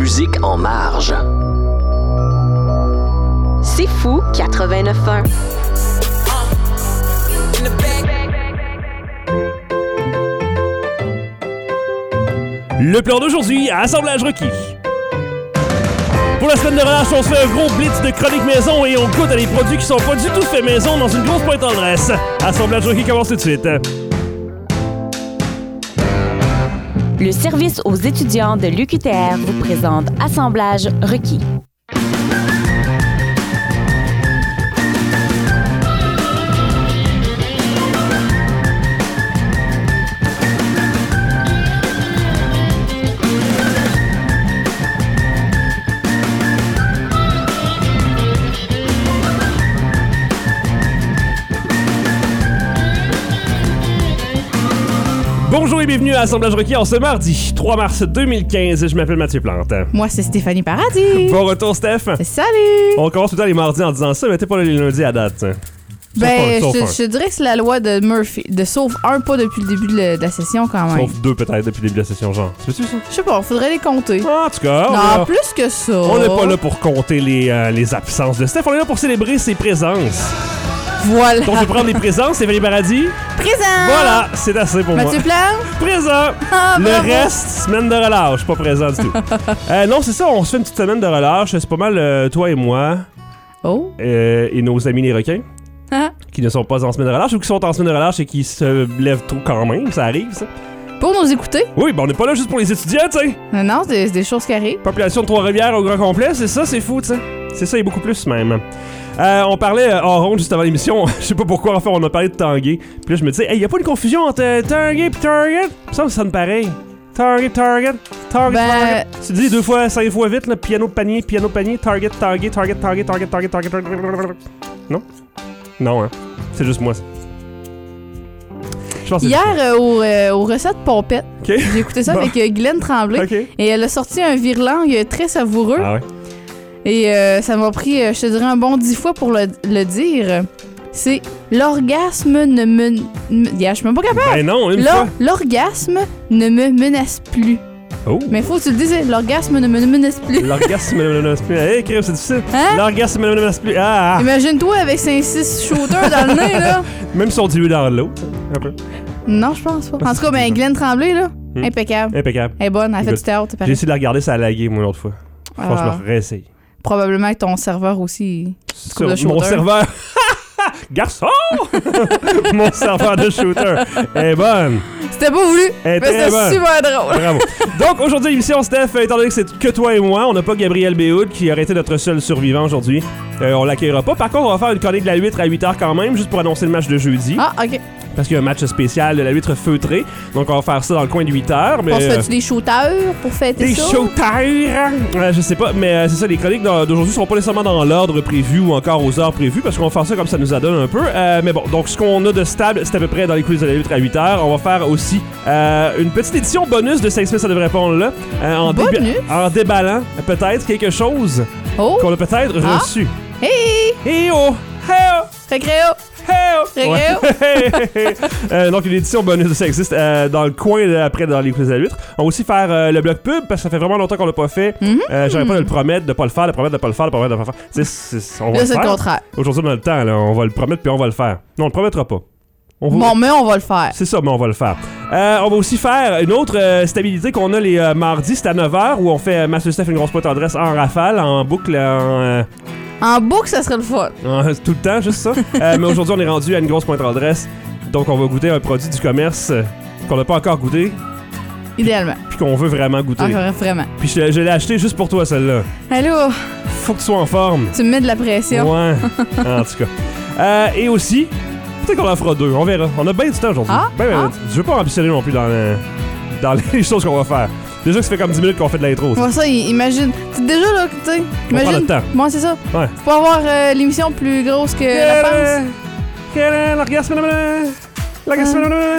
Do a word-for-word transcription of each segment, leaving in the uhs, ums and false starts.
musique en marge. C'est fou quatre-vingt-neuf un. Le plan d'aujourd'hui, assemblage requis. Pour la semaine de relâche, on se fait un gros blitz de chronique maison et on goûte à des produits qui sont pas du tout faits maison dans une grosse pointe en dresse. Assemblage requis commence tout de suite. Le service aux étudiants de l'U Q T R vous présente Assemblage requis. Bonjour et bienvenue à Assemblage requis en ce mardi trois mars deux mille quinze. Je m'appelle Mathieu Plante. Moi, c'est Stéphanie Paradis. Bon retour, Steph. Salut. On commence tout le temps les mardis en disant ça, mais t'es pas là les lundis à date. Sauf Ben, un, sauf je, un. je dirais que c'est la loi de Murphy, de sauf un pas depuis le début de, le- de la session quand même. Sauf deux peut-être depuis le début de la session, genre. C'est ça? Je sais pas, faudrait les compter. Ah, en tout cas, on non, est- plus que ça. on n'est pas là pour compter les, euh, les absences de Steph, on est là pour célébrer ses présences. Voilà. Donc, je vais prendre les présences, Stéphanie Paradis. Présent. Voilà, c'est assez pour Mathieu moi. Plante. Présent. Ah, Le bravo. reste, semaine de relâche, pas présent du tout. euh, non, c'est ça, on se fait une petite semaine de relâche. C'est pas mal euh, toi et moi Oh. euh, et nos amis les requins Hein? qui ne sont pas en semaine de relâche ou qui sont en semaine de relâche et qui se lèvent tôt quand même. Ça arrive, ça. Pour nous écouter. Oui, ben on n'est pas là juste pour les étudiants, tu sais. Non, non, c'est c'est des choses qui arrivent. Population de Trois-Rivières au grand complet, c'est ça, c'est fou, tu sais. C'est ça et beaucoup plus, même. Euh, on parlait euh, hors ronde juste avant l'émission, je sais pas pourquoi, enfin, on a parlé de Tanguay. Puis là, je me disais, hey, y a pas une confusion entre euh, Tanguay et Target? Ça me sonne pareil. Target, Target, Target, Ben- Target. Tu dis deux fois, cinq fois vite, là, piano, panier, piano, panier, Target, Target, Target, Target, Target, Target, Target, Target. Non? Non, hein. C'est juste moi, ça. Je pense que c'est Hier, euh, au, euh, aux recettes pompettes, Ok. j'ai écouté ça Bon. avec euh, Guylaine Tremblay. Ok. Et elle a sorti un vire-langue très savoureux. Ah ouais. Et euh, ça m'a pris, euh, je te dirais, un bon dix fois pour le, le dire. C'est l'orgasme ne me... me- Yeah, je suis même pas capable. Ben non, une L'or- fois. L'orgasme ne me menace plus. Oh. Mais faut que tu le dises, l'orgasme ne me menace plus. L'orgasme ne menace plus. Hey, crème, c'est difficile. Hein? L'orgasme ne menace plus. Ah, ah. Imagine-toi avec cinq six shooters dans le nez, là. Même si on dilue dans l'autre. Un peu. Non, je pense pas. En tout cas, ben, Glenn Tremblay, là, Hmm. impeccable. Impeccable. Elle est bonne, elle fait Écoute, du théâtre, J'ai pareil. essayé de la regarder, ça a lagué, moi, l'autre fois. Je pense que je Ah. me réessaye. Probablement que ton serveur aussi. Sur de mon shooter. serveur. Garçon! Mon serveur de shooter. Elle est bonne. C'était pas voulu, Elle est mais très c'était bonne. super drôle. Bravo. Donc, aujourd'hui, l'émission, Steph, étant donné que c'est que toi et moi, on n'a pas Gabriel Béhoud qui aurait été notre seul survivant aujourd'hui. Euh, on l'accueillera pas. Par contre, on va faire une chronique de la huître à huit heures quand même, juste pour annoncer le match de jeudi. Ah, ok. Parce qu'il y a un match spécial de la huître feutrée. Donc, on va faire ça dans le coin de huit heures. Mais, On se euh, fait-tu des shooters pour fêter Des ça? shooters! Euh, je sais pas, mais euh, c'est ça, les chroniques d'au- d'aujourd'hui seront pas nécessairement dans l'ordre prévu ou encore aux heures prévues, parce qu'on va faire ça comme ça nous adonne un peu. Euh, mais bon, donc ce qu'on a de stable, c'est à peu près dans les coulisses de la lutte à huit heures. On va faire aussi euh, une petite édition bonus de cinq Smith, ça devrait répondre là. euh, en, déba- Bonus? en déballant euh, peut-être quelque chose Oh! qu'on a peut-être Ah. reçu. Hey! Hey oh! Hey oh! Récréo! Hey oh! Récréo! Euh, donc une édition bonus de ça existe euh, dans le coin là, après dans les coulisses de la huître. On va aussi faire euh, le bloc pub parce que ça fait vraiment longtemps qu'on l'a pas fait. Mhm. Euh, J'arrête pas de le promettre, de pas le faire, de promettre de pas le faire, de promettre de pas le faire. C'est, c'est, on va Là, le c'est le faire. contraire. Aujourd'hui on a le temps, là. On va le promettre puis on va le faire. Non, on le promettra pas. On va- Bon, mais on va le faire. C'est ça, mais on va le faire. Euh, on va aussi faire une autre euh, stabilité qu'on a les euh, mardis, c'est à neuf heures où on fait euh, Master Steph une grosse pointe en dresse en rafale, en boucle, en, euh, En boucle, ça serait le fun. en- tout le temps, juste ça. Euh, mais aujourd'hui on est rendu à une grosse pointe en dresse, donc on va goûter un produit du commerce euh, qu'on n'a pas encore goûté, Idéalement. puis qu'on veut vraiment goûter. Encore vraiment. Puis je, je l'ai acheté juste pour toi celle-là. Allô? Faut que tu sois en forme. Tu me mets de la pression. Ouais, en tout cas. Euh, et aussi, peut-être qu'on en fera deux, on verra. On a bien du temps aujourd'hui. Ah, Ben, ben, ah. Je veux pas ambitionner non plus dans, euh, dans les choses qu'on va faire. Déjà que ça fait comme dix minutes qu'on fait de l'intro. Moi, ça, i- imagine. Tu déjà, là, tu sais. On prend Imagine. notre temps. Moi, c'est ça. Ouais. Faut pas avoir euh, l'émission plus grosse que la panse. Quel est l'orgasme? L'orgasme.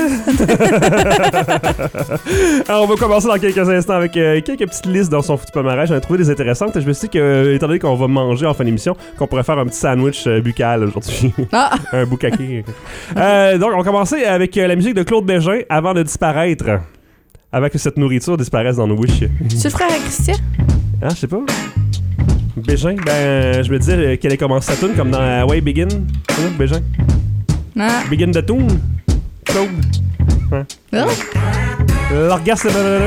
Alors, on va commencer dans quelques instants avec euh, quelques petites listes dans son foutu palmarès. J'en ai trouvé des intéressantes et je me suis dit que, euh, étant donné qu'on va manger en fin d'émission, qu'on pourrait faire un petit sandwich euh, buccal aujourd'hui. Ah! Un boucaquet. euh, donc, on va commencer avec euh, la musique de Claude Bégin avant de disparaître. Avant que cette nourriture disparaisse dans nos wish. Tu le frère à Christian? Ah, je sais pas. Bégin, ben, je me disais qu'elle ait commencé sa tune comme dans euh, Ouais, Begin. C'est ça, Bégin. Ah. Begin de tune. Claude. Ouais. Oh. L'orgasme. Blablabla.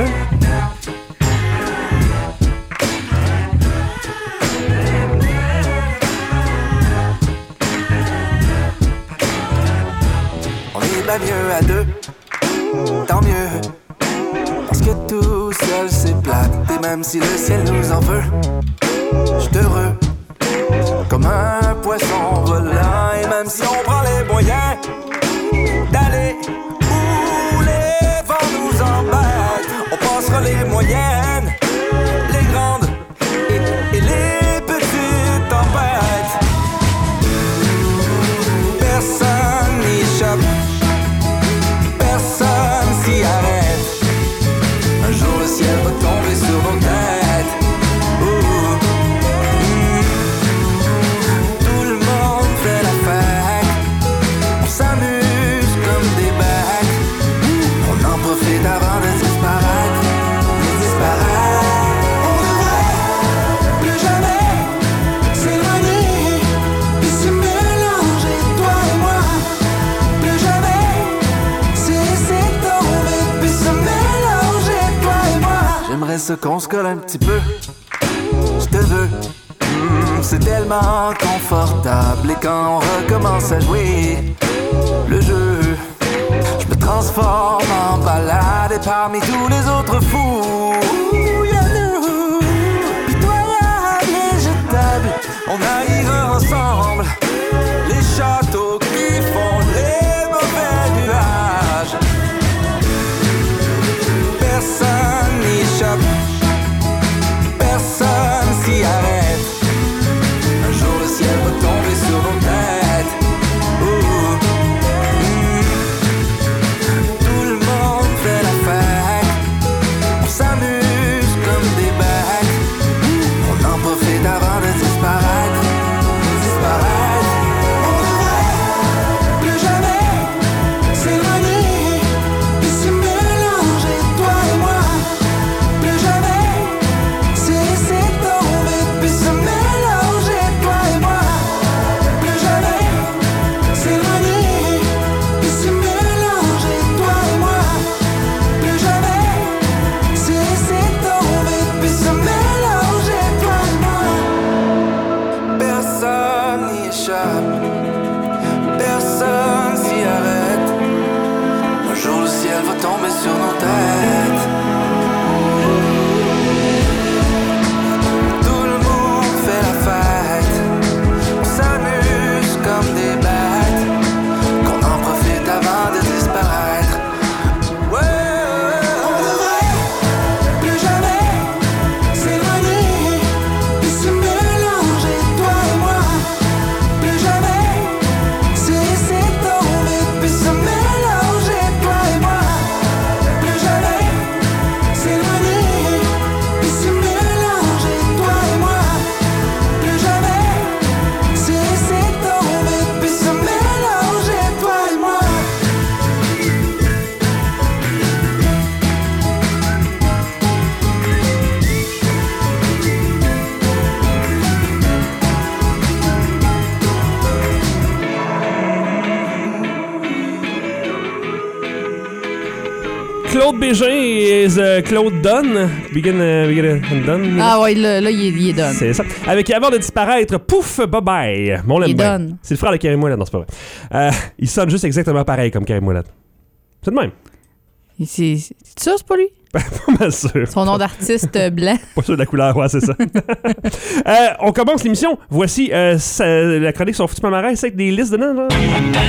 On est bien mieux à deux, tant mieux. Parce que tout seul c'est plate. Et même si le ciel nous en veut, j'suis heureux comme un poisson volant. Et même si on prend les moyens d'aller où les vents nous embêtent, on passera les moyennes, les grandes et, et les petites tempêtes. Personne n'y échappe, personne s'y arrête. Un jour le ciel va tomber sur nos têtes. Ouh. Mmh. Tout le monde fait la fête. On s'amuse comme des bêtes. On en profite avant de disparaître. De disparaître. On devrait plus jamais s'éloigner et se mélanger, toi et moi. Plus jamais se laisser tomber puis se mélanger, toi et moi. J'aimerais ça qu'on se colle un petit peu. Je te veux. Mm, c'est tellement confortable. Et quand on recommence à jouer le jeu, je me transforme en balade. Et parmi tous les autres fous, y'a nous. Pitoyable et jetable, on haïra ensemble les châteaux qui font les mauvais nuages. Personne n'y échappe, personne s'y arrête. Un jour le ciel va tomber sur nos têtes. Ouh. Mmh. Tout le monde fait la fête. On s'amuse comme des bêtes. On en profite avant de disparaître. Disparaître. On devrait plus jamais s'éloigner et se mélanger, toi et moi. Plus jamais se laisser tomber puis se mélanger, toi et moi. Plus jamais s'éloigner et se mélanger, toi et moi. Plus jamais se laisser tomber puis se mélanger, toi et moi. Personne n'y échappe, personne s'y arrête. Un jour le ciel va tomber sur nos têtes. Tout le monde fait la fête. On s'amuse comme des bêtes. Qu'on en profite avant de disparaître. Ouais, on devrait plus jamais s'éloigner et se mélanger, toi et moi. Plus jamais se laisser tomber puis se mélanger, toi et moi. Plus jamais s'éloigner et se mélanger, toi et moi. Plus jamais se laisser tomber puis se mélanger, toi et moi. Claude Bégin et euh, Claude Dunn. Begin, uh, begin and Dunn. Ah ouais, là, là il, est, il est done. C'est ça. Avec Avant de disparaître, pouf, bye bye. Mon l'aime Il bien. donne. C'est le frère de Karim Ouellet, non, c'est pas vrai. Euh, il sonne juste exactement pareil comme Karim Ouellet. C'est de même. Et C'est c'est ça, c'est pas lui? Pas mal sûr. Son nom d'artiste euh, blanc. Pas sûr de la couleur, ouais, c'est ça. euh, on commence l'émission. Voici euh, ça, la chronique sur Foutu Palmarès avec des listes dedans, là.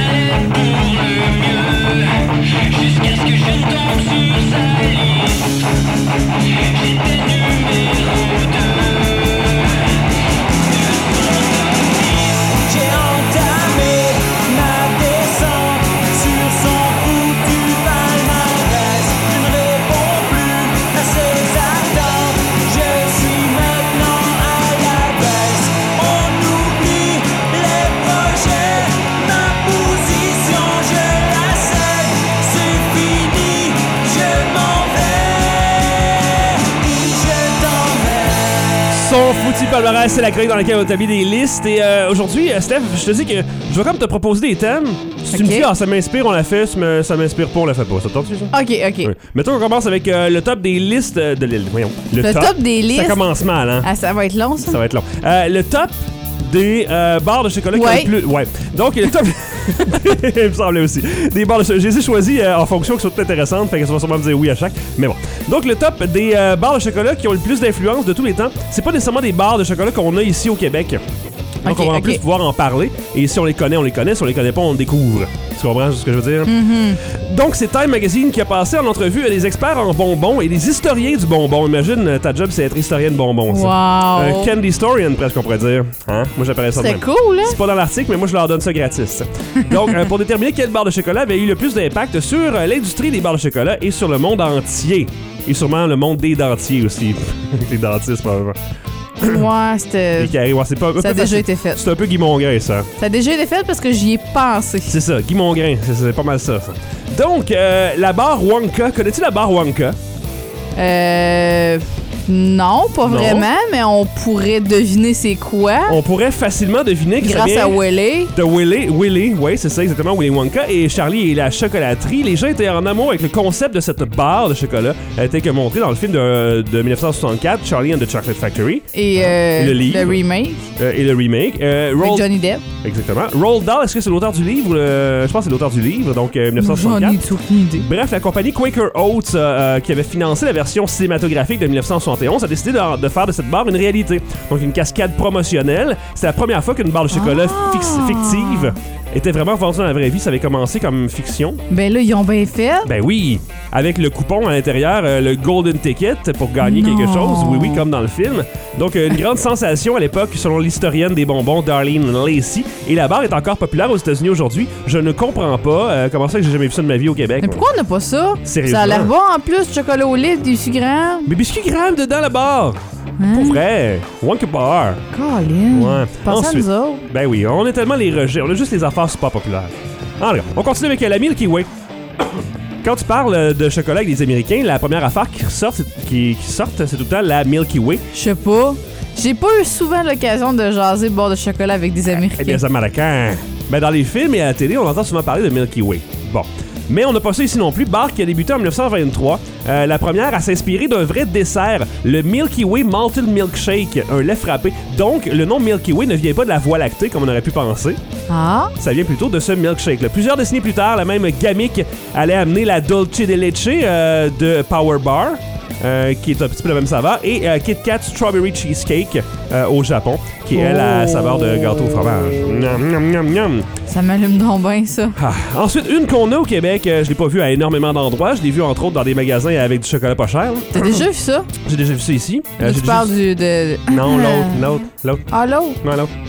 Jusqu'à ce que je tombe sur sa liste. J'étais numéro deux. J'ai entamé ma descente sur son foutu palmarès. Je ne réponds plus à ses attentes. Je suis maintenant à la baisse. On oublie les projets, ma position, je la cède. C'est fini, je m'en vais. Ton foutu palmarès, c'est la chronique dans laquelle on établit des listes. Et euh, aujourd'hui, euh, Steph, je te dis que je vais comme te proposer des thèmes. Si okay. tu me dis, ah, ça m'inspire, on l'a fait. Si me, ça m'inspire pas, on l'a fait pas. Ça te tente-tu, ça? Ok, ok. Oui. Mettons qu'on commence avec euh, le top des listes de l'île. Voyons. Le, le top, top des listes. Ça commence mal, hein? Ah, ça va être long, ça? Ça va être long. Euh, le top des euh, barres de chocolat ouais. qui ont le plus. Ouais. Donc, le top. Il me semblait aussi. Des barres de chocolat. J'ai choisi euh, en fonction que ce soit intéressante, fait que ça va sûrement me dire oui à chaque. Mais bon. Donc, le top des euh, barres de chocolat qui ont le plus d'influence de tous les temps, c'est pas nécessairement des barres de chocolat qu'on a ici au Québec. Donc, okay, on va en okay. plus pouvoir en parler. Et si on les connaît, on les connaît. Si on les connaît pas, on les découvre. Tu comprends ce que je veux dire? Mm-hmm. Donc, c'est Time Magazine qui a passé en entrevue à des experts en bonbons et des historiens du bonbon. Imagine, ta job, c'est être historien de bonbons. Wow. Un uh, candy historian, presque, on pourrait dire. Hein? Moi, j'appellerais ça de même. C'est cool, hein? C'est pas dans l'article, mais moi, je leur donne ça gratis. Donc, euh, pour déterminer quelle barre de chocolat avait eu le plus d'impact sur euh, l'industrie des barres de chocolat et sur le monde entier. Et sûrement le monde des dentiers aussi. Les dentistes, probablement. Ouais, c'était. Ouais, c'est pas, ça a déjà été fait. C'est un peu Guy Mongrain, ça. Ça a déjà été fait parce que j'y ai pensé. C'est ça, Guy Mongrain. C'est, c'est pas mal ça, ça. Donc, euh, la barre Wonka. Connais-tu la barre Wonka? Euh. Non, pas non. vraiment, mais on pourrait deviner c'est quoi. On pourrait facilement deviner que grâce ça vient à Willy. De Willy, Willy, oui, c'est ça exactement, Willy Wonka et Charlie et la chocolaterie. Les gens étaient en amour avec le concept de cette barre de chocolat, euh, tel que montré dans le film de, de dix-neuf cent soixante-quatre, Charlie and the Chocolate Factory. Et, euh, et le livre. Le remake. Euh, et le remake. Euh, avec Roald... Johnny Depp. Exactement. Roald Dahl, est-ce que c'est l'auteur du livre? Euh, je pense que c'est l'auteur du livre, donc euh, dix-neuf cent soixante-quatre. J'en ai aucune idée. Bref, la compagnie Quaker Oats, euh, qui avait financé la version cinématographique de dix-neuf cent soixante et onze, a décidé de de faire de cette barre une réalité. Donc une cascade promotionnelle. C'est la première fois qu'une barre de chocolat ah. fix, fictive était vraiment vendue dans la vraie vie. Ça avait commencé comme fiction. Ben là, ils ont bien fait. Ben oui. Avec le coupon à l'intérieur, euh, le Golden Ticket pour gagner non. quelque chose. Oui, oui, comme dans le film. Donc euh, une grande sensation à l'époque, selon l'historienne des bonbons Darlene Lacey. Et la barre est encore populaire aux États-Unis aujourd'hui. Je ne comprends pas euh, comment ça que j'ai jamais vu ça de ma vie au Québec. Mais pourquoi on n'a pas ça? Sérieusement? Ça a l'air bon en plus, chocolat au lait, des biscuits grammes. Mais biscuits grammes dedans la barre. Hein? Pour vrai. Wonka Bar. Colin. Ouais. Pensez à nous autres. Ben oui, on a tellement les rejets. On a juste les affaires super populaires. Alors, on continue avec la Milky Way. Quand tu parles de chocolat avec des Américains, la première affaire qui sort, qui, qui sort c'est tout le temps la Milky Way. Je sais pas. J'ai pas eu souvent l'occasion de jaser bord de chocolat avec des Américains. Eh bien, ça Américains. Ben dans les films et à la télé, on entend souvent parler de Milky Way. Bon. Mais on n'a pas ça ici non plus. Barre qui a débuté en dix-neuf cent vingt-trois. Euh, la première à s'inspirer d'un vrai dessert, le Milky Way Malted Milkshake, un lait frappé. Donc, le nom Milky Way ne vient pas de la voie lactée comme on aurait pu penser. Ah. Ça vient plutôt de ce milkshake. Là. Plusieurs décennies plus tard, la même gamique allait amener la Dolce de Leche euh, de Power Bar. Euh, qui est un petit peu la même saveur, et euh, Kit Kat Strawberry Cheesecake euh, au Japon, qui est oh. la saveur de gâteau au fromage. Miam, miam, miam, miam. Ça m'allume donc bien, ça. Ah. Ensuite, une qu'on a au Québec, euh, je l'ai pas vue à énormément d'endroits, je l'ai vue entre autres dans des magasins avec du chocolat pas cher. T'as déjà vu ça? J'ai déjà vu ça ici. Euh, tu parles du... de... Non, l'autre, l'autre, l'autre. Ah, l'autre? Non, l'autre.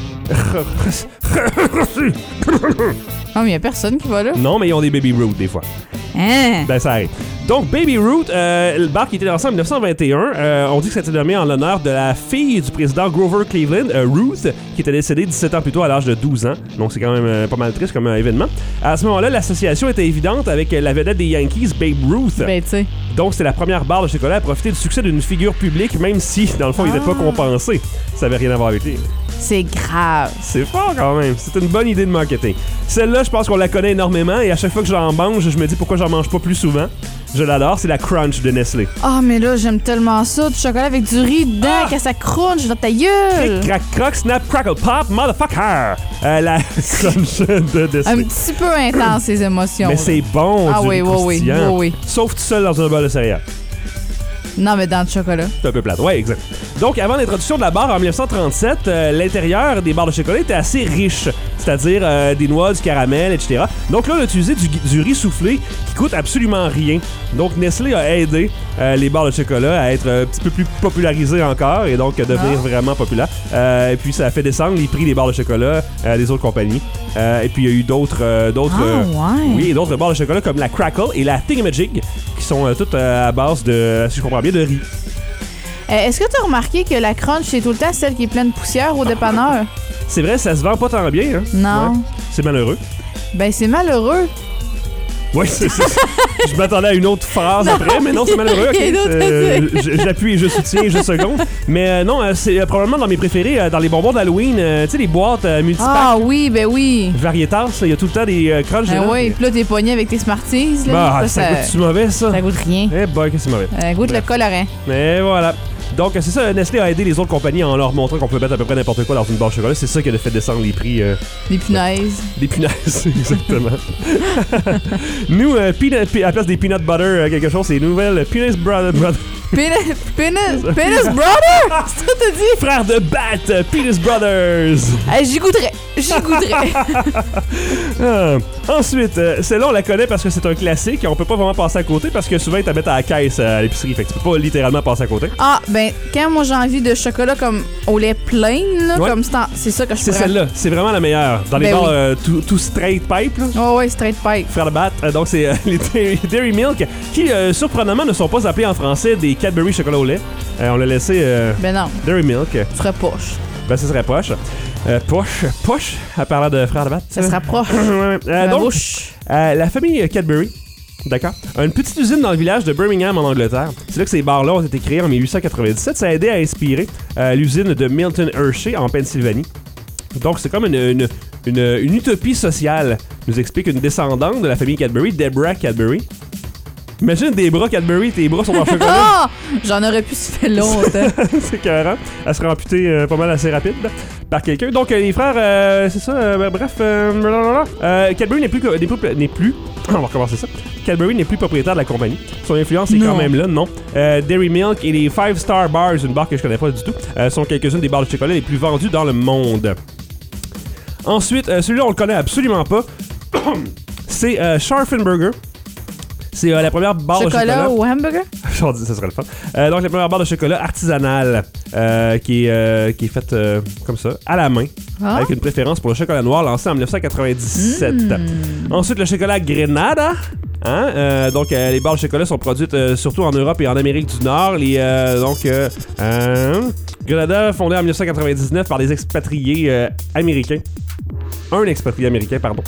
Non, mais y a personne qui va là. Non, mais ils ont des Baby Ruth des fois. Hein? Ben, ça arrive. Donc, Baby Ruth, euh, le bar qui était lancé en dix-neuf cent vingt et un, euh, on dit que ça a été nommé en l'honneur de la fille du président Grover Cleveland, euh, Ruth, qui était décédée dix-sept ans plus tôt à l'âge de douze ans. Donc, c'est quand même euh, pas mal triste comme euh, événement. À ce moment-là, l'association était évidente avec euh, la vedette des Yankees, Babe Ruth. Ben, tu sais. Donc, c'était la première barre de chocolat à profiter du succès d'une figure publique, même si, dans le fond, ah. il n'était pas compensé. Ça avait rien à voir avec lui. C'est grave. C'est fort quand même. C'est une bonne idée de marketing. Celle-là, je pense qu'on la connaît énormément et à chaque fois que j'en mange, je me dis pourquoi j'en mange pas plus souvent. Je l'adore, c'est la Crunch de Nestlé. Ah, oh, mais là, j'aime tellement ça, du chocolat avec du riz dedans, ah! que ça crunch dans ta gueule. Cric, crac, croc, snap, crackle, pop, motherfucker. Euh, la Crunch de Nestlé. Un petit peu intense, ces émotions. Mais c'est bon, ah, du oui, oui, oui, oui, oui. Sauf tout seul dans un bol de céréales. Non, mais dans le chocolat. C'est un peu plate, ouais, exact. Donc, avant l'introduction de la barre en dix-neuf cent trente-sept, euh, l'intérieur des barres de chocolat était assez riche, c'est-à-dire euh, des noix, du caramel, et cetera. Donc là, on a utilisé du, du riz soufflé qui coûte absolument rien. Donc, Nestlé a aidé euh, les barres de chocolat à être un petit peu plus popularisées encore et donc à devenir ah. vraiment populaires. Euh, et puis, ça a fait descendre les prix des barres de chocolat euh, des autres compagnies. Euh, et puis, il y a eu d'autres... Euh, d'autres ah, euh, ouais. Oui, d'autres barres de chocolat comme la Crackle et la Thingamajig qui sont euh, toutes euh, à base de, si je comprends bien, de riz. Euh, est-ce que tu as remarqué que la Crunch, c'est tout le temps celle qui est pleine de poussière au dépanneur? C'est vrai, ça se vend pas tant bien, hein? Non. Ouais. C'est malheureux. Ben, c'est malheureux. Oui, c'est ça. Je m'attendais à une autre phrase non, après, mais non, c'est malheureux. Okay. Euh, J'appuie et je soutiens et je seconde. Mais euh, non, euh, c'est euh, probablement dans mes préférés, euh, dans les bonbons d'Halloween, euh, tu sais, les boîtes euh, multipacks. Ah oui, ben oui. Variétas, il y a tout le temps des euh, crunchs ben dedans. Oui, puis là, t'es pogné avec tes Smarties. Là, bah, là, ça, ça goûte-tu mauvais, ça? Ça goûte rien. Eh boy, que c'est mauvais. Ça goûte Bref. le colorant. Mais voilà. Donc, c'est ça, Nestlé a aidé les autres compagnies en leur montrant qu'on peut mettre à peu près n'importe quoi dans une barre de chocolat. C'est ça qui a fait descendre les prix. Euh... Des punaises. Des punaises, exactement. Nous, euh, peanut, à la place des peanut butter, euh, quelque chose, c'est nouvelle Penis Brother. brother. Penis, penis, penis brother? C'est ça que t'as dit? Frère de Bat, euh, Penis Brothers. Hey, j'y goûterais, j'y goûterais. ah. Ensuite, euh, celle-là, on la connaît parce que c'est un classique. On peut pas vraiment passer à côté parce que souvent, ils te mettent à la caisse à l'épicerie. Fait que tu peux pas littéralement passer à côté. Ah, ben, quand moi j'ai envie de chocolat comme au lait plein, là, ouais. comme c'est ça que je C'est pourrais... celle-là, c'est vraiment la meilleure. Dans les ben bars oui. euh, tout, tout straight pipe. Là. Oh ouais, straight pipe. Frère de Bat. Euh, donc, c'est euh, les Dairy, Dairy Milk qui, euh, surprenamment, ne sont pas appelés en français des Cadbury chocolat au lait. Euh, on l'a laissé euh, ben non. Dairy Milk. Ce serait poche. Ben, ce serait poche. Euh, poche. Poche, à parler de Frère de Bat. Ça se rapproche. ouais, euh, donc, euh, la famille Cadbury, d'accord, a une petite usine dans le village de Birmingham en Angleterre. C'est là que ces bars-là ont été créés en dix-huit cent quatre-vingt-dix-sept. Ça a aidé à inspirer euh, l'usine de Milton Hershey en Pennsylvanie. Donc, c'est comme une, une, une, une utopie sociale, nous explique une descendante de la famille Cadbury, Deborah Cadbury. Imagine des bras Cadbury, tes bras sont en chocolat. Ah! J'en aurais pu se faire longtemps. C'est écœurant. Elle sera amputée euh, pas mal assez rapide là, par quelqu'un. Donc, euh, les frères, euh, c'est ça, euh, bref, euh, euh, Cadbury n'est plus, n'est plus, n'est plus, on va recommencer ça. Cadbury n'est plus propriétaire de la compagnie. Son influence est non. quand même là, non. Euh, Dairy Milk et les Five Star Bars, une barre que je connais pas du tout, euh, sont quelques-unes des barres de chocolat les plus vendues dans le monde. Ensuite, euh, celui-là, on le connaît absolument pas. C'est euh, Scharfenberger. C'est euh, la première barre chocolat de chocolat. ou hamburger? J'en dis, ça serait le fun. Euh, donc, la première barre de chocolat artisanale euh, qui, est, euh, qui est faite euh, comme ça, à la main, ah? Avec une préférence pour le chocolat noir lancé en dix-neuf cent quatre-vingt-dix-sept. Mmh. Ensuite, le chocolat Grenada. Hein? Euh, donc, euh, les barres de chocolat sont produites euh, surtout en Europe et en Amérique du Nord. Les, euh, donc, euh, euh, Grenada, fondé en dix-neuf cent quatre-vingt-dix-neuf par des expatriés euh, américains. Un expatrié américain, pardon.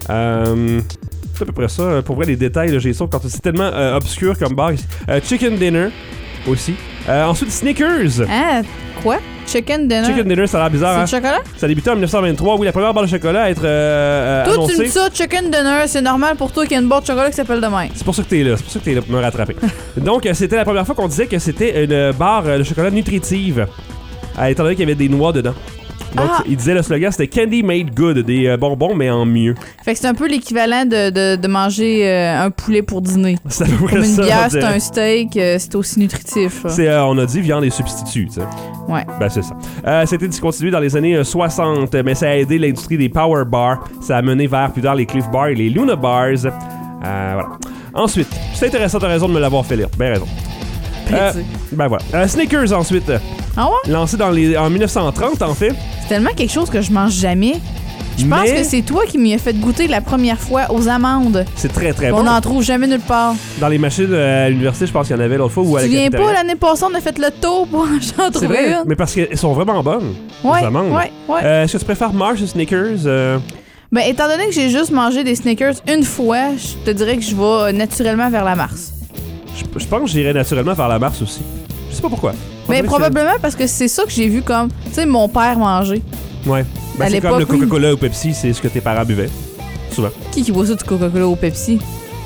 Euh... C'est à peu près ça. Pour vrai, les détails, là, j'ai ça quand c'est tellement euh, obscur comme bar. Euh, Chicken Dinner aussi. Euh, ensuite, Snickers. Ah, quoi? Chicken Dinner? Chicken Dinner, ça a l'air bizarre. C'est hein? le chocolat? Ça a débuté en dix-neuf cent vingt-trois. Oui, la première barre de chocolat à être euh, toi, annoncée. tu me dis ça, Chicken Dinner, c'est normal pour toi qu'il y ait une barre de chocolat qui s'appelle de même. C'est pour ça que t'es là. C'est pour ça que t'es là pour me rattraper. Donc, euh, c'était la première fois qu'on disait que c'était une barre de chocolat nutritive. Euh, étant donné qu'il y avait des noix dedans. Donc, ah. il disait le slogan, c'était Candy Made Good, des euh, bonbons, mais en mieux. Fait que c'est un peu l'équivalent de, de, de manger euh, un poulet pour dîner. C'est à peu près Comme une ça. bière, c'est un steak, euh, c'est aussi nutritif. C'est, euh, on a dit viande et substituts, tu sais. Ouais. Ben, c'est ça. Euh, c'était discontinué dans les années euh, soixante, mais ça a aidé l'industrie des Power Bars. Ça a mené vers plus tard les Cliff Bars et les Luna Bars. Euh, voilà. Ensuite, c'est intéressant, t'as raison de me l'avoir fait lire. Ben raison. Euh, ben voilà. Euh, Snickers ensuite. Ah ouais? Lancé dans les, en dix-neuf cent trente, en fait. C'est tellement quelque chose que je mange jamais. Je pense Mais... que c'est toi qui m'y as fait goûter la première fois aux amandes. C'est très très on bon. On n'en trouve jamais nulle part. Dans les machines euh, à l'université, je pense qu'il y en avait l'autre fois ou à la cafétéria. Tu viens cafétéria. pas, l'année passée, on a fait le tour pour en trouver C'est vrai, une. mais parce qu'elles sont vraiment bonnes. Ouais, les amandes. ouais, ouais. Euh, est-ce que tu préfères Mars ou Snickers? Euh... Ben, étant donné que j'ai juste mangé des Snickers une fois, je te dirais que je vais naturellement vers la Mars. Je, je pense que j'irais naturellement vers la Mars aussi. Je sais pas pourquoi. Mais probablement parce que c'est ça que j'ai vu comme, tu sais, mon père manger. Ouais. Ben, à c'est comme le oui. Coca-Cola ou Pepsi, c'est ce que tes parents buvaient. Souvent. Qui qui boit ça du Coca-Cola au Pepsi?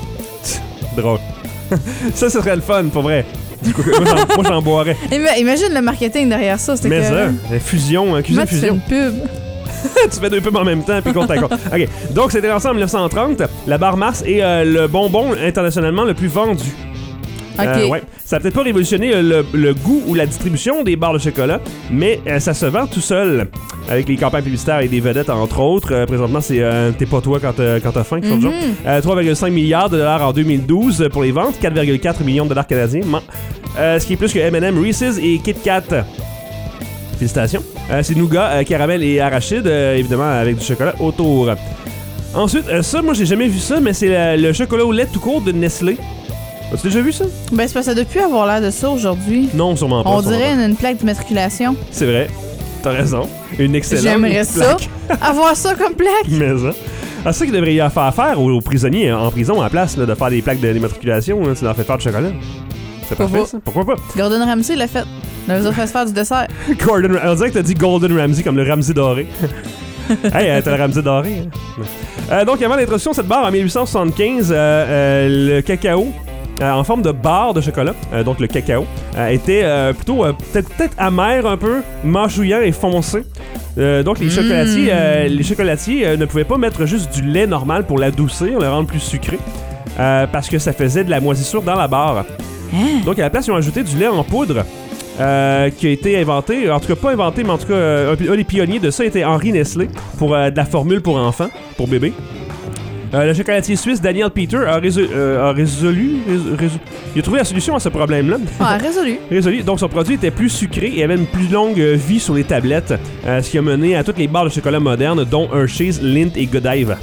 Drôle. Ça, ce serait le fun, pour vrai. Du Coca- moi, j'en, moi, j'en boirais. Imagine le marketing derrière ça, c'était Mais que... ça, la fusion, hein, cuisine Moi, tu fais fusion. une pub. Tu fais deux pubs en même temps, puis compte à compte. OK. Donc, c'était lancé en dix-neuf cent trente. La barre Mars est euh, le bonbon internationalement le plus vendu. OK. Euh, ouais. Ça a peut-être pas révolutionné euh, le, le goût ou la distribution des barres de chocolat, mais euh, ça se vend tout seul. Avec les campagnes publicitaires et des vedettes, entre autres. Euh, présentement, c'est euh, T'es pas toi quand, euh, quand t'as faim, quelque chose du genre. Euh, trois virgule cinq milliards de dollars en deux mille douze pour les ventes, quatre virgule quatre millions de dollars canadiens. Euh, ce qui est plus que M and M, Reese's et Kit Kat. Félicitations. Euh, c'est nougat, euh, caramel et arachide, euh, évidemment, avec du chocolat autour. Ensuite, euh, ça, moi, j'ai jamais vu ça, mais c'est le, le chocolat au lait tout court de Nestlé. As-tu déjà vu ça? Ben, c'est parce que ça doit plus avoir l'air de ça aujourd'hui. Non, sûrement pas. On sûrement dirait pas. une, une plaque d'immatriculation. C'est vrai. T'as raison. Une excellente J'aimerais plaque. ça. Avoir ça comme plaque. Mais ça. Ah, c'est ça qu'il devrait y faire faire aux, aux prisonniers en prison à la place là, de faire des plaques d'immatriculation. Là, tu leur fais faire du chocolat. C'est Pourquoi parfait, ça. Pourquoi pas? Gordon Ramsay l'a fait. Il nous a fait faire du dessert. Gordon, on dirait que t'as dit Golden Ramsay comme le Ramsay doré. Hey, euh, t'as le Ramsay doré. Hein? Euh, donc, avant l'introduction de cette barre en mille huit cent soixante-quinze, euh, euh, le cacao euh, en forme de barre de chocolat, euh, donc le cacao, euh, était euh, plutôt euh, peut-être, peut-être amer un peu, mâchouillant et foncé. Euh, donc, les chocolatiers, euh, les chocolatiers euh, ne pouvaient pas mettre juste du lait normal pour l'adoucir, le rendre plus sucré, euh, parce que ça faisait de la moisissure dans la barre. Hein? Donc, à la place, ils ont ajouté du lait en poudre. Euh, qui a été inventé, en tout cas pas inventé, mais en tout cas euh, un, un des pionniers de ça était Henri Nestlé pour euh, de la formule pour enfants, pour bébés. Euh, le chocolatier suisse Daniel Peter a, résolu, euh, a résolu, résolu, résolu, il a trouvé la solution à ce problème-là. Ah, résolu. Résolu. Donc son produit était plus sucré et avait une plus longue vie sur les tablettes, euh, ce qui a mené à toutes les barres de chocolat modernes, dont Hershey's, Lindt et Godiva.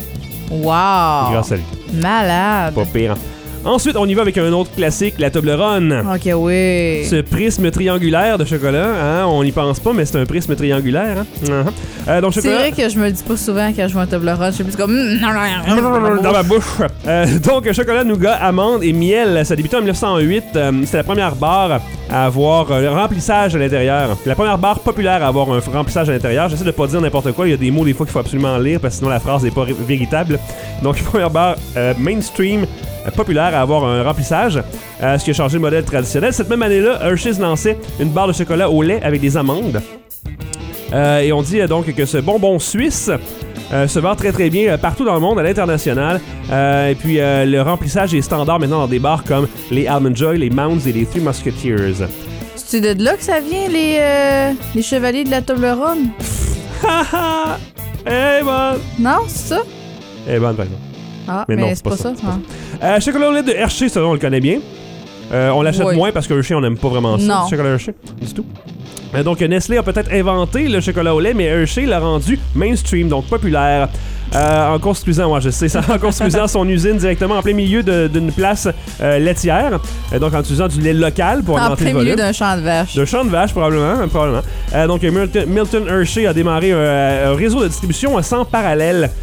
Wow. Grâce à lui. Malade. Pas pire. Ensuite, on y va avec un autre classique, la Toblerone. Ok, oui. Ce prisme triangulaire de chocolat, hein, on n'y pense pas, mais c'est un prisme triangulaire. Hein? Uh-huh. Euh, donc, C'est chocolat... vrai que je me le dis pas souvent quand je vois un Toblerone. Je suis plus comme... dans ma bouche. Euh, donc, chocolat, nougat, amande et miel. Ça a débuté en dix-neuf cent huit. Euh, c'était la première barre à avoir un remplissage à l'intérieur. La première barre populaire à avoir un remplissage à l'intérieur. J'essaie de pas dire n'importe quoi. Il y a des mots des fois qu'il faut absolument lire parce que sinon la phrase n'est pas ré- véritable. Donc, première barre euh, mainstream populaire à avoir un remplissage, euh, ce qui a changé le modèle traditionnel. Cette même année-là, Hershey's lançait une barre de chocolat au lait avec des amandes. Euh, et on dit euh, donc que ce bonbon suisse euh, se vend très très bien euh, partout dans le monde, à l'international. Euh, et puis euh, le remplissage est standard maintenant dans des bars comme les Almond Joy, les Mounds et les Three Musketeers. C'est de là que ça vient, les, euh, les chevaliers de la Toblerone? Haha! Eh bonne! Non, c'est ça? Eh bonne, par exemple. Ah, Mais mais, non, c'est c'est pas, pas ça. ça, c'est pas hein. Euh, chocolat au lait de Hershey, ça on le connaît bien. Euh, on l'achète Oui. moins parce que Hershey, on n'aime pas vraiment ça, Non. le chocolat Hershey, du tout. Euh, donc Nestlé a peut-être inventé le chocolat au lait, mais Hershey l'a rendu mainstream, donc populaire. Euh, en construisant, ouais, je sais ça, en construisant son usine directement en plein milieu de- d'une place euh, laitière, euh, donc en utilisant du lait local pour En augmenter plein le volume. milieu d'un champ de vache. De champ de vache, probablement. probablement. Euh, donc, Milton, Milton Hershey a démarré un, un réseau de distribution sans parallèle.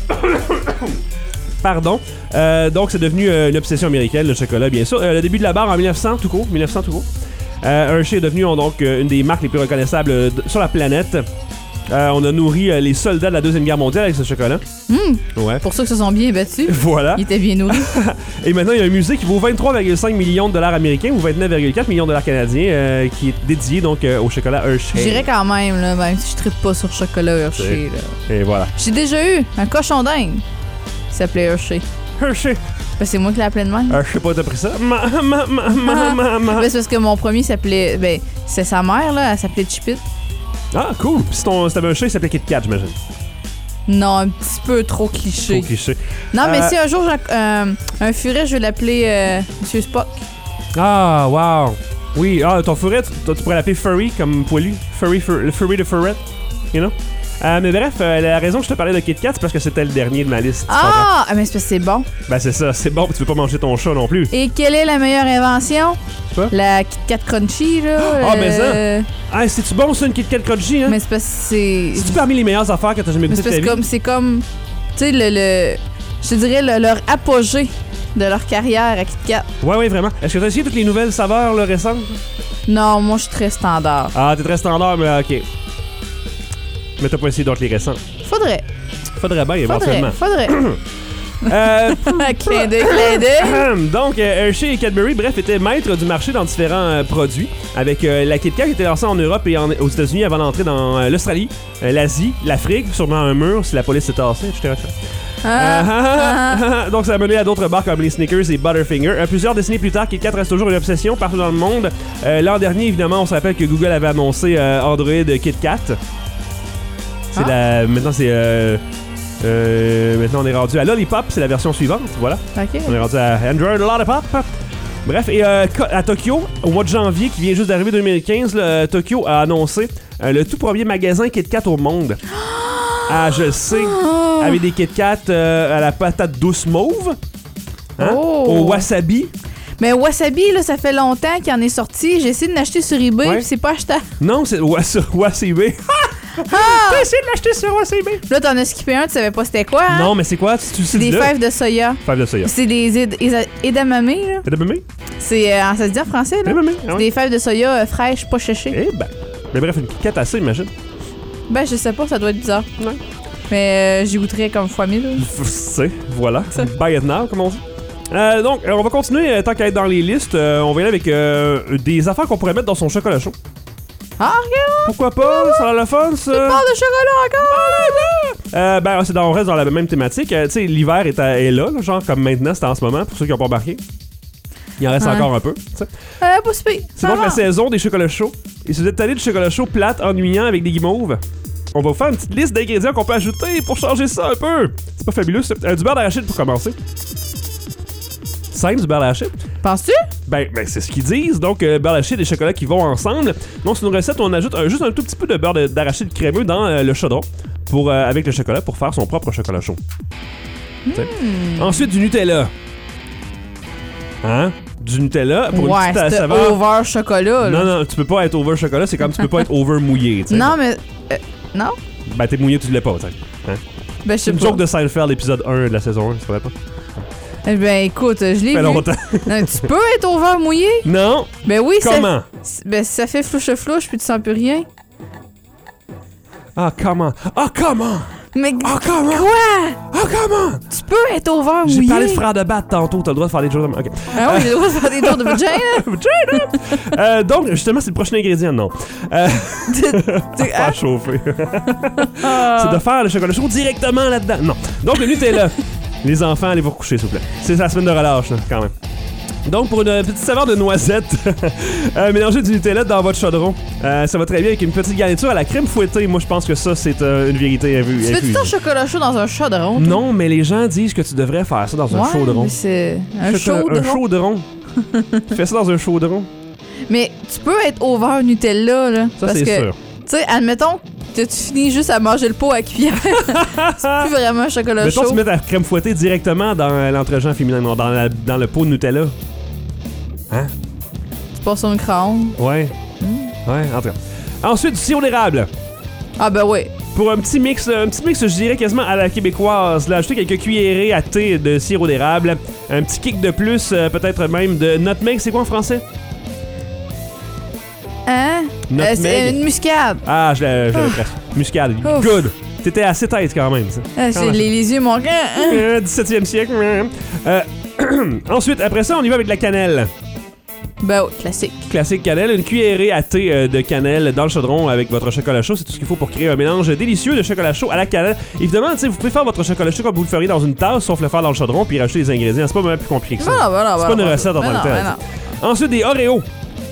Pardon. Euh, donc, c'est devenu euh, une obsession américaine, le chocolat, bien sûr. Euh, le début de la barre en mille neuf cents, tout court. mille neuf cents, tout court. Euh, Hershey est devenu donc euh, une des marques les plus reconnaissables euh, de- sur la planète. Euh, on a nourri euh, les soldats de la Deuxième Guerre mondiale avec ce chocolat. Mmh. Ouais. Pour ceux qui se sont bien battus, Voilà. ils étaient bien nourris. Et maintenant, il y a un musée qui vaut vingt-trois virgule cinq millions de dollars américains ou vingt-neuf virgule quatre millions de dollars canadiens euh, qui est dédié donc euh, au chocolat Hershey. Je dirais quand même, là, même si je trippe pas sur chocolat Hershey. Là. Et voilà. J'ai déjà eu un cochon dingue qui s'appelait Hershey. Hershey. Ben, c'est moi qui l'ai appelé de même. Euh, je sais pas, t'as pris ça? Ma, ma, ma, ma, ma, ma. Ben, c'est parce que mon premier s'appelait... Ben, c'est sa mère, là, elle s'appelait Chipit. Ah, cool. Puis si ton- si t'avais un chat, il s'appelait Kit Kat, j'imagine. Non, un petit peu trop cliché. Trop cliché. Non, mais Euh, si un jour j'ai euh, un furet, je vais l'appeler euh, Monsieur Spock. Ah, wow. Oui, ah, ton furet, tu, tu pourrais l'appeler Furry, comme poilu. Furry, fur, le Furry de Furret, you know? Euh, mais bref, euh, la raison que je te parlais de Kit Kat, c'est parce que c'était le dernier de ma liste. tu comprends? Ah! Ah, mais c'est parce que c'est bon. Ben c'est ça, c'est bon, puis tu veux pas manger ton chat non plus. Et quelle est la meilleure invention? Quoi? La Kit Kat Crunchy, là. Ah, mais ça. euh, Ah, c'est-tu bon ça, une Kit Kat Crunchy, hein? Mais c'est parce que c'est... C'est-tu parmi les meilleures affaires que t'as jamais Mais goûté c'est de parce ta que vie? comme, c'est comme, tu sais, le, le, je te dirais le- leur apogée de leur carrière à Kit Kat. Ouais, ouais, vraiment. Est-ce que t'as essayé toutes les nouvelles saveurs là, récentes? Non, moi, je suis très standard. Ah, t'es très standard, mais ok. Mais t'as pas essayé d'autres les récents. Faudrait, Faudrait bien, faudrait, éventuellement. faudrait. euh, clin d'œil, clin d'œil. Donc, euh, Hershey et Cadbury, bref, étaient maîtres du marché dans différents euh, produits. Avec euh, la Kit Kat qui était lancée en Europe et en- aux États-Unis avant d'entrer dans euh, l'Australie, euh, l'Asie, l'Afrique, sûrement un mur si la police s'est tassée, et cetera. Ah, Ah, Donc, ça a mené à d'autres barres comme les Snickers et Butterfinger. Euh, plusieurs décennies plus tard, Kit Kat reste toujours une obsession partout dans le monde. Euh, L'an dernier, évidemment, on se rappelle que Google avait annoncé euh, Android Kit Kat. C'est Ah. la. Maintenant, c'est. Euh, euh, maintenant, on est rendu à Lollipop, c'est la version suivante. Voilà. ok. On est rendu à Android Lollipop. Bref, et euh, co- à Tokyo, au mois de janvier, qui vient juste d'arriver deux mille quinze, là, euh, Tokyo a annoncé euh, le tout premier magasin Kit Kat au monde. Ah, je le sais. Avec des Kit Kat euh, à la patate douce mauve. Hein? Oh. Au wasabi. Mais Wasabi, là, ça fait longtemps qu'il en est sorti. J'ai essayé de l'acheter sur eBay, Ouais. puis c'est pas achetable. Non, c'est was- wasabi. T'as essayé de l'acheter sur O C B? Là, t'en as skippé un, tu savais pas c'était quoi, hein? Non, mais c'est quoi? Tu, tu sais C'est des là? fèves de soya. Fèves de soya. C'est des ed- ed- edamame, là. T'as de mémé? C'est, euh, ça se dit en français, là? T'as de mémé? C'est des fèves de soya euh, fraîches, pas séchées. Eh ben. Mais bref, une piquette assez, imagine. Ben, je sais pas, ça doit être bizarre. Ouais. Mais euh, j'y goûterais comme fois mille. C'est, voilà. Buy it now, comme on dit. Euh, donc, euh, on va continuer, euh, tant qu'à être dans les listes, euh, on va y aller avec euh, des affaires qu'on pourrait mettre dans son chocolat chaud. Ah, regarde! Pourquoi pas? Ça a l'air le fun, ça? Tu parles de chocolat encore! Euh, ben, c'est dans, on reste dans la même thématique. Euh, tu sais, l'hiver est, à- est là, là, genre comme maintenant, c'est en ce moment, pour ceux qui n'ont pas embarqué. Il en reste Ouais. encore un peu, tu sais. Euh, pas si pire. C'est Ça donc va. la saison des chocolats chauds. Et si vous êtes tanné de chocolat chaud plate, ennuyant, avec des guimauves, on va vous faire une petite liste d'ingrédients qu'on peut ajouter pour changer ça un peu. C'est pas fabuleux, ça. Euh, du beurre d'arachide pour commencer. Simple, du beurre d'arachide. Penses-tu? Ben, ben c'est ce qu'ils disent. Donc, euh, beurre d'arachide et chocolat qui vont ensemble. Donc, c'est une recette où on ajoute un- juste un tout petit peu de beurre de- d'arachide crémeux dans euh, le chaudron pour, euh, avec le chocolat pour faire son propre chocolat chaud. T'sais. Ensuite, du Nutella. Hein? Du Nutella pour une Ouais, petite euh, c'est saveur. over chocolat, là. Non, non, tu peux pas être over chocolat, c'est comme tu peux pas être over mouillé. t'sais. Non, mais... euh, non? Ben, t'es mouillé, tu l'es pas, t'sais. Hein? Ben, je C'est sais une pas. joke de Seinfeld, épisode un de la saison un, c'est vrai pas? Eh ben, écoute, je l'ai Ça fait vu. longtemps. Non, tu peux être over mouillé? Non? Ben oui, ça... Comment? Ben, ça fait flouche-flouche, puis tu sens plus rien. Ah, comment? Ah, comment? Mais Ah, comment? quoi? Ah, comment? Tu peux être over mouillé? J'ai parlé de frère de batte tantôt, t'as le droit de faire des choses comme... Ok. Ah oui, j'ai le droit de faire des tours de vagina. Vagina! euh, donc, justement, c'est le prochain ingrédient, non. Euh, Tu- faire ah, chauffer. ah. C'est de faire le chocolat chaud directement là-dedans. Non. Donc, le Nutella. Les enfants, allez vous recoucher, s'il vous plaît. C'est la semaine de relâche, là, quand même. Donc, pour une petite saveur de noisette, euh, mélangez du Nutella dans votre chaudron. Euh, ça va très bien avec une petite garniture à la crème fouettée. Moi, je pense que ça, c'est euh, une vérité invue. Tu fais-tu ton chocolat chaud dans un chaudron? toi? Non, mais les gens disent que tu devrais faire ça dans un Ouais, chaudron. mais c'est un Fais-toi chaudron. Un chaudron. Tu fais ça dans un chaudron. Mais tu peux être over Nutella, là. Ça, parce c'est que, sûr. tu sais, admettons que tu finis juste à manger le pot à cuillère. C'est plus vraiment un chocolat Mettons, chaud. tu mets ta crème fouettée directement dans euh, l'entregent féminin, non, dans, la- dans le pot de Nutella. Hein? Tu passes sur un micro-ondes. Ouais. Hmm. Ouais, en tout cas. Ensuite, du sirop d'érable. Ah ben oui. Pour un petit mix, un petit mix, je dirais quasiment à la québécoise. Là, ajouter quelques cuillerées à thé de sirop d'érable. Un petit kick de plus, euh, peut-être même de nutmeg. C'est quoi en français? Hein? Euh, Nutmeg. c'est une muscade. Ah, je l'avais je l'avais Ouf. presque. Muscade. Ouf. Good. T'étais assez tête quand même, ça. Ah, j'ai les, les yeux, mon gars. Hein? Euh, dix-septième siècle. Euh, ensuite, après ça, on y va avec la cannelle. Ben oui, classique. Classique cannelle, une cuillerée à thé euh, de cannelle dans le chaudron avec votre chocolat chaud. C'est tout ce qu'il faut pour créer un mélange délicieux de chocolat chaud à la cannelle. Évidemment, tu sais, vous pouvez faire votre chocolat chaud comme vous le feriez dans une tasse, sauf le faire dans le chaudron puis rajouter les ingrédients. C'est pas vraiment plus compliqué que ça. Ben non, ben non, C'est ben pas non, une ben recette en non, tant que ben telle. non, ben Ensuite, des Oreos.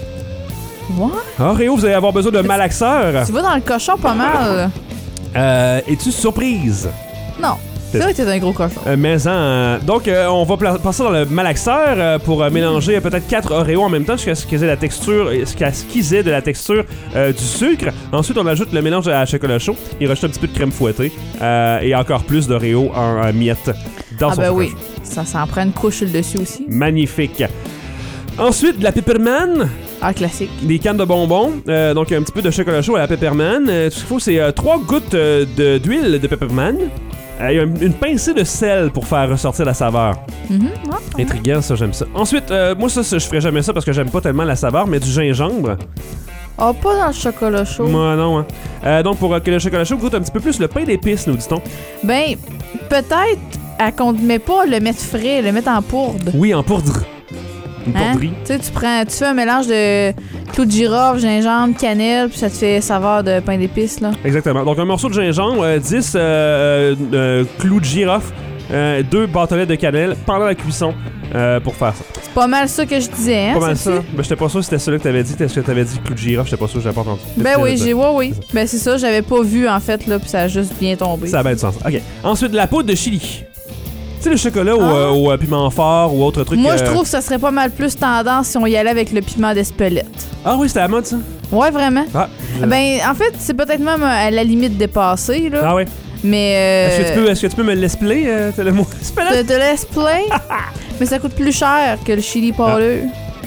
non. What? Oreos, vous allez avoir besoin de malaxeur. Tu vas dans le cochon pas mal. Euh, Es-tu surprise? Non. C'est vrai que t'es un gros cochon. Euh, mais en- donc, euh, on va pla- passer dans le malaxeur euh, pour euh, mélanger euh, peut-être quatre Oreos en même temps jusqu'à ce qu'ils aient la texture, jusqu'à ce qu'ils aient de la texture euh, du sucre. Ensuite, on ajoute le mélange à chocolat chaud et rajoute un petit peu de crème fouettée euh, et encore plus d'Oreos en, en miettes dans Ah son ben chocolat oui. chaud. Ça, ça en prend une couche sur le dessus aussi. Magnifique. Ensuite, de la pepperman, Ah, classique. des cannes de bonbons, euh, donc un petit peu de chocolat chaud à la pepperman. Euh, tout ce qu'il faut, c'est euh, trois gouttes euh, de- d'huile de pepperman. Euh, et une, une pincée de sel pour faire ressortir la saveur. Mhm, ah. Intriguant, ça, j'aime ça. Ensuite, euh, moi, ça, ça, je ferais jamais ça parce que j'aime pas tellement la saveur, mais du gingembre. Ah, pas dans le chocolat chaud. Moi, non, hein. Euh, donc, pour euh, que le chocolat chaud goûte un petit peu plus le pain d'épices, nous dit-on. Ben, peut-être à qu'on ne met pas le mettre frais, le mettre en poudre. Oui, en poudre. Une Hein? poudrerie. Tu sais, tu prends, tu fais un mélange de clou de girofle, gingembre, cannelle, puis ça te fait saveur de pain d'épices, là. Exactement. Donc, un morceau de gingembre, euh, dix euh, euh, clous de girofle, euh, deux bâtonnets de cannelle pendant la cuisson euh, pour faire ça. C'est pas mal ça que je disais, hein? Pas mal ça. sais-tu? Ben, j'étais pas sûr si c'était celui que t'avais dit. Est-ce que t'avais dit clou de girofle? J'étais pas sûr, j'avais pas entendu. Ben Qu'est-ce que oui, t'avais j'ai, dit? ouais, oui. Ben c'est ça, j'avais pas vu, en fait, là, puis ça a juste bien tombé. Ça a bien du sens. OK. Ensuite, la poudre de chili. Tu sais, le chocolat au, Ah. euh, au euh, piment fort ou autre truc. Moi, euh, je trouve que ça serait pas mal plus tendance si on y allait avec le piment d'Espelette. Ah oui, c'était à la mode, ça? Ouais, vraiment. Ah, je- Ben, en fait, c'est peut-être même à la limite dépassée, là. ah ouais. Mais. Euh, Est-ce que, tu peux, est-ce que tu peux me l'expliquer, euh, t'as le mot? te, te laisse plein, mais ça coûte plus cher que le chili pâleux.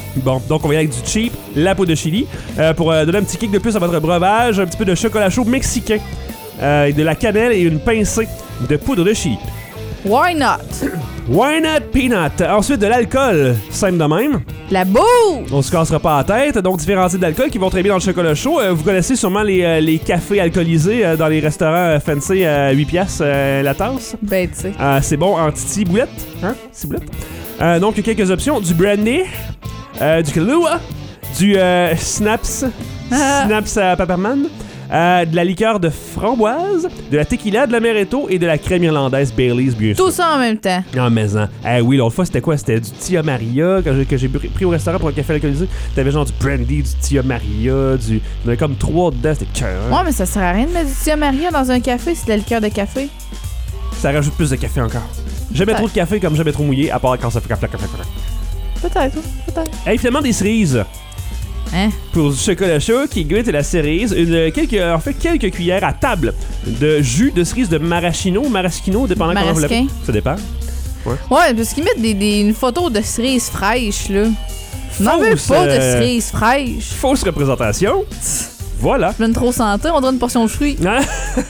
Bon, donc on va y aller avec du cheap, la poudre de chili. Euh, pour euh, donner un petit kick de plus à votre breuvage, un petit peu de chocolat chaud mexicain, euh, et de la cannelle et une pincée de poudre de chili. Why not? Why not peanut? Ensuite, de l'alcool, simple de même. La boue! On se cassera pas la tête. Donc, différents types d'alcool qui vont très bien dans le chocolat chaud. Euh, vous connaissez sûrement les, euh, les cafés alcoolisés euh, dans les restaurants euh, fancy à huit piastres euh, la tasse. Ben, tu sais. Euh, c'est bon en titi boulette. Hein? Ciboulette. Euh, donc, il y a quelques options. Du brandy, euh, du Kahlua, du euh, Snaps, Ah. Snaps à Pepperman, euh, de la liqueur de framboise, de la tequila, de l'amaretto et de la crème irlandaise Baileys, bien sûr. Tout ça en même temps. En maison. Eh oui, l'autre fois, c'était quoi? C'était du Tia Maria que j'ai, que j'ai pris au restaurant pour un café alcoolisé. T'avais genre du brandy, du Tia Maria, du... Il y en avait comme trois dedans, c'était cœur. Ouais, mais ça sert à rien de mettre du Tia Maria dans un café, c'est de la liqueur de café. Ça rajoute plus de café encore. Jamais Ouais. trop de café comme jamais trop mouillé, à part quand ça fait café, café, café. Peut-être, oui, peut-être. Et finalement, des cerises. Hein? Pour du chocolat chaud qui goûte la cerise, une, quelques, en fait quelques cuillères à table de jus de cerise de maraschino, maraschino, dépendant comment vous l'appelez. Ça dépend. Ouais, parce qu'ils mettent des, des, une photo de cerise fraîche, là. N'en veux Fausse, pas de euh, cerise fraîche. Fausse représentation. Voilà. Je donne trop santé, on donne une portion de fruits. Hein?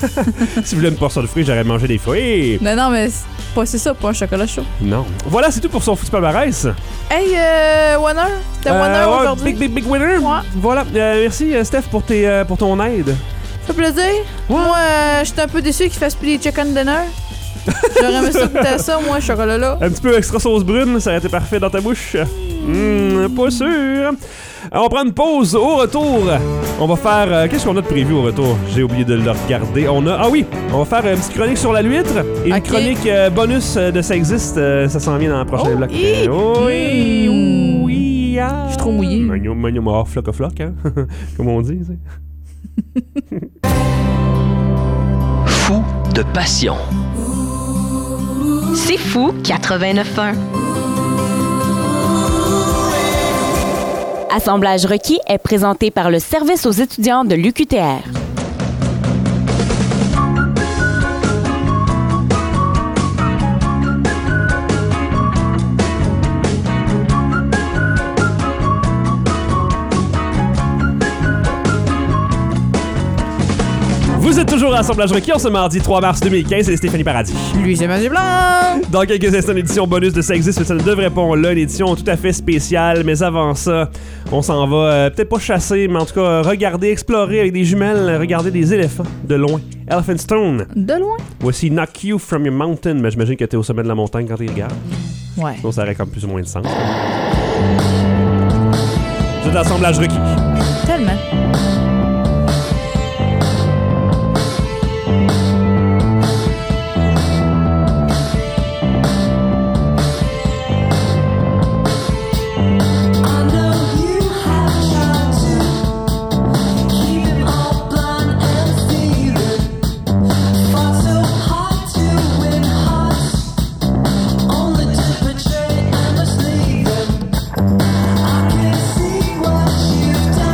Si vous voulez une portion de fruits, j'aurais mangé des fruits. Non, non, mais c'est pas c'est ça, pas un chocolat chaud. Non. Voilà, c'est tout pour son foutu palmarès. Hey, euh, winner? C'était winner Euh, ouais, aujourd'hui. Big, big, big winner. Ouais. Voilà. Euh, merci, euh, Steph, pour, tes, euh, pour ton aide. Ça fait plaisir. Moi, euh, j'étais un peu déçu qu'il fasse plus les chicken dinner. J'aurais aimé ça goûter à ça, moi, ce chocolat-là. Un petit peu extra sauce brune, ça aurait été parfait dans ta bouche. Hum, pas sûr. Alors, on prend une pause. Au retour, on va faire... euh, qu'est-ce qu'on a de prévu au retour? J'ai oublié de le regarder. On a... Ah oui! On va faire une petite chronique sur la l'huître et une Ok. chronique euh, bonus euh, de Ça existe. Euh, ça s'en vient dans le prochain Oh, bloc. hi! Oh, oui! Mm. Oui! Ah. Je suis trop mouillé. Magno, magno, ah, floc à floc, hein? Comme on dit, tu sais. Fou de passion. C'est fou quatre-vingt-neuf un. Assemblage requis est présenté par le service aux étudiants de l'U Q T R. Vous êtes toujours à Assemblage requis en ce mardi trois mars deux mille quinze, c'est Stéphanie Paradis. Lui, c'est Mathieu Blanc. Dans quelques instants, l'édition bonus de Ça existe, mais ça ne devrait pas. On l'a, une édition tout à fait spéciale. Mais avant ça, on s'en va euh, peut-être pas chasser, mais en tout cas euh, regarder, explorer avec des jumelles, regarder des éléphants de loin. Elephant Stone. De loin. Voici Knock You From Your Mountain. Mais j'imagine que t'es au sommet de la montagne quand tu regardes. Ouais. Sinon, ça aurait comme plus ou moins de sens. Vous êtes à Assemblage requis. Tellement. I can see what you've done.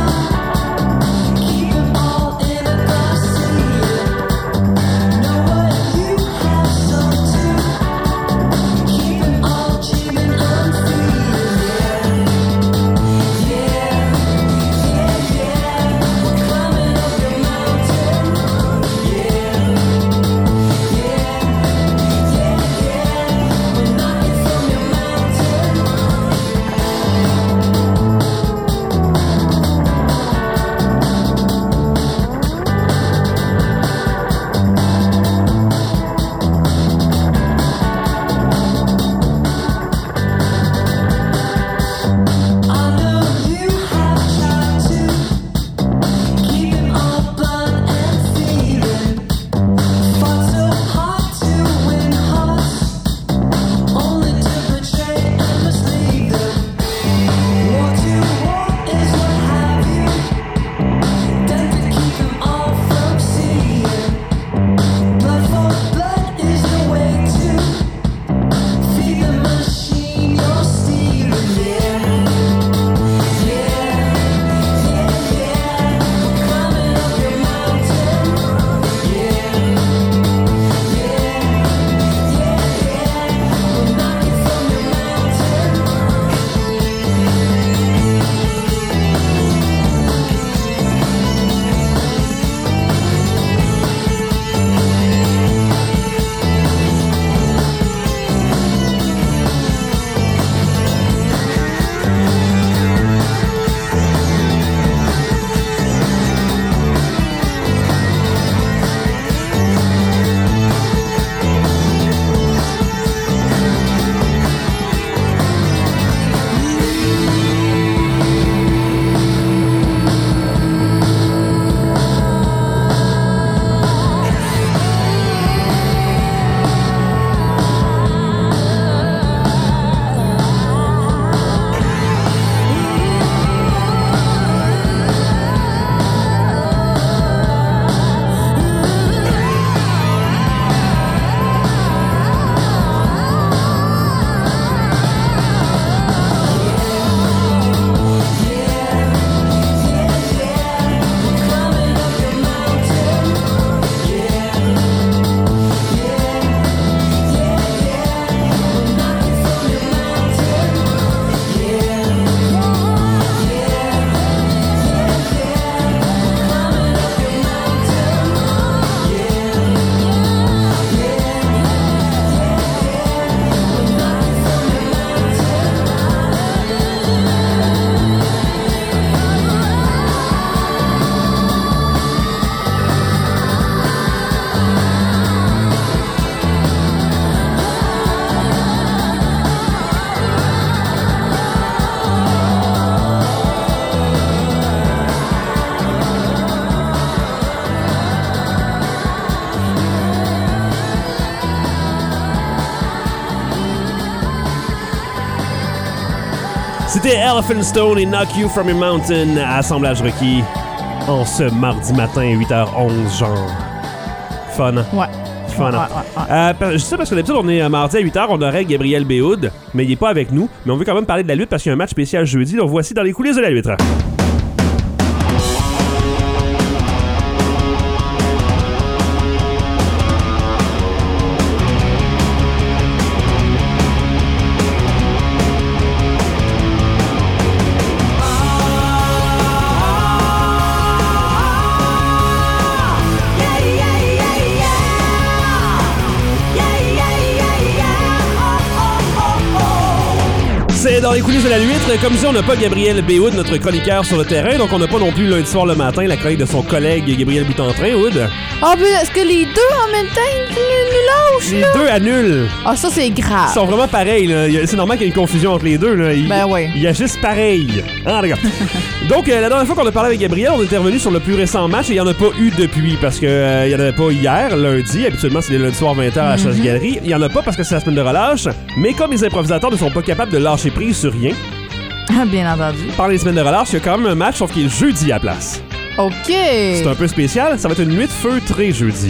C'était Elephant Stone et Knock You From Your Mountain à Assemblage requis en ce mardi matin, huit heures onze, genre. Fun. Ouais. Fun. Ouais, ouais, ouais. Euh, je sais parce que d'habitude, on est euh, mardi à huit heures, on aurait Gabriel Béhoud, mais il est pas avec nous. Mais on veut quand même parler de la lutte parce qu'il y a un match spécial jeudi. Donc voici dans les coulisses de la lutte. C'est dans les coulisses de la lutte. Comme ça, on n'a pas Gabriel Béhoud, notre chroniqueur sur le terrain, donc on n'a pas non plus lundi soir le matin la chronique de son collègue Gabriel Boutentrin, Hood. Ah, ben, est-ce que les deux en même temps, ils nous lâchent, Les là? deux annulent. Ah, ça, c'est grave. Ils sont vraiment pareils, là. Il y a- C'est normal qu'il y ait une confusion entre les deux, là. Ils, Ben ouais. Ils agissent pareil. Ah, regarde. Donc, euh, la dernière fois qu'on a parlé avec Gabriel, on était revenu sur le plus récent match et il n'y en a pas eu depuis parce que euh, il n'y en avait pas hier, lundi. Habituellement, c'est les lundis soirs vingt heures à la Chasse Galerie. Il n'y en a pas parce que c'est la semaine de relâche. Mais comme les improvisateurs ne sont pas capables de lâcher prise sur rien, Ah, bien entendu. par les semaines de relâche, il y a quand même un match, sauf qu'il est jeudi à la place. OK. C'est un peu spécial. Ça va être une nuit feutrée jeudi.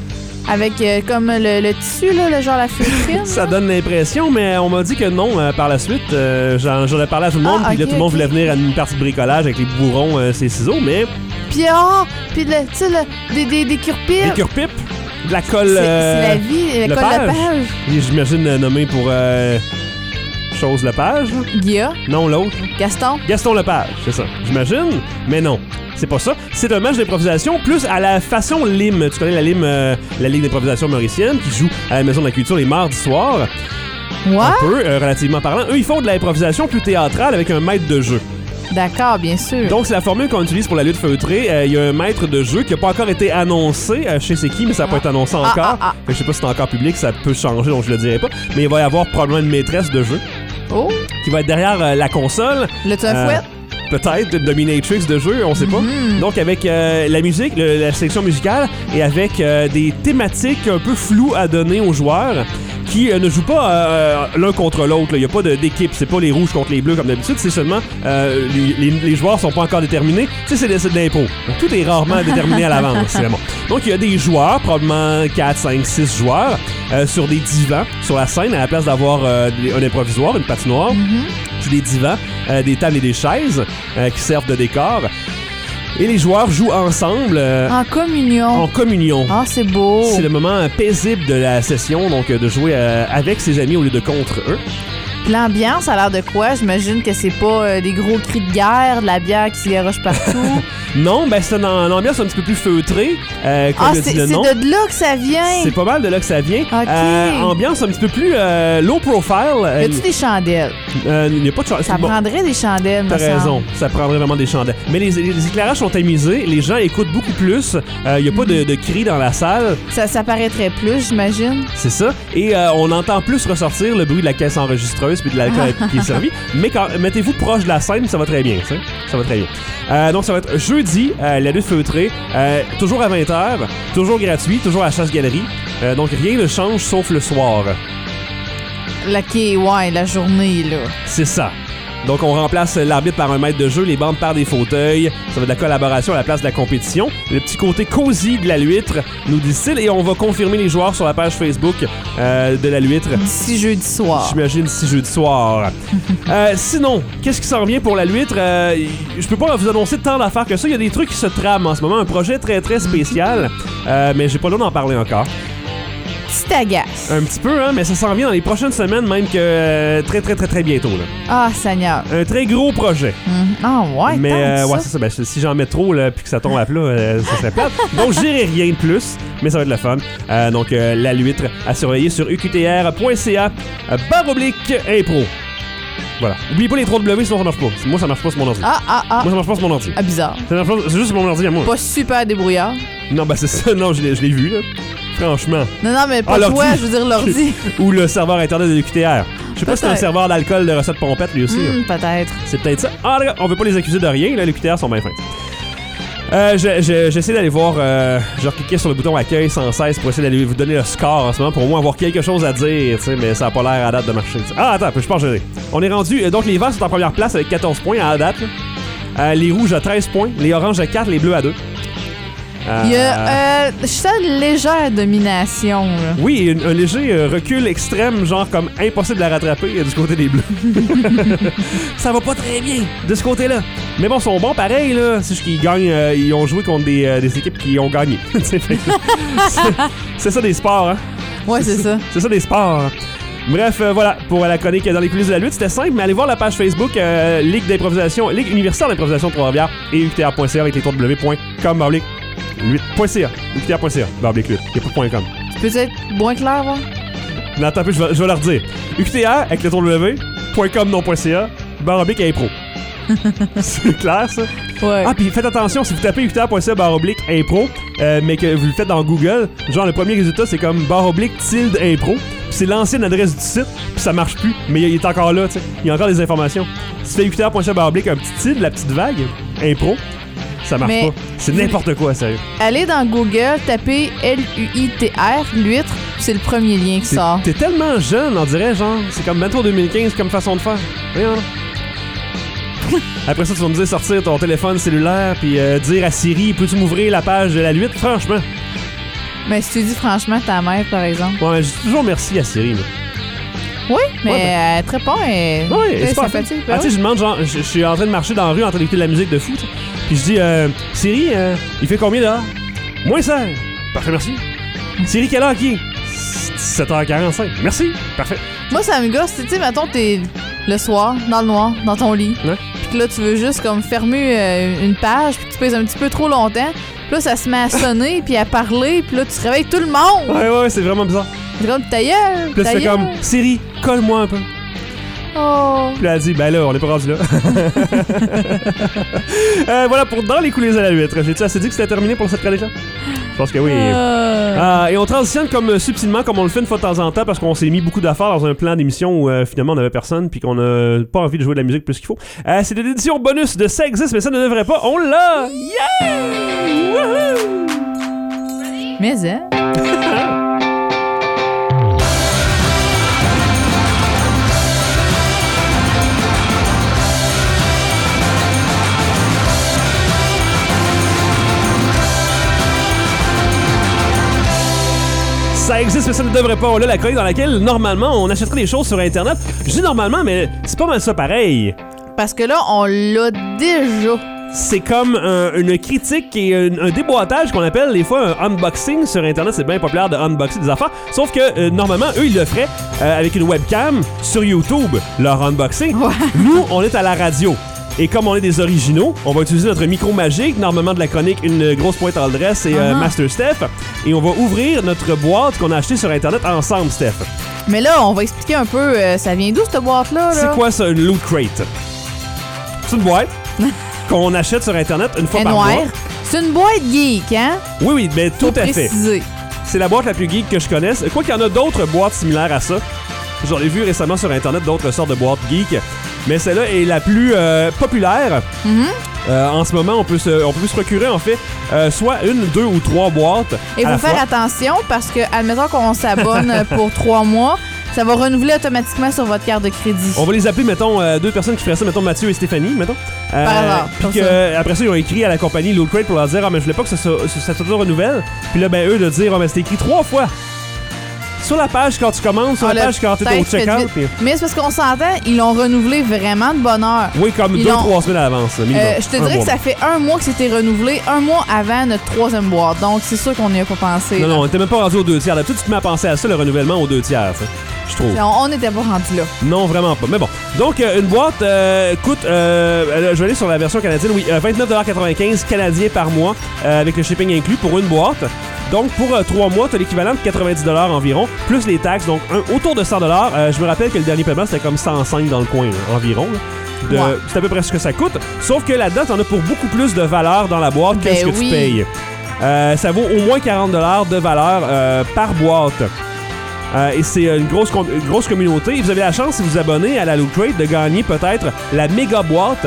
Avec euh, comme le, le tissu, là, le genre la feutrine. Ça donne l'impression, mais on m'a dit que non euh, par la suite. Euh, j'en, j'en ai parlé à tout le monde, Ah, puis là, ok, tout le monde ok. voulait venir à une partie de bricolage avec les bourrons, euh, ses ciseaux, mais Puis, ah, puis le- tu sais, le- des, des, des cure-pipes. des cure-pipes, de la colle. C'est euh, c'est la vie, la colle Lepage. Lepage. et j'imagine euh, nommé pour euh, Chose Lepage. Guilla, Non, l'autre. Gaston. Gaston Lepage, c'est ça. J'imagine, mais non. C'est pas ça. C'est un match d'improvisation plus à la façon Lime. Tu connais la Lime, euh, la Ligue d'improvisation mauricienne qui joue à la Maison de la Culture les mardis soirs. Ouais. Un peu, euh, relativement parlant. Eux, ils font de l'improvisation plus théâtrale avec un maître de jeu. D'accord, bien sûr. Donc, c'est la formule qu'on utilise pour la lutte feutrée. Euh, Il y a un maître de jeu qui n'a pas encore été annoncé. Euh, je sais c'est qui, mais ça n'a pas été annoncé Ah, encore. ah, ah. Fait que je sais pas si c'est encore public, ça peut changer, donc je le dirai pas. Mais il va y avoir probablement une maîtresse de jeu Oh, qui va être derrière euh, la console. là, tu as un Euh, fouet? Peut-être une dominatrix de jeu, on sait pas. Mhm. Donc avec euh, la musique, le- la sélection musicale et avec euh, des thématiques un peu floues à donner aux joueurs qui euh, ne jouent pas euh, l'un contre l'autre. Il n'y a pas de- d'équipe, c'est pas les rouges contre les bleus comme d'habitude, c'est seulement euh, les, les- les joueurs sont pas encore déterminés. Tu sais, c'est de, c'est de l'impôt. Donc, tout est rarement déterminé à l'avance, c'est bon. Donc il y a des joueurs, probablement quatre, cinq, six joueurs, euh, sur des divans sur la scène à la place d'avoir euh, des- un improvisoire, une patinoire. C'est des divans, euh, des tables et des chaises euh, qui servent de décor. Et les joueurs jouent ensemble euh, En communion. en communion. Ah, c'est beau. C'est le moment euh, paisible de la session, donc euh, de jouer euh, avec ses amis au lieu de contre eux. Puis l'ambiance a l'air de quoi? J'imagine que c'est pas euh, des gros cris de guerre, de la bière qui se garoche partout. Non, ben c'est une, une ambiance un petit peu plus feutrée, euh, comme Ah, le c'est dit le c'est nom. de là que ça vient. C'est pas mal de là que ça vient. Ok. Euh, ambiance un petit peu plus euh, low profile. Y a-tu des chandelles? Euh, Il n'y a pas de chandelle. Ça prendrait des chandelles, me T'as semble. raison, ça prendrait vraiment des chandelles. Mais les, les éclairages sont tamisés, les gens écoutent beaucoup plus, il n'y a pas de, de cris dans la salle, Ça, ça paraîtrait plus, j'imagine. c'est ça, et euh, on entend plus ressortir le bruit de la caisse enregistreuse puis de l'alcool qui est servi, mais quand mettez-vous proche de la scène, ça va très bien, ça, ça va très bien. Euh, donc ça va être jeudi, euh, la lutte feutrée, euh, toujours à vingt heures, toujours gratuit, toujours à la Chasse-Galerie, euh, donc rien ne change sauf le soir. La qui ouais, la journée, là. C'est ça. Donc, on remplace l'arbitre par un maître de jeu, les bandes par des fauteuils. Ça va de la collaboration à la place de la compétition. Le petit côté cosy de la Luître, nous dit-il. Et on va confirmer les joueurs sur la page Facebook euh, de la Luître. D'ici jeudi soir. J'imagine si jeudi soir. euh, sinon, qu'est-ce qui s'en vient pour la Luître? Euh, je peux pas vous annoncer tant d'affaires que ça. Il y a des trucs qui se trament en ce moment. Un projet très, très spécial. Euh, mais j'ai pas le droit d'en parler encore. Petit agace. Un petit peu, hein, mais ça s'en vient dans les prochaines semaines, même que euh, très, très, très, très bientôt. Là. Ah, Seigneur. Un très gros projet. Mhm. Ah, ouais, Mais tant que euh, ça. ouais, c'est ça. Ben, si j'en mets trop là, puis que ça tombe à plat, euh, ça serait plate. Donc, je dirai rien de plus, mais ça va être le fun. Euh, donc, euh, la Luître à surveiller sur u q t r point c a euh, barre oblique impro. Voilà. N'oubliez pas les trois W, sinon ça marche pas. Moi, ça marche pas sur mon ordi. Ah, ah, ah. Moi, ça marche pas sur mon ordi. Ah, bizarre. Ça marche pas- C'est juste sur mon ordi à moi. Pas super débrouillard. Non, ben c'est ça. Non, je l'ai je l'ai vu, là. Franchement. Non, non, mais pas Ah, l'ordi. toi, je veux dire l'ordi. Ou le serveur internet de l'U Q T R. Je sais pas si c'est un Peut-être. serveur d'alcool de recette pompette, lui aussi. là. Hmm, peut-être. C'est peut-être ça. Ah, regarde, on veut pas les accuser de rien, là, les Q T R sont bien fins. Euh, je- je- j'essaie d'aller voir, euh, genre cliquer sur le bouton accueil sans cesse pour essayer d'aller vous donner le score en ce moment pour au moins avoir quelque chose à dire, tu sais, mais ça a pas l'air à date de marcher. t'sais. Ah, attends, je pense que j'ai. On est rendu, euh, donc les verts sont en première place avec quatorze points à date. Là. Euh, les rouges à treize points, les oranges à quatre, les bleus à deux. Euh, Il y a, euh, je sens une légère domination, là. Oui, un, un léger euh, recul extrême, genre comme impossible à rattraper euh, du côté des bleus. Ça va pas très bien de ce côté-là. Mais bon, ils sont bons pareil, là. C'est juste qu'ils gagnent, euh, ils ont joué contre des, euh, des équipes qui ont gagné. c'est, c'est ça des sports, hein? Ouais, c'est ça. C'est ça des sports. hein. Bref, euh, voilà, pour la chronique dans les coulisses de la lutte, c'était simple, mais allez voir la page Facebook euh, Ligue d'improvisation, Ligue universitaire d'improvisation de Trois-Rivières et U Q T R point C A avec les tours W point com barblique huit point C A. U Q T R point C A barblique huit. Il n'y a pas de .com. Tu peux être moins clair, ouais? Non, attends un peu, je vais, je vais leur dire. U Q T R avec le tour W, .com non .ca, baroblique impro. C'est clair, ça? Ouais. Ah, puis faites attention, si vous tapez U Q T R point C A baroblique impro, euh, mais que vous le faites dans Google, genre le premier résultat, c'est comme baroblique tilde impro, puis c'est l'ancienne adresse du site, puis ça marche plus, mais il est encore là, tu sais. Il y a encore des informations. Si tu fais U Q T R point C A baroblique un petit tilde, la petite vague, impro, ça marche Mais- pas. C'est n'importe quoi, sérieux. Allez dans Google, tapez L U I T R, l'huître, c'est le premier lien qui T'es, sort. t'es tellement jeune, on dirait, genre, c'est comme bientôt deux mille quinze comme façon de faire. Voyons. Après ça, tu vas me dire sortir ton téléphone cellulaire puis euh, dire à Siri, peux-tu m'ouvrir la page de la huit? Franchement. Mais si tu dis franchement ta mère, par exemple. Ouais, je dis toujours merci à Siri. Là. Oui, mais Ouais, elle te répond, elle Ouais, elle est c'est pas sympathique. Ah, ben tu sais, oui. je demande, genre, je je suis en train de marcher dans la rue en train d'écouter de la musique de fou, tu sais. Puis je dis, euh, Siri, euh, il fait combien là? Moins seize. Parfait, merci. Siri, quelle heure qui est? sept heures quarante-cinq. Merci. Parfait. Moi, ça me gosse. Tu sais, mettons, t'es le soir, dans le noir, dans ton lit. Ouais. Puis que là, tu veux juste comme fermer euh, une page, puis tu pèses un petit peu trop longtemps. Puis là, ça se met à sonner, puis à parler, puis là, tu réveilles tout le monde. Ouais, ouais, c'est vraiment bizarre. C'est comme ta gueule, Puis là, ta tu fais gueule. comme, Siri, colle-moi un peu. Oh. Puis là, elle dit, ben là, on est pas rendu là. euh, voilà pour Dans les coulisses de la huître. J'ai-tu assez dit que c'était terminé pour cette chronique-là? Je pense que oui. Euh. Ah, et on transitionne comme euh, subtilement, comme on le fait une fois de temps en temps, parce qu'on s'est mis beaucoup d'affaires dans un plan d'émission où euh, finalement on n'avait personne, puis qu'on n'a pas envie de jouer de la musique plus qu'il faut. Euh, c'est une édition bonus de Ça existe, mais ça ne devrait pas. On l'a! Yeah! Wouhou! Mais, hein? Ça existe, mais ça ne devrait pas. On a la chronique dans laquelle, normalement, on achèterait des choses sur Internet. Je dis normalement, mais c'est pas mal ça pareil. Parce que là, on l'a déjà. C'est comme un- une critique et un, un déboîtage qu'on appelle des fois un unboxing sur Internet. C'est bien populaire de unboxer des affaires. Sauf que euh, normalement, eux, ils le feraient euh, avec une webcam sur YouTube, leur unboxing. Ouais. Nous, on est à la radio. Et comme on est des originaux, on va utiliser notre micro magique, normalement de la chronique Une grosse pointe à l'adresse et euh, Uh-huh. Master Steph. Et on va ouvrir notre boîte qu'on a achetée sur Internet ensemble, Steph. Mais là, on va expliquer un peu, euh, ça vient d'où cette boîte-là? Là? C'est quoi ça, une loot crate? C'est une boîte qu'on achète sur Internet une fois Elle par noire. mois. C'est une boîte geek, hein? Oui, oui, mais tout Faut à fait. préciser. C'est la boîte la plus geek que je connaisse. Quoi qu'il y en a d'autres boîtes similaires à ça. J'en ai vu récemment sur Internet d'autres sortes de boîtes geek. Mais celle-là est la plus euh, populaire. Mhm. Euh, en ce moment, on peut se, on peut se procurer en fait euh, soit une, deux ou trois boîtes. Et à faut la faire fois. attention parce que, admettons qu'on s'abonne pour trois mois, ça va renouveler automatiquement sur votre carte de crédit. On va les appeler, mettons, euh, deux personnes qui feraient ça, mettons Mathieu et Stéphanie, mettons. Euh, Par hasard, Puis comme que, ça. euh, après ça, ils ont écrit à la compagnie Loot Crate pour leur dire, ah, mais je voulais pas que ça, ça, ça, ça se renouvelle. Puis là, ben, eux, de dire, ah, mais c'était écrit trois fois. Sur la page quand tu commandes, sur On la l'a page quand t'es au peut-être fait checkout. vite. puis- Mais c'est parce qu'on s'entend, ils l'ont renouvelé vraiment de bonne heure. Oui, comme Ils deux, l'ont- trois semaines à l'avance. minimum. Euh, je te Un dirais mois. que ça fait un mois que c'était renouvelé, un mois avant notre troisième boîte. Donc, c'est sûr qu'on n'y a pas pensé. Non, là. non, on était même pas rendu aux deux tiers. D'habitude, tu te mets à penser à ça, le renouvellement aux deux tiers, ça, je trouve. On n'était pas rendu là. Non, vraiment pas. Mais bon. Donc, euh, une boîte euh, coûte, euh, je vais aller sur la version canadienne, oui, euh, vingt-neuf quatre-vingt-quinze canadiens par mois, euh, avec le shipping inclus pour une boîte. Donc, pour euh, trois mois, tu as l'équivalent de quatre-vingt-dix dollars environ, plus les taxes, donc un, autour de cent dollars. Euh, je me rappelle que le dernier paiement, c'était comme cent cinq dans le coin, là, environ. là. De- Ouais. C'est à peu près ce que ça coûte. Sauf que là-dedans, t'en as pour beaucoup plus de valeur dans la boîte que Ben ce que oui. tu payes. Euh, ça vaut au moins quarante dollars de valeur euh, par boîte. Euh, et c'est une grosse, com- une grosse communauté. Et vous avez la chance, si vous vous abonnez à la Loot Crate, de gagner peut-être la méga boîte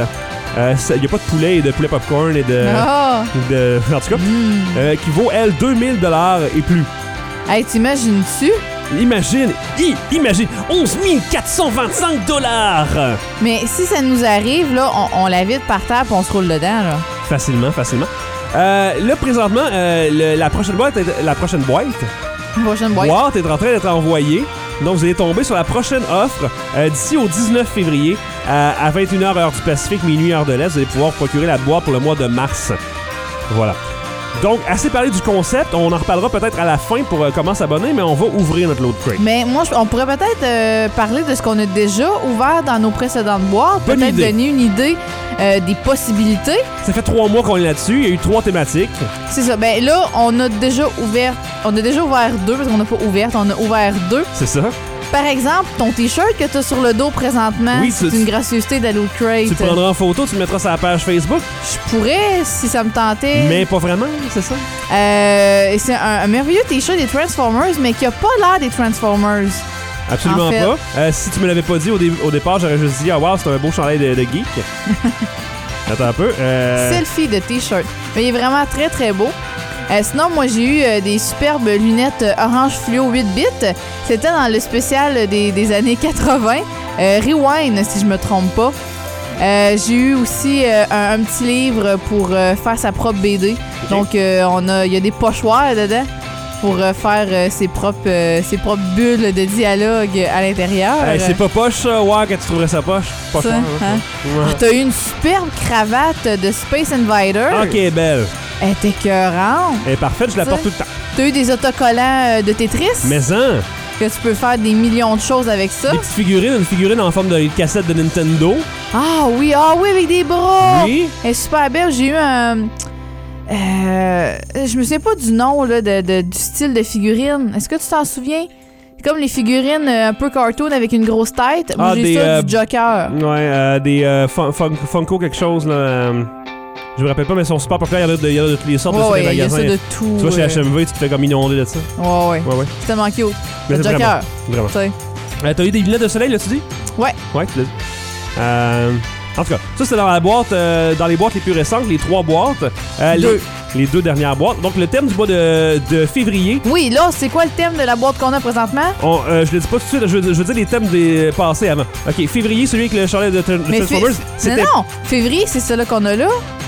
Il euh, n'y a pas de poulet et de poulet popcorn et de... Ah! de en tout cas, Mm. euh, qui vaut, elle, deux mille dollars et plus. Hey, t'imagines-tu? Imagine, i- imagine, onze mille quatre cent vingt-cinq dollars! Mais si ça nous arrive, là, on, on la vide par terre et on se roule dedans, là. Facilement, facilement. Euh, là, présentement, euh, le- la prochaine boîte, est- la prochaine boîte, La prochaine boîte. boîte est en train d'être envoyée. Donc, vous allez tomber sur la prochaine offre euh, d'ici au dix-neuf février euh, à vingt et une heures heure du Pacifique, minuit heure de l'Est. Vous allez pouvoir procurer la boîte pour le mois de mars. Voilà. Donc, assez parlé du concept. On en reparlera peut-être à la fin pour euh, comment s'abonner, mais on va ouvrir notre load crate. Mais moi, je- on pourrait peut-être euh, parler de ce qu'on a déjà ouvert dans nos précédentes boîtes. Bonne Peut-être idée. donner une idée euh, des possibilités. Ça fait trois mois qu'on est là-dessus. Il y a eu trois thématiques. C'est ça. Ben là, on a déjà ouvert, on a déjà ouvert deux parce qu'on n'a pas ouvert. On a ouvert deux. C'est ça. Par exemple, ton t-shirt que tu as sur le dos présentement, Oui, c'est tu- une gracieuseté de la Loot Crate. Tu le prendras en photo, tu le mettras sur la page Facebook. Je pourrais, si ça me tentait. Mais pas vraiment, c'est ça? Euh, et c'est un, un merveilleux t-shirt des Transformers, mais qui a pas l'air des Transformers. Absolument En fait. pas. Euh, si tu me l'avais pas dit au, dé- au départ, j'aurais juste dit « Ah wow, c'est un beau chandail de, de geek. » Attends un peu. Euh... Selfie de t-shirt. Mais il est vraiment très, très beau. Euh, sinon, moi, j'ai eu euh, des superbes lunettes euh, orange fluo huit bits. C'était dans le spécial des, des années quatre-vingts. Euh, Rewind, si je me trompe pas. Euh, j'ai eu aussi euh, un, un petit livre pour euh, faire sa propre B D. Donc, euh, on a, il y a des pochoirs dedans pour euh, faire euh, ses, propres, euh, ses propres bulles de dialogue à l'intérieur. Hey, c'est pas poche, ça? Ouais, quand tu trouverais sa poche. Pas Ça, cher, hein? Ouais. Ah, t'as eu une superbe cravate de Space Invader. Ah, ok, belle. Elle est écœurante. Elle est parfaite, je la porte tout le temps. T'as eu des autocollants euh, de Tetris. Mais hein, Que tu peux faire des millions de choses avec ça. des petites figurines, une figurine en forme de cassette de Nintendo. Ah oui, ah oui, avec des bras. Oui. Elle est super belle. J'ai eu un... Euh, je me souviens pas du nom là, de, de- du style de figurine. Est-ce que tu t'en souviens? C'est comme les figurines euh, un peu cartoon avec une grosse tête. Moi, Ah, j'ai des, ça euh, du Joker. Ouais, euh, des euh, fun- fun- Funko quelque chose, là. euh, je me rappelle pas, mais ils sont super populaires. Il y en a de, il y en a de toutes les sortes Ouais, de ouais, les il y a magasins. ça de tout. Tu vois, chez euh, H M V, tu te fais comme inonder de ça. Ouais, ouais. Ouais, ouais. C'est tellement cute. Mais Le c'est Joker. Vraiment. tu sais. Euh, T'as eu des lunettes de soleil, là, tu dis? Ouais. Ouais, tu l'as dit. Euh, en tout cas, ça, c'est dans la boîte, euh, dans les boîtes les plus récentes, les trois boîtes. Euh, les- Deux. Les, deux dernières boîtes. Donc, le thème du mois de, de février. Oui, là, c'est quoi le thème de la boîte qu'on a présentement? On, euh, je le dis pas tout de suite, je veux, je veux dire les thèmes des passés avant. Ok, février, celui avec le chalet de, de Mais Transformers. fé- C'était. non, non, février, c'est celui qu'on a là.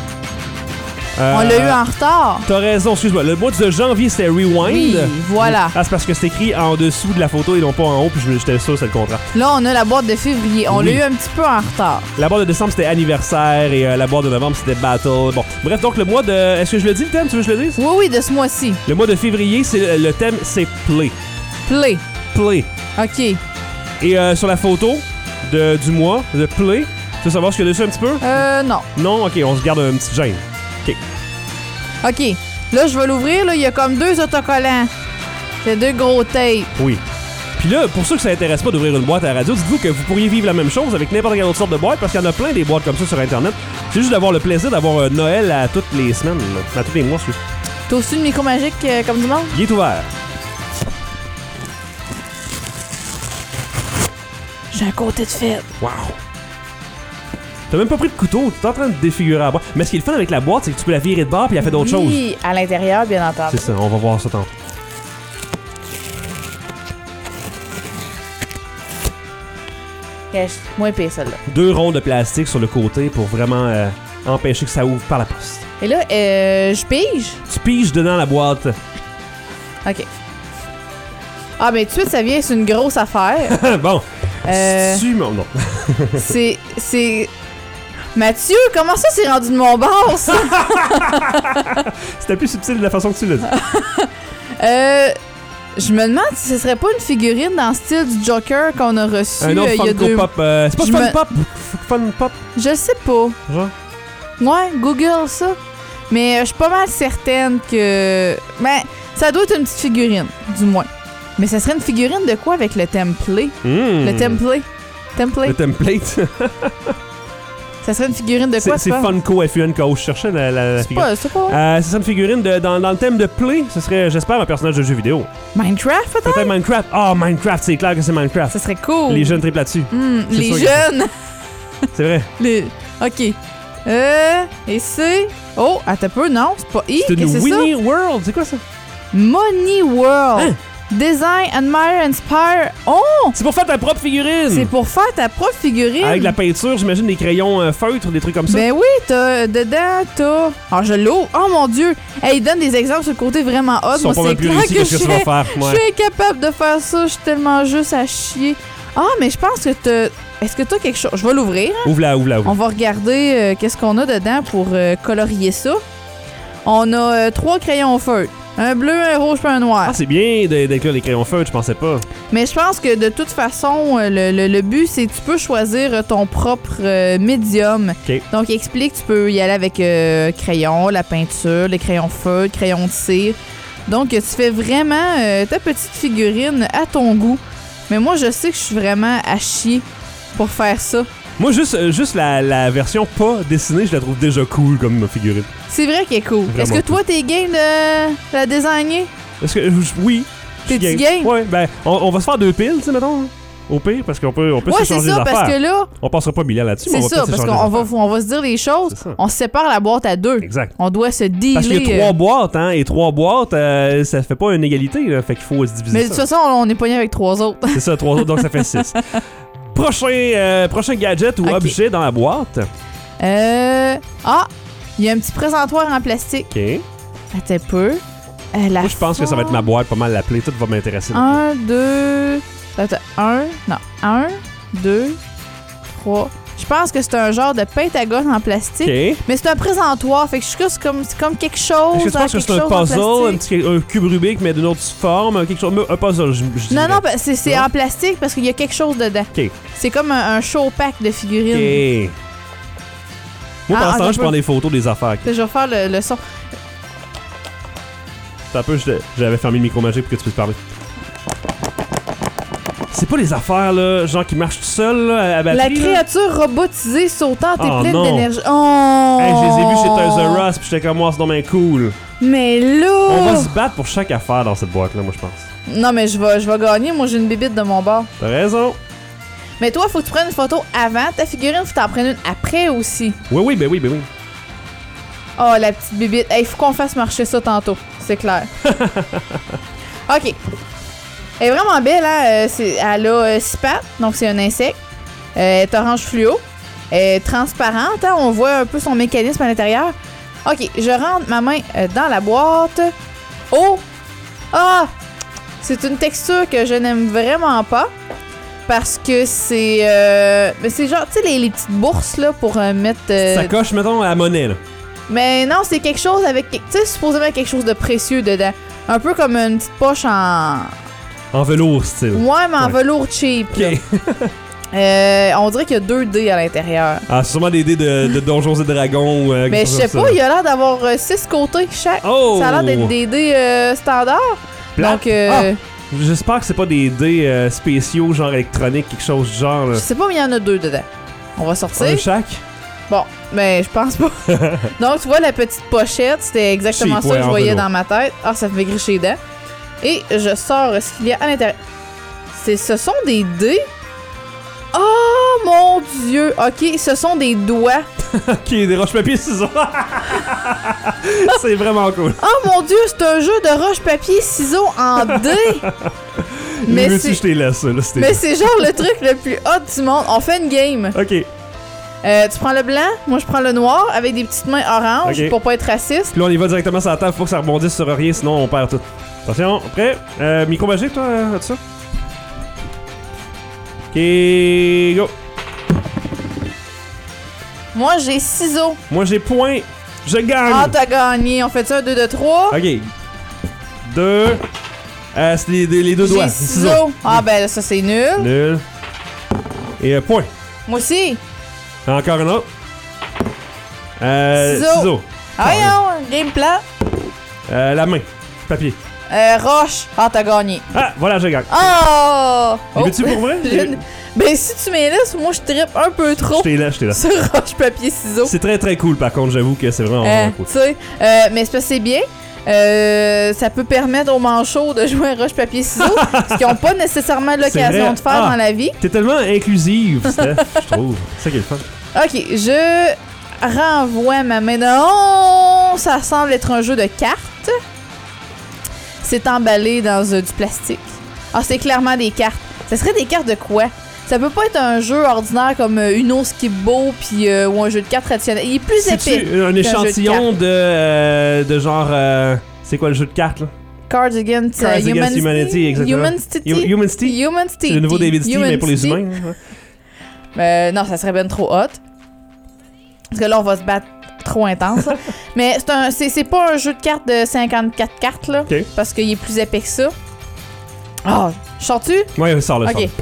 euh, On l'a eu en retard. T'as raison, excuse-moi. Le mois de janvier, c'était Rewind. Oui, voilà. Ah, c'est parce que c'est écrit en dessous de la photo et non pas en haut, puis je- j'étais sûr que c'est le contraire. Là, on a la boîte de février. On Oui. l'a eu un petit peu en retard. La boîte de décembre, c'était anniversaire et euh, la boîte de novembre, c'était battle. Bon, bref, donc le mois de. Est-ce que je le dis le thème? Tu veux que je le dise? Oui, oui, de ce mois-ci. Le mois de février, c'est le thème, c'est play. Play. Play. OK. Et euh, sur la photo de, du mois, de play, tu veux savoir ce qu'il y a dessus un petit peu? Euh, non. Non? Ok, on se garde un petit gêne. Ok. OK. Là, je vais l'ouvrir. Là, il y a comme deux autocollants. C'est deux gros tapes. Oui. Puis là, pour ceux que ça intéresse pas d'ouvrir une boîte à la radio, dites-vous que vous pourriez vivre la même chose avec n'importe quelle autre sorte de boîte parce qu'il y en a plein des boîtes comme ça sur Internet. C'est juste d'avoir le plaisir d'avoir un Noël à toutes les semaines, là. À tous les mois, celui. T'as aussi une micro magique euh, comme du monde? Il est ouvert. J'ai un côté de fête. Wow. T'as même pas pris de couteau, t'es en train de défigurer la boîte. Mais ce qui est le fun avec la boîte, c'est que tu peux la virer de bord puis elle fait d'autres choses. Oui, à l'intérieur, bien entendu. C'est ça, on va voir ça tantôt. Ok, moins pire, celle-là. Deux ronds de plastique sur le côté pour vraiment euh, empêcher que ça ouvre par la poste. Et là, euh, je pige. Tu piges dedans la boîte. OK. Ah, ben, tout de suite, ça vient, c'est une grosse affaire. Bon. Euh, Tu mon non. c'est. C'est. Mathieu, comment ça, c'est rendu de mon bord, ça? C'était plus subtil de la façon que tu l'as dit. euh. Je me demande si ce serait pas une figurine dans le style du Joker qu'on a reçu Un euh, autre il y a Funko deux... Pop. euh, c'est pas Je Fun me- Pop. Fun Pop, Je sais pas. genre. Ouais, Google ça. Mais euh, je suis pas mal certaine que... Ben, ça doit être une petite figurine, du moins. Mais ça serait une figurine de quoi avec le template? Mmh. Le template? Template? Le template. Ça serait une figurine de quoi, C'est c'est tu penses? Funko, F U N K O. Je cherchais la, la, la C'est figurine. pas, c'est pas... Euh, c'est ça une figurine de, dans, dans le thème de Play. Ce serait, j'espère, un personnage de jeu vidéo. Minecraft, peut-être? Peut-être Minecraft. Ah, Minecraft, c'est clair que c'est Minecraft. Ça serait cool. Les jeunes triplent là-dessus. Hmm, C'est les sûr que- jeunes. C'est vrai. les... OK. Euh, et c'est... Oh, attends un peu, non, c'est pas I, C'est qu'est-ce une que c'est ça? Winnie World. C'est quoi ça? Money World. Hein? Design, admire, inspire. Oh! C'est pour faire ta propre figurine. C'est pour faire ta propre figurine. Avec de la peinture, j'imagine des crayons euh, feutres, des trucs comme ça. Ben oui, t'as dedans, t'as... Alors, je l'ouvre. Oh mon Dieu! Hey, il donne des exemples sur le côté vraiment hot. Ils sont Moi, pas c'est mal plus clair réussis que que ce que je tu vas suis- faire. je Ouais. suis incapable de faire ça. Je suis tellement juste à chier. Ah, mais je pense que t'as... Est-ce que t'as quelque chose... Je vais l'ouvrir. hein. Ouvre-la, ouvre-la, ouvre. On va regarder euh, qu'est-ce qu'on a dedans pour euh, colorier ça. On a euh, trois crayons feutres. Un bleu, un rouge et un noir. Ah, c'est bien de- d'inclure des crayons feutres, je pensais pas. Mais je pense que de toute façon, euh, le, le- le but, c'est que tu peux choisir euh, ton propre euh, médium. OK. Donc, il explique, tu peux y aller avec euh, crayon, la peinture, les crayons feutres, crayons de cire. Donc, tu fais vraiment euh, ta petite figurine à ton goût. Mais moi, je sais que je suis vraiment à chier pour faire ça. Moi, juste, euh, juste la, la version pas dessinée, je la trouve déjà cool comme figurine. C'est vrai qu'il est cool. Vraiment Est-ce que toi, t'es game de la designer? Est-ce que. euh, oui. je suis T'es-tu game? Ouais, ben, on, on va se faire deux piles, tu sais, mettons. Au pire, parce qu'on peut, on peut Ouais, c'est s'échanger des ça, parce affaires. que là, On passera pas mille ans là-dessus, mais c'est on va ça, peut-être parce s'échanger qu'on des va, affaires. on va se dire les choses. C'est ça. On sépare la boîte à deux. Exact. On doit se dealer. Parce qu'il y a euh, trois boîtes, hein, et trois boîtes, euh, ça fait pas une égalité, là, fait qu'il faut se diviser Mais de toute ça. façon, on est pogné avec trois autres. C'est ça, trois autres, donc ça fait six. Prochain, euh, prochain gadget ou Ok. objet dans la boîte. Euh. Ah! Il y a un petit présentoir en plastique. OK. Attends un peu. Euh, la Moi, je pense que ça va être ma boîte pas mal l'appelée. Tout va m'intéresser. Un, deux. Attends, un. Non. Un, deux, trois. Je pense que c'est un genre de pentagone en plastique. OK. Mais c'est un présentoir. Fait que je suis sûr que c'est comme, c'est comme quelque chose. Est-ce que tu dans penses que quelque c'est un chose en puzzle, un, plastique. petit, un cube Rubik, mais d'une autre forme, quelque chose, un puzzle, je, je Non, dirais. non, ben, c'est, c'est Non? en plastique parce qu'il y a quelque chose dedans. OK. C'est comme un, un show pack de figurines. OK. Moi, Ah, pendant ce temps, attends je un prends peu. des photos des affaires. Je vais faire le, le son. C'est un peu, je- j'avais fermé le micro magique pour que tu puisses parler. C'est pas les affaires, là, genre qui marchent tout seuls, là, à La batterie, là? créature robotisée sautante Oh, et pleine non. d'énergie. Oh! Hey, je les ai vus chez Toys R Us, puis j'étais comme moi, c'est donc bien cool. Mais là! On va se battre pour chaque affaire dans cette boîte-là, moi, je pense. Non, mais je vais, je vais gagner. Moi, j'ai une bébite de mon bord. T'as raison. Mais toi, faut que tu prennes une photo avant ta figurine. Faut que t'en prennes une après aussi. Oui, oui, ben oui, ben oui. Oh, la petite bébite. Hey, faut qu'on fasse marcher ça tantôt. C'est clair. OK. Elle est vraiment belle, hein? Euh, c'est- elle a euh, six pattes, donc c'est un insecte. Euh, elle est orange fluo. Elle est transparente, hein? On voit un peu son mécanisme à l'intérieur. OK, je rentre ma main euh, dans la boîte. Oh! Ah! C'est une texture que je n'aime vraiment pas. Parce que c'est... Euh, mais c'est genre, tu sais, les, les petites bourses, là, pour euh, mettre... euh, Ça coche, mettons, à la monnaie, là. mais non, c'est quelque chose avec... Tu sais, supposément quelque chose de précieux dedans. Un peu comme une petite poche en... En velours, style. Ouais, mais en Ouais. velours cheap. là. OK. Euh, on dirait qu'il y a deux dés à l'intérieur. Ah, c'est sûrement des dés de, de Donjons et Dragons ou euh, Mais quelque je chose sais comme pas, ça. il a l'air d'avoir euh, six côtés chaque. Oh! Ça a l'air d'être des dés euh, standards. Plate. Donc, euh, Ah! J'espère que c'est pas des dés euh, spéciaux, genre électroniques, quelque chose du genre, là. je sais pas, mais il y en a deux dedans. On va sortir. Un chaque? Bon, mais je pense pas. Donc, tu vois, la petite pochette, c'était exactement Cheap, ça ouais, que je en voyais velours. dans ma tête. Ah, ça me fait gricher les dents. Et je sors ce qu'il y a à l'intérieur. C'est, ce sont des dés. Oh mon Dieu! Ok, ce sont des doigts. Ok, des roches-papier-ciseaux. C'est vraiment cool. Oh mon Dieu, c'est un jeu de roche-papier-ciseaux en dés. Mais mais si c'est, je t'ai laissé, là, c'était... mais c'est genre le truc le plus hot du monde. On fait une game. Ok. Euh, tu prends le blanc, moi je prends le noir avec des petites mains oranges Ok. pour pas être raciste. Puis là, on y va directement sur la table, faut que ça rebondisse sur rien, sinon on perd tout. Attention, prêt? Euh, micro magique, toi, euh, tout ça? Ok, go! Moi j'ai ciseaux. Moi, j'ai point. Je gagne! Ah, t'as gagné. On fait ça un deux de trois. Ok. Deux. Euh, c'est les, les deux doigts. J'ai ciseaux. Ah, ben là, ça c'est nul. Nul. Et euh, point. Moi aussi. Encore un autre. Euh, Ciseaux. ciseaux. Ah, voyons, game plat. Euh, la main. Papier. Euh, roche. Ah, t'as gagné. Ah, voilà, je gagne. Oh! Les veux-tu pour vrai? Je ne- Ben, si tu m'es là, moi je trippe un peu trop Je t'ai là, je t'ai là. sur roche, papier, ciseaux. C'est très très cool, par contre, j'avoue que c'est vraiment, Euh, vraiment cool. tu sais, euh, mais c'est parce que c'est bien. Euh, ça peut permettre aux manchots de jouer à roche, papier, ciseaux, ce qu'ils n'ont pas nécessairement C'est l'occasion vrai. de faire Ah. dans la vie. T'es tellement inclusive, Steph, je trouve. C'est ça qui est le fun. Ok, je. renvoie ma main de... Oh, ça semble être un jeu de cartes. C'est emballé dans euh, du plastique. Ah, c'est clairement des cartes. Ça serait des cartes de quoi? Ça peut pas être un jeu ordinaire comme euh, Uno Skip-Bo puis euh, ou un jeu de cartes traditionnel. Il est plus C'est-tu épais. un échantillon de de, euh, de genre... euh, c'est quoi le jeu de cartes, là? Cards Against, Cards uh, Against Humanity. Humanity, exactement. Humanity. Hu- Humanity? Humanity. C'est le nouveau David Steve, mais pour les Humanity. humains. hein. Euh, non, ça serait ben trop hot. Parce que là, on va se battre trop intense. là. Mais c'est un, c'est, c'est pas un jeu de cartes de cinquante-quatre cartes, là. OK. Parce qu'il est plus épais que ça. Ah, oh, sors-tu? Ouais, sors le Ok.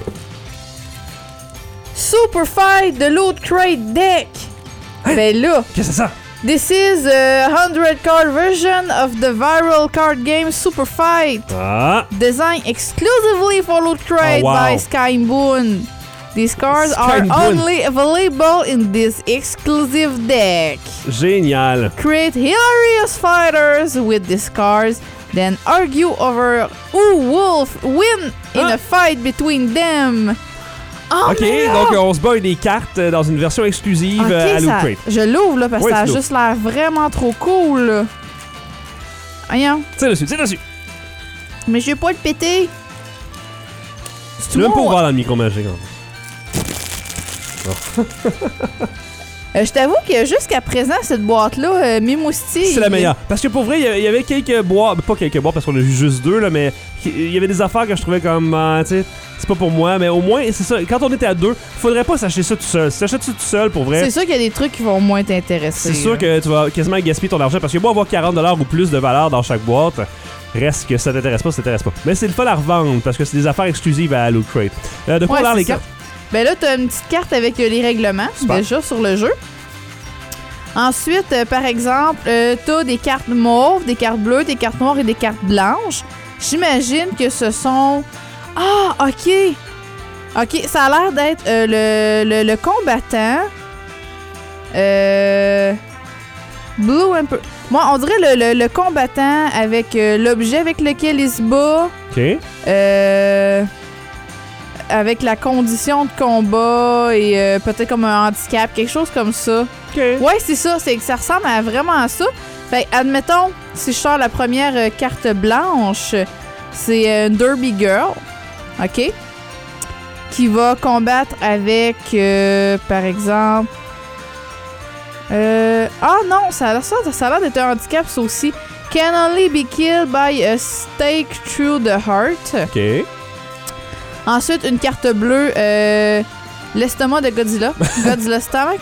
Super Fight de Loot Crate Deck. Hein? Ben là, Qu'est-ce que c'est ça? this is a one hundred card version of the viral card game Super Fight. Ah! Designed exclusively for Loot Crate Oh, wow. by Sky Boon. These cards Sky are Boon. only available in this exclusive deck. Génial! Create hilarious fighters with these cards, then argue over who will f- win in Ah. a fight between them. Oh, Ok, mais là! donc on se bat avec des cartes euh, dans une version exclusive Ok, euh, à Loot ça- Crate. je l'ouvre là parce que Oui, ça a tu juste l'air vraiment trop cool. là. Voyons, C'est dessus, c'est dessus. mais je vais pas le péter. Tu veux même pas ouvrir dans le micro magique. hein. Euh, je t'avoue que jusqu'à présent, cette boîte-là, euh, Mimousti... C'est la meilleure. Parce que pour vrai, il y avait- il y avait quelques boîtes, pas quelques boîtes parce qu'on a eu juste deux, là, mais il y avait des affaires que je trouvais comme, euh, tu sais, c'est pas pour moi, mais au moins, c'est ça, quand on était à deux, faudrait pas s'acheter ça tout seul. Si t'achètes ça tout seul, pour vrai, C'est sûr qu'il y a des trucs qui vont moins t'intéresser. c'est sûr là. que tu vas quasiment gaspiller ton argent parce que beau avoir quarante dollars ou plus de valeur dans chaque boîte, reste que ça t'intéresse pas, ça t'intéresse pas. Mais c'est le fun à revendre parce que c'est des affaires exclusives à Loot Crate. Euh, de quoi Ouais, on a c'est les ça. cartes? Ben là, t'as une petite carte avec euh, les règlements, Super. déjà, sur le jeu. Ensuite, euh, par exemple, euh, t'as des cartes mauves, des cartes bleues, des cartes noires et des cartes blanches. J'imagine que ce sont... Ah, OK! OK, ça a l'air d'être euh, le, le, le combattant. Euh... Blue un peu... Moi, on dirait le, le, le combattant avec euh, l'objet avec lequel il se bat. Ok. Euh... Avec la condition de combat et euh, peut-être comme un handicap, quelque chose comme ça. Ok. Ouais, c'est ça, c'est que ça ressemble à vraiment à ça. Fait admettons, si je sors la première euh, carte blanche, c'est euh, une Derby Girl, OK? Qui va combattre avec, euh, par exemple... Euh... Ah non, ça a l'air, ça, ça a l'air d'être un handicap, ça aussi. Can only be killed by a stake through the heart. Ok. Ensuite, une carte bleue, euh, l'estomac de Godzilla. Godzilla Stomach.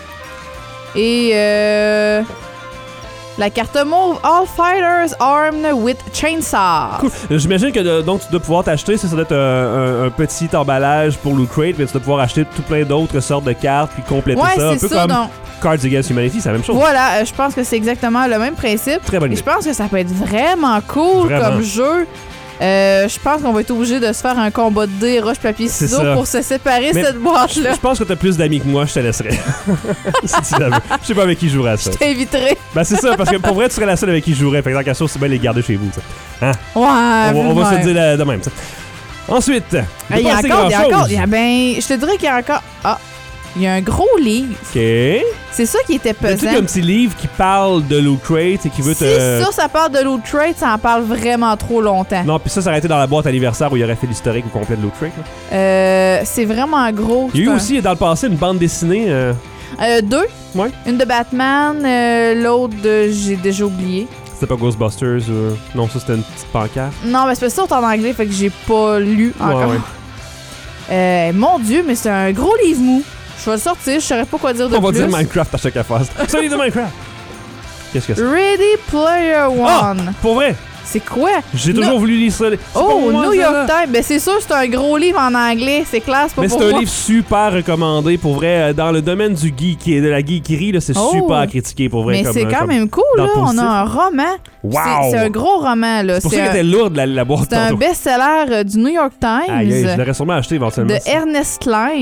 Et euh, la carte mauve, All Fighters Armed with Chainsaw. Cool. Euh, J'imagine que de- donc tu dois pouvoir t'acheter, ça, ça doit être un, un- un petit emballage pour Loot Crate, mais tu dois pouvoir acheter tout plein d'autres sortes de cartes puis compléter Ouais, ça. Un c'est peu ça. comme Donc, Cards Against Humanity, c'est la même chose. voilà, euh, je pense que c'est exactement le même principe. Très bonne Et je idée. pense que ça peut être vraiment cool Vraiment. comme jeu. Euh, je pense qu'on va être obligé de se faire un combat de dés, roche, papier, C'est ciseaux ça. pour se séparer Mais cette boîte-là. Je pense que t'as plus d'amis que moi, je te laisserai. si tu l'avais. Je sais pas avec qui je jouerais à ça. Je t'inviterai. Ben c'est ça, parce que pour vrai, tu serais la seule avec qui je jouerais. Fait que tant qu'à ça, c'est bien les garder chez vous. ça. Ouais, On va, on va se ouais. le dire là- de même. ça. Ensuite, il Ah, il y a pas encore, il y a grand-chose. encore, il y a, ben, je te dirais qu'il y a encore, ah, il y a un gros livre. Ok. C'est ça qui était T'as-tu pesant. un petit livre qui parle de Loot Crate et qui veut Si te... ça, ça parle de Loot Crate, ça en parle vraiment trop longtemps. Non, puis ça, ça aurait été dans la boîte anniversaire où il aurait fait l'historique au complet de Loot Crate. là. Euh, c'est vraiment gros. Il y a eu C'est un- aussi, dans le passé, une bande dessinée. euh, Euh, deux. Ouais. Une de Batman, euh, l'autre de, j'ai déjà oublié. C'était pas Ghostbusters ou... Non, ça, c'était une petite pancarte. Non, mais c'est parce que ça, c'est en anglais, fait que j'ai pas lu encore. Ouais, ouais. Euh, mon Dieu, mais c'est un gros livre mou. Je vais le sortir, je saurais pas quoi dire de On va plus. dire Minecraft à chaque affaire. C'est un livre de Minecraft. Qu'est-ce que c'est? Ready Player Ah! One. Pour vrai, C'est quoi? j'ai No- toujours voulu lire ça. C'est pas Oh, moi, New ça, York là. Times. Ben, c'est sûr, c'est un gros livre en anglais. C'est classe, pas Mais pour c'est un moi. livre super recommandé, pour vrai. euh, Dans le domaine du geek et de la geekerie, là, c'est Oh. super critiqué, pour vrai. Mais comme, c'est euh, quand comme- même cool, dans là. le On positif. a un roman. Wow! C'est c'est un gros roman, là. C'est pour ça C'est qu'elle un, était lourde, la, la boîte. c'est un tantôt. best-seller euh, du New York Times Aïe, aïe, je l'aurais sûrement acheté éventuellement. de ça. Ernest Klein.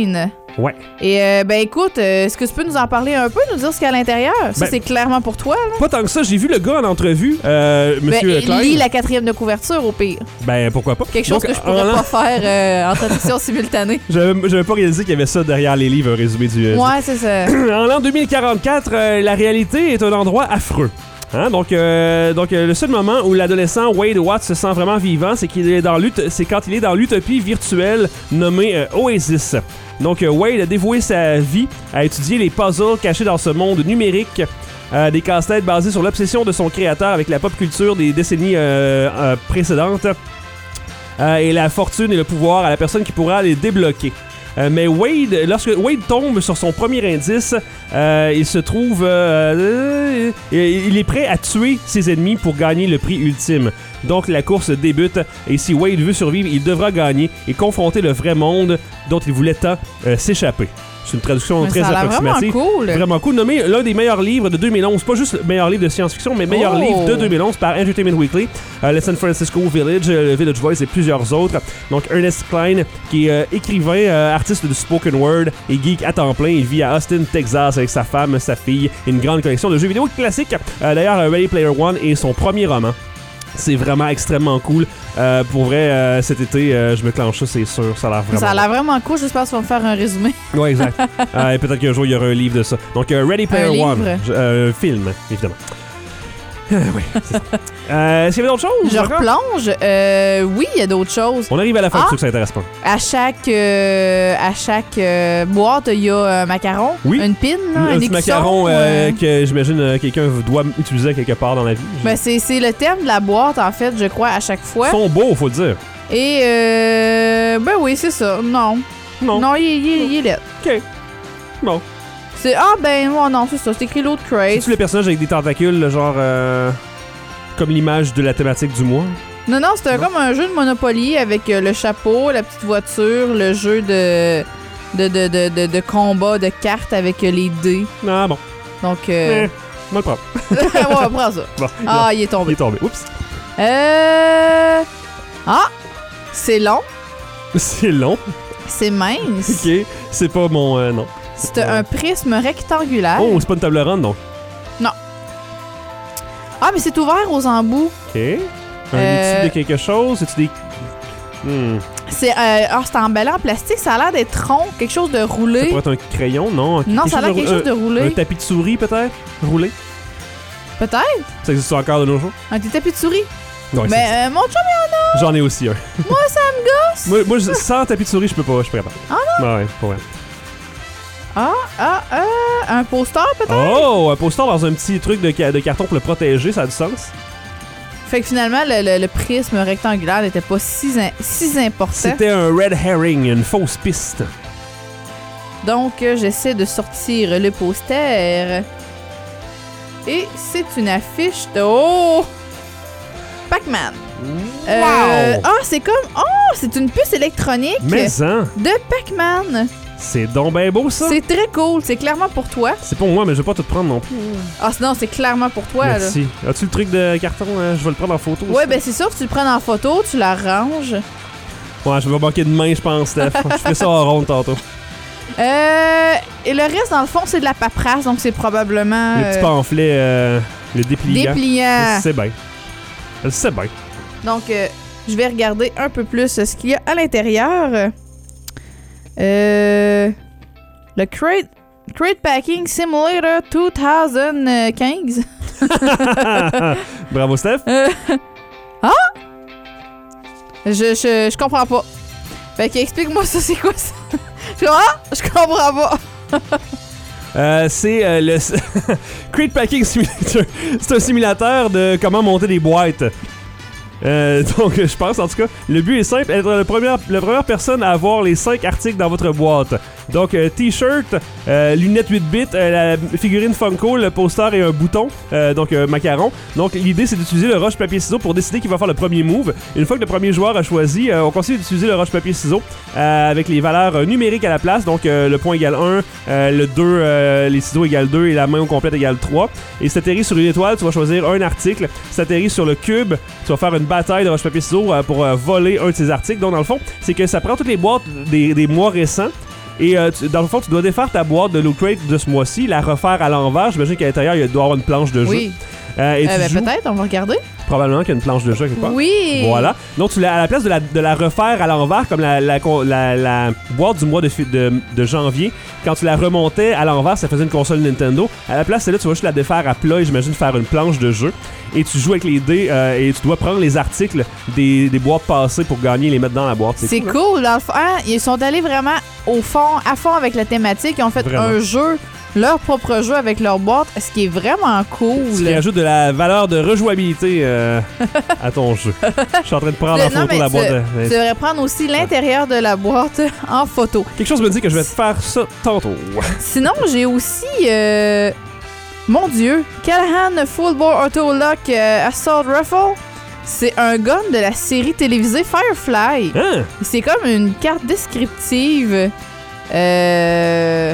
Ouais. Et euh, ben écoute, euh, est-ce que tu peux nous en parler un peu, nous dire ce qu'il y a à l'intérieur? Ça, Ben, c'est clairement pour toi, là. Pas tant que ça, j'ai vu le gars en entrevue, euh, Monsieur Ben, Klein. lis la quatrième de couverture, au pire. Ben, pourquoi pas. Quelque chose Donc, que je pourrais en- pas faire euh, en traduction simultanée. J'avais j'avais pas réalisé qu'il y avait ça derrière les livres, un résumé du... euh, Ouais, c'est ça. En l'an deux mille quarante-quatre, euh, la réalité est un endroit affreux. Hein? Donc, euh, donc euh, le seul moment où l'adolescent Wade Watts se sent vraiment vivant, c'est qu'il est dans l'ut- c'est quand il est dans l'utopie virtuelle nommée euh, Oasis. Donc, euh, Wade a dévoué sa vie à étudier les puzzles cachés dans ce monde numérique, euh, des casse-têtes basés sur l'obsession de son créateur avec la pop culture des décennies euh, euh, précédentes, euh, et la fortune et le pouvoir à la personne qui pourra les débloquer. Euh, mais Wade, lorsque Wade tombe sur son premier indice, euh, il se trouve... euh, euh, il est prêt à tuer ses ennemis pour gagner le prix ultime. Donc la course débute, et si Wade veut survivre, il devra gagner et confronter le vrai monde dont il voulait tant euh, s'échapper. C'est une traduction Mais très ça a l'air approximative. vraiment cool. Vraiment cool. Nommé l'un des meilleurs livres de deux mille onze. Pas juste le meilleur livre de science-fiction, mais meilleur Oh. livre de deux mille onze par Entertainment Weekly. Euh, le San Francisco Village, euh, le Village Voice et plusieurs autres. Donc Ernest Cline, qui est euh, écrivain, euh, artiste de spoken word et geek à temps plein. Il vit à Austin, Texas avec sa femme, sa fille et une grande collection de jeux vidéo classiques. Euh, D'ailleurs, euh, Ready Player One est son premier roman. C'est vraiment extrêmement cool. Euh, pour vrai, euh, cet été, euh, je me clenche ça, c'est sûr. Ça a l'air vraiment... Ça a l'air vraiment cool. J'espère qu'ils vont me faire un résumé. Ouais, exact. euh, et peut-être qu'un jour, il y aura un livre de ça. Donc, euh, Ready Player Un One. livre? Je- euh, film, évidemment. Euh, oui, c'est ça. Euh, Est-ce qu'il y avait d'autres choses? Je encore? replonge. Euh, oui, il y a d'autres choses. On arrive à la fin Ah! de ceux que ça intéresse pas. À chaque, euh, à chaque euh, boîte, il y a un macaron, Oui. une pin, là, Un un petit écusson, macaron euh, euh, que j'imagine euh, quelqu'un doit utiliser quelque part dans la vie. ben, c'est, c'est le thème de la boîte, en fait, je crois, à chaque fois. Ils sont beaux, faut le dire. Et, euh, ben oui, c'est ça. Non. Non. Non, il, est- il, est- il est laid. OK. Bon. C'est, ah, ben, non, non, c'est ça. C'est écrit l'autre crate. C'est-tu les personnages avec des tentacules, le genre... euh, comme l'image de la thématique du mois? Non, non, c'était comme un jeu de Monopoly avec euh, le chapeau, la petite voiture, le jeu de, de, de, de, de, de combat de cartes avec euh, les dés. Ah bon. Donc, euh... Eh, on va le prendre. ouais, prends ça. Bon. Ah, il est Il tombé. est tombé. Oups. Euh... Ah! C'est long, C'est long. c'est mince. OK. C'est pas mon... euh, non. C'est un prisme rectangulaire. Oh, c'est pas une table ronde, donc. Ah, mais c'est ouvert aux embouts. OK. Un Euh, outil de quelque chose? C'est-tu des... Hmm. C'est euh, ah, c'est emballé en plastique, ça a l'air d'être rond, quelque chose de Ça roulé. pourrait être un crayon, non? Non, ça a l'air quelque chose de Un roulé. tapis de souris, peut-être? Roulé? Peut-être? Ça existe encore de nos jours? Un petit tapis de souris. Non, Mais euh, mon chum, j'en ai aussi un. moi, ça me gosse. moi, moi, je- sans tapis de souris, je peux pas, je suis pas capable. Ah non? Ouais, pas vrai. Ah, ah, euh, un poster peut-être? Oh! Un poster dans un petit truc de, ca- de carton pour le protéger, ça a du sens? Fait que finalement, le, le- le prisme rectangulaire n'était pas si, in- si important. C'était un red herring, une fausse piste. Donc, euh, j'essaie de sortir le poster. Et c'est une affiche de... Oh! Pac-Man. Euh, Wow! Ah, c'est comme... Oh, c'est une puce électronique Mais hein, de Pac-Man. c'est donc ben beau, ça. C'est très cool. C'est clairement pour toi. C'est pour moi, mais je vais pas tout prendre non plus. Ah, sinon, c'est clairement pour toi. Là. Merci. As-tu le truc de carton? euh, je vais le prendre en photo. Ouais, ça. ben c'est sûr que tu le prends en photo, tu la ranges. Ouais, je vais manquer de main, je pense, Steph. Je ferai ça en ronde tantôt. Euh, et le reste, dans le fond, c'est de la paperasse, donc c'est probablement... Le petit euh, pamphlet, euh, le dépliant. dépliant. C'est bien. C'est bien. Donc, euh, je vais regarder un peu plus ce qu'il y a à l'intérieur. Euh, le Crate, Crate Packing Simulator deux mille quinze. Bravo, Steph. Euh, ah? Je, je, je comprends pas. Fait que explique-moi ça, c'est quoi ça? Je, ah, je comprends pas. Euh, c'est euh, le Crate Packing Simulator. C'est un simulateur de comment monter des boîtes. Euh, donc, je pense, en tout cas, le but est simple, être la première, la première personne à avoir les cinq articles dans votre boîte. Donc, euh, t-shirt, euh, lunettes huit bits, euh, la figurine Funko, le poster et un bouton, euh, donc euh, macaron. Donc, l'idée, c'est d'utiliser le roche-papier-ciseaux pour décider qui va faire le premier move. Une fois que le premier joueur a choisi, euh, on continue d'utiliser le roche-papier-ciseaux euh, avec les valeurs euh, numériques à la place. Donc, euh, le point égale un, euh, le deux, euh, les ciseaux égale deux et la main au complète égale trois. Et si t'atterris sur une étoile, tu vas choisir un article. Si t'atterris sur le cube, tu vas faire une bataille de roche-papier-ciseaux euh, pour euh, voler un de ces articles. Donc, dans le fond, c'est que ça prend toutes les boîtes des, des mois récents Et euh, tu, dans le fond, tu dois défaire ta boîte de Loot Crate de ce mois-ci, la refaire à l'envers. J'imagine qu'à l'intérieur, il doit y avoir une planche de jeu. Oui. Euh, et Euh, tu ben, joues, peut-être, on va regarder. probablement qu'il y a une planche de jeu quelque part. Oui. Voilà. Donc, tu l'as, à la place de la, de la refaire à l'envers, comme la, la, la, la boîte du mois de, de, de janvier, quand tu la remontais à l'envers, ça faisait une console Nintendo. À la place, celle-là, tu vas juste la défaire à plat et j'imagine faire une planche de jeu. Et tu joues avec les dés euh, et tu dois prendre les articles des, des boîtes passées pour gagner et les mettre dans la boîte. C'est cool. cool. Dans le fond, hein, ils sont allés vraiment au fond, à fond avec la thématique. Ils ont fait Vraiment. un jeu, leur propre jeu avec leur boîte, ce qui est vraiment cool. Ce qui ajoute de la valeur de rejouabilité euh, à ton jeu. Je suis en train de prendre Le- en non, photo mais la tu, boîte. de- tu devrais prendre aussi l'intérieur de la boîte en photo. Quelque chose me dit que je vais faire ça tantôt. Sinon, j'ai aussi... euh, Mon Dieu, Callahan Full Bore Auto Lock euh, Assault Rifle. C'est un gun de la série télévisée Firefly. Hein? C'est comme une carte descriptive. Euh...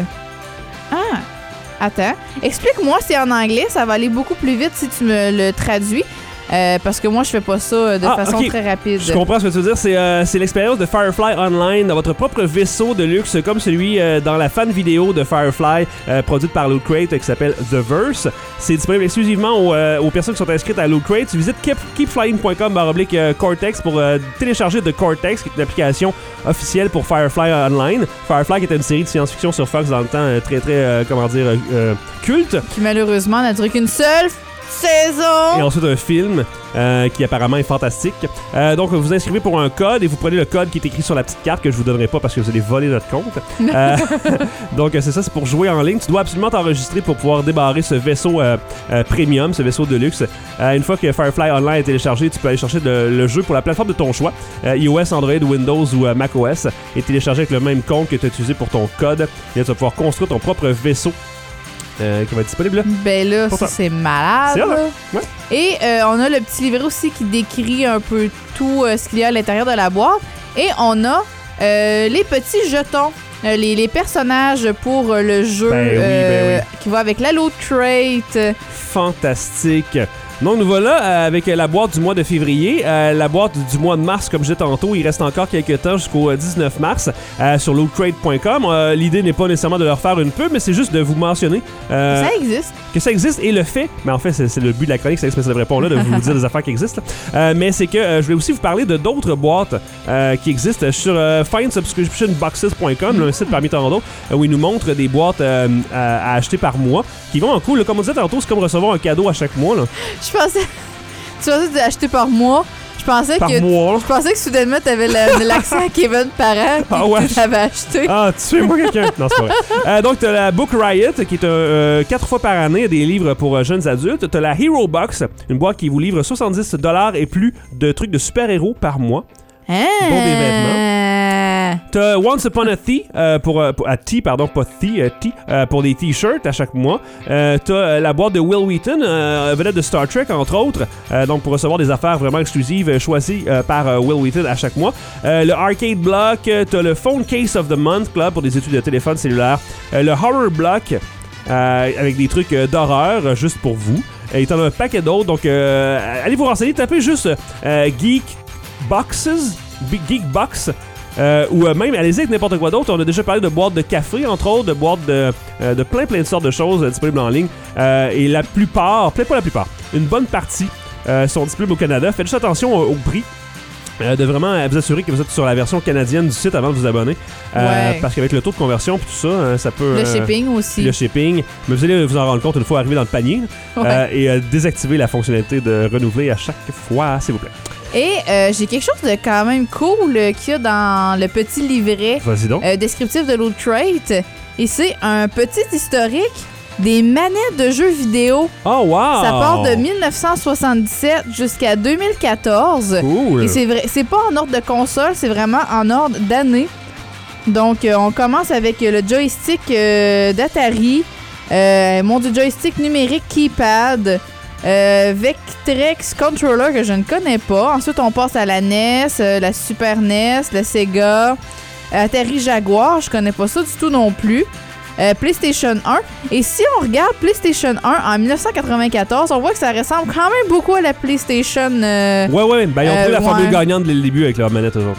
Ah, attends. Explique-moi, c'est en anglais, ça va aller beaucoup plus vite si tu me le traduis. Euh, parce que moi, je fais pas ça de Ah, façon ok. très rapide. Je comprends ce que tu veux dire. C'est, euh, c'est l'expérience de Firefly Online dans votre propre vaisseau de luxe, comme celui euh, dans la fan vidéo de Firefly, euh, produite par Loot Crate, euh, qui s'appelle The Verse. C'est disponible exclusivement aux, euh, aux personnes qui sont inscrites à Loot Crate. Tu visites keep, keepflying point com baroblique euh, Cortex pour euh, télécharger The Cortex, qui est une application officielle pour Firefly Online. Firefly, qui était une série de science-fiction sur Fox dans le temps, euh, très très, euh, comment dire, euh, euh, culte. Qui malheureusement n'a duré qu'une seule saison. Et ensuite un film euh, qui apparemment est fantastique. Euh, donc vous vous inscrivez pour un code et vous prenez le code qui est écrit sur la petite carte que je vous donnerai pas parce que vous allez voler notre compte. euh, donc c'est ça, c'est pour jouer en ligne. Tu dois absolument t'enregistrer pour pouvoir débarrer ce vaisseau euh, euh, premium, ce vaisseau de luxe. Euh, une fois que Firefly Online est téléchargé, tu peux aller chercher le, le jeu pour la plateforme de ton choix, euh, iOS, Android, Windows ou euh, macOS, et télécharger avec le même compte que tu as utilisé pour ton code. Et là, tu vas pouvoir construire ton propre vaisseau. Euh, qui va être disponible là. Ben là, Pour ça, ça. c'est malade. C'est hot, là. Ouais. Et euh, on a le petit livret aussi qui décrit un peu tout euh, ce qu'il y a à l'intérieur de la boîte. Et on a euh, les petits jetons, euh, les, les personnages pour euh, le jeu Ben oui, ben euh, oui. qui va avec la Loot Crate. Fantastique. Donc nous voilà euh, avec la boîte du mois de février, euh, la boîte du mois de mars comme je disais tantôt, il reste encore quelques temps jusqu'au dix-neuf mars euh, sur loot crate point com. Euh, l'idée n'est pas nécessairement de leur faire une pub, mais c'est juste de vous mentionner euh, Ça existe. que ça existe et le fait, mais en fait c'est, c'est le but de la chronique, c'est ça devrait pas là de vous dire des affaires qui existent, euh, mais c'est que euh, je voulais aussi vous parler de d'autres boîtes euh, qui existent sur euh, find subscription boxes point com, là, un site parmi tant d'autres, euh, où ils nous montrent des boîtes euh, à, à acheter par mois qui vont en cool. Là, comme on disait tantôt, c'est comme recevoir un cadeau à chaque mois. Là. Je pensais. Tu pensais d'acheter par mois. Je pensais Par que. mois, là. Je pensais que soudainement t'avais la- l'accent à Kevin Parent Ah ouais. que t'avais acheté. Ah, tuez-moi quelqu'un! Non, c'est pas vrai. Euh, donc, t'as la Book Riot, qui est un, euh, quatre fois par année des livres pour euh, jeunes adultes. T'as la Hero Box, une boîte qui vous livre soixante-dix dollars et plus de trucs de super-héros par mois. Hein? Bon des vêtements. T'as Once Upon a Tea, euh, pour, euh, pour, à Tea, pardon, pas Tea, euh, Tea, euh, pour des t-shirts à chaque mois. Euh, t'as euh, la boîte de Will Wheaton, euh, vedette de Star Trek, entre autres, euh, donc pour recevoir des affaires vraiment exclusives euh, choisies euh, par euh, Will Wheaton à chaque mois. Euh, le Arcade Block, euh, t'as le Phone Case of the Month Club pour des études de téléphone cellulaire. Euh, le Horror Block, euh, avec des trucs euh, d'horreur, euh, juste pour vous. Et t'en as un paquet d'autres, donc euh, allez vous renseigner, tapez juste euh, Geek Boxes, Geek Box, euh, ou euh, même allez-y avec n'importe quoi d'autre. On a déjà parlé de boîtes de café, entre autres, de boîtes de, euh, de plein plein de sortes de choses euh, disponibles en ligne. Euh, et la plupart, peut-être pas la plupart, une bonne partie euh, sont disponibles au Canada. Faites juste attention au, au prix. Euh, de vraiment euh, vous assurer que vous êtes sur la version canadienne du site avant de vous abonner. Euh, Ouais. Parce qu'avec le taux de conversion et tout ça, euh, ça peut... Le euh, shipping aussi. le shipping. Mais vous allez vous en rendre compte une fois arrivé dans le panier. Ouais. Euh, et euh, désactiver la fonctionnalité de renouveler à chaque fois, s'il vous plaît. Et euh, j'ai quelque chose de quand même cool euh, qu'il y a dans le petit livret Vas-y donc. euh, descriptif de Loot Crate. Et c'est un petit historique des manettes de jeux vidéo. Oh, wow! Ça part de dix-neuf cent soixante-dix-sept jusqu'à deux mille quatorze. Cool! Et c'est vrai, c'est pas en ordre de console, c'est vraiment en ordre d'année. Donc, euh, on commence avec euh, le joystick euh, d'Atari, euh, mon Dieu, joystick numérique keypad, euh, Vectrex Controller que je ne connais pas. Ensuite, on passe à la N E S, euh, la Super N E S, la Sega, Atari Jaguar, je connais pas ça du tout non plus. Euh, PlayStation un. Et si on regarde PlayStation un en dix-neuf cent quatre-vingt-quatorze, on voit que ça ressemble quand même beaucoup à la PlayStation. euh, Ouais, ouais, ben ils ont Euh, trouvé la formule ouais. gagnante dès le début avec leur manette, eux autres. Là.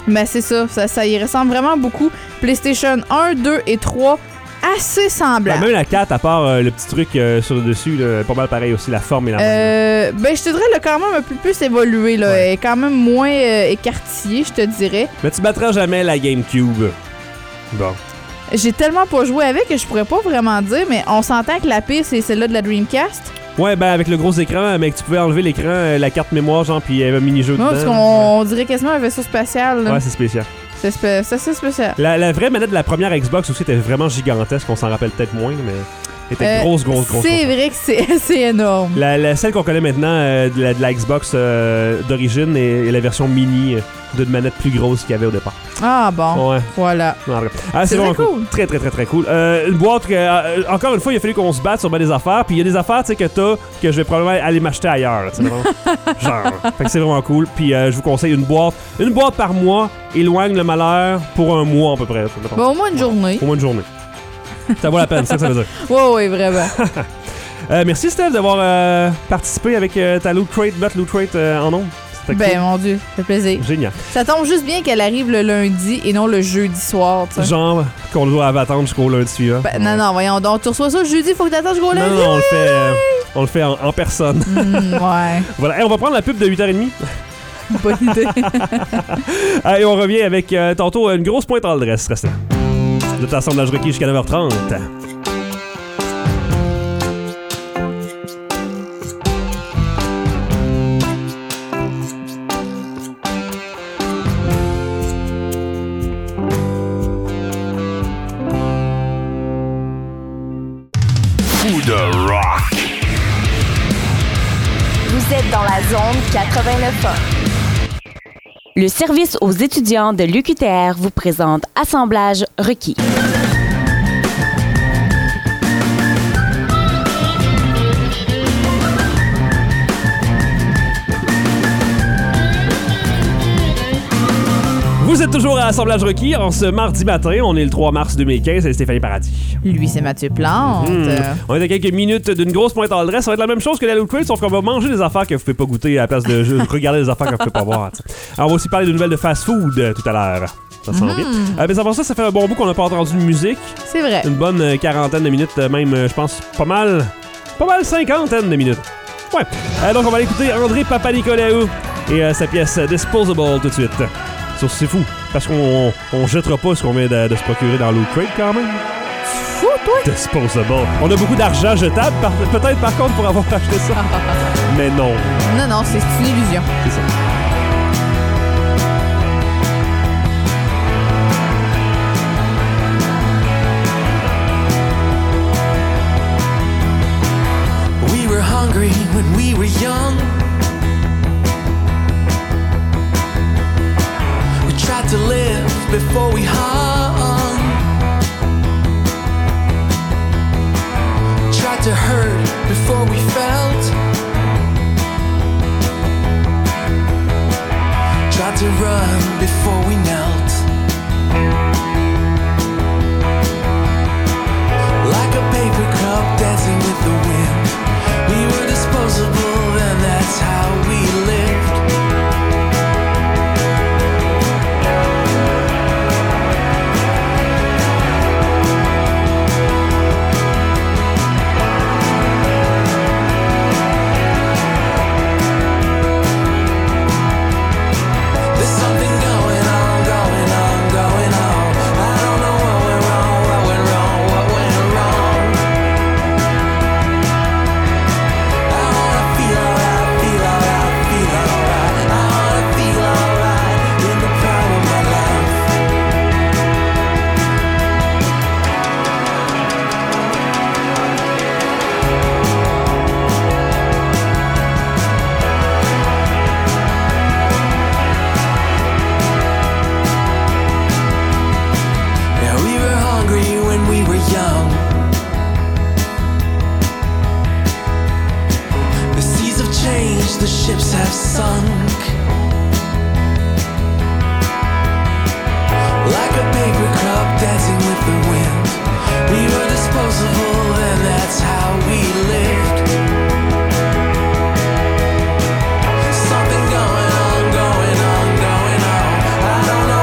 Ben, c'est ça, ça. Ça y ressemble vraiment beaucoup. PlayStation un, deux et trois, assez semblables. Ben, même la quatre, à part euh, le petit truc euh, sur le dessus, là, pas mal pareil aussi, la forme et la Euh, ben, je te dirais, elle a quand même un peu plus évolué. Là. Ouais. Elle est quand même moins euh, écartillée, je te dirais. Mais tu battras jamais la GameCube. Bon. J'ai tellement pas joué avec que je pourrais pas vraiment dire, mais on s'entend que la pire, c'est celle-là de la Dreamcast. Ouais, ben avec le gros écran, mais que tu pouvais enlever l'écran, euh, la carte mémoire, genre, puis il y avait un mini-jeu Ouais, dedans. parce qu'on on dirait quasiment un vaisseau spatial. là. Ouais, c'est spécial. C'est spé- c'est assez spécial. La, la vraie manette de la première Xbox aussi était vraiment gigantesque, on s'en rappelle peut-être moins, mais elle était Euh, grosse, grosse, grosse. C'est grosse. vrai que c'est assez énorme. La, la- celle qu'on connaît maintenant euh, de, la, de la Xbox euh, d'origine est, est la version mini euh, d'une manette plus grosse qu'il y avait au départ. Ah bon, Ouais. voilà. Non, en tout cas. Ah, C'est vraiment très cool. Très, très, très, très cool. Euh, une boîte que, euh, encore une fois, il a fallu qu'on se batte sur ben des affaires. Puis il y a des affaires, tu sais, que t'as, que je vais probablement aller m'acheter ailleurs. là, tu sais, vraiment. Genre. Fait que c'est vraiment cool. Puis euh, je vous conseille une boîte. Une boîte par mois éloigne le malheur pour un mois à peu près. mettons. Bon, au moins une journée. Au moins une journée. Ça vaut la peine, c'est ça que ça veut dire. Ouais, ouais, vraiment. Euh, merci, Steph, d'avoir euh, participé avec euh, ta Loot Crate, Bat Loot Crate euh, en ondes. C'était Ben, cool. mon Dieu, ça fait plaisir. Génial. Ça tombe juste bien qu'elle arrive le lundi et non le jeudi soir, tu sais. Genre qu'on doit attendre jusqu'au lundi suivant. Ben, non, non, voyons donc. Tu reçois ça le jeudi, faut que t'attendes jusqu'au Non, lundi. non, on le fait, euh, on le fait en, en personne. Hmm, ouais, Voilà. Hey, on va prendre la pub de huit heures trente. bonne idée. Ah, et on revient avec euh, tantôt une grosse pointe en dresse. Reste là. De ta assemblage requis jusqu'à neuf heures trente. Fou de rock. Vous êtes dans la zone quatre-vingt-neuf ans. Le service aux étudiants de l'U Q T R vous présente Assemblage requis. Vous êtes toujours à Assemblage requis en ce mardi matin. On est le trois mars deux mille quinze. C'est Stéphanie Paradis. Lui, c'est Mathieu Plante. Hmm. On est à quelques minutes d'une grosse pointe en dresse. Ça va être la même chose que la Loot Crate, sauf qu'on va manger des affaires que vous pouvez pas goûter à la place de juste regarder des affaires que vous pouvez pas voir. T'sais. Alors, on va aussi parler de nouvelles de fast-food euh, tout à l'heure. Ça sent bien. Euh, mais avant ça, ça fait un bon bout qu'on n'a pas entendu de musique. C'est vrai. Une bonne euh, quarantaine de minutes, euh, même, euh, je pense, pas mal. Pas mal cinquantaine de minutes. Ouais. Euh, donc, on va aller écouter André Papanicolaou et euh, sa pièce euh, Disposable tout de suite. Ça, c'est fou. Parce qu'on on jettera pas ce qu'on vient de, de se procurer dans Loot Crate quand même. Fou, toi. Disposable. On a beaucoup d'argent jetable, par- peut-être par contre pour avoir acheté ça. Mais non, Non, non, c'est une illusion. c'est ça. We were hungry when we were young. We tried to live before we hung. Tried to hurt before we felt. Tried to run before we knelt. Like a paper cup dancing with the wind. We were disposable and that's how we lived. There's something going on, going on, going on. I don't know what went wrong, what went wrong, what went wrong. I wanna feel alright, feel alright, feel alright. I wanna feel alright in the prime of my life. Yeah, we were hungry when we were young. The seas have changed, the ships have sunk. Like a paper cup dancing with the wind. We were disposable and that's how we lived. Something going on, going on, going on. I don't know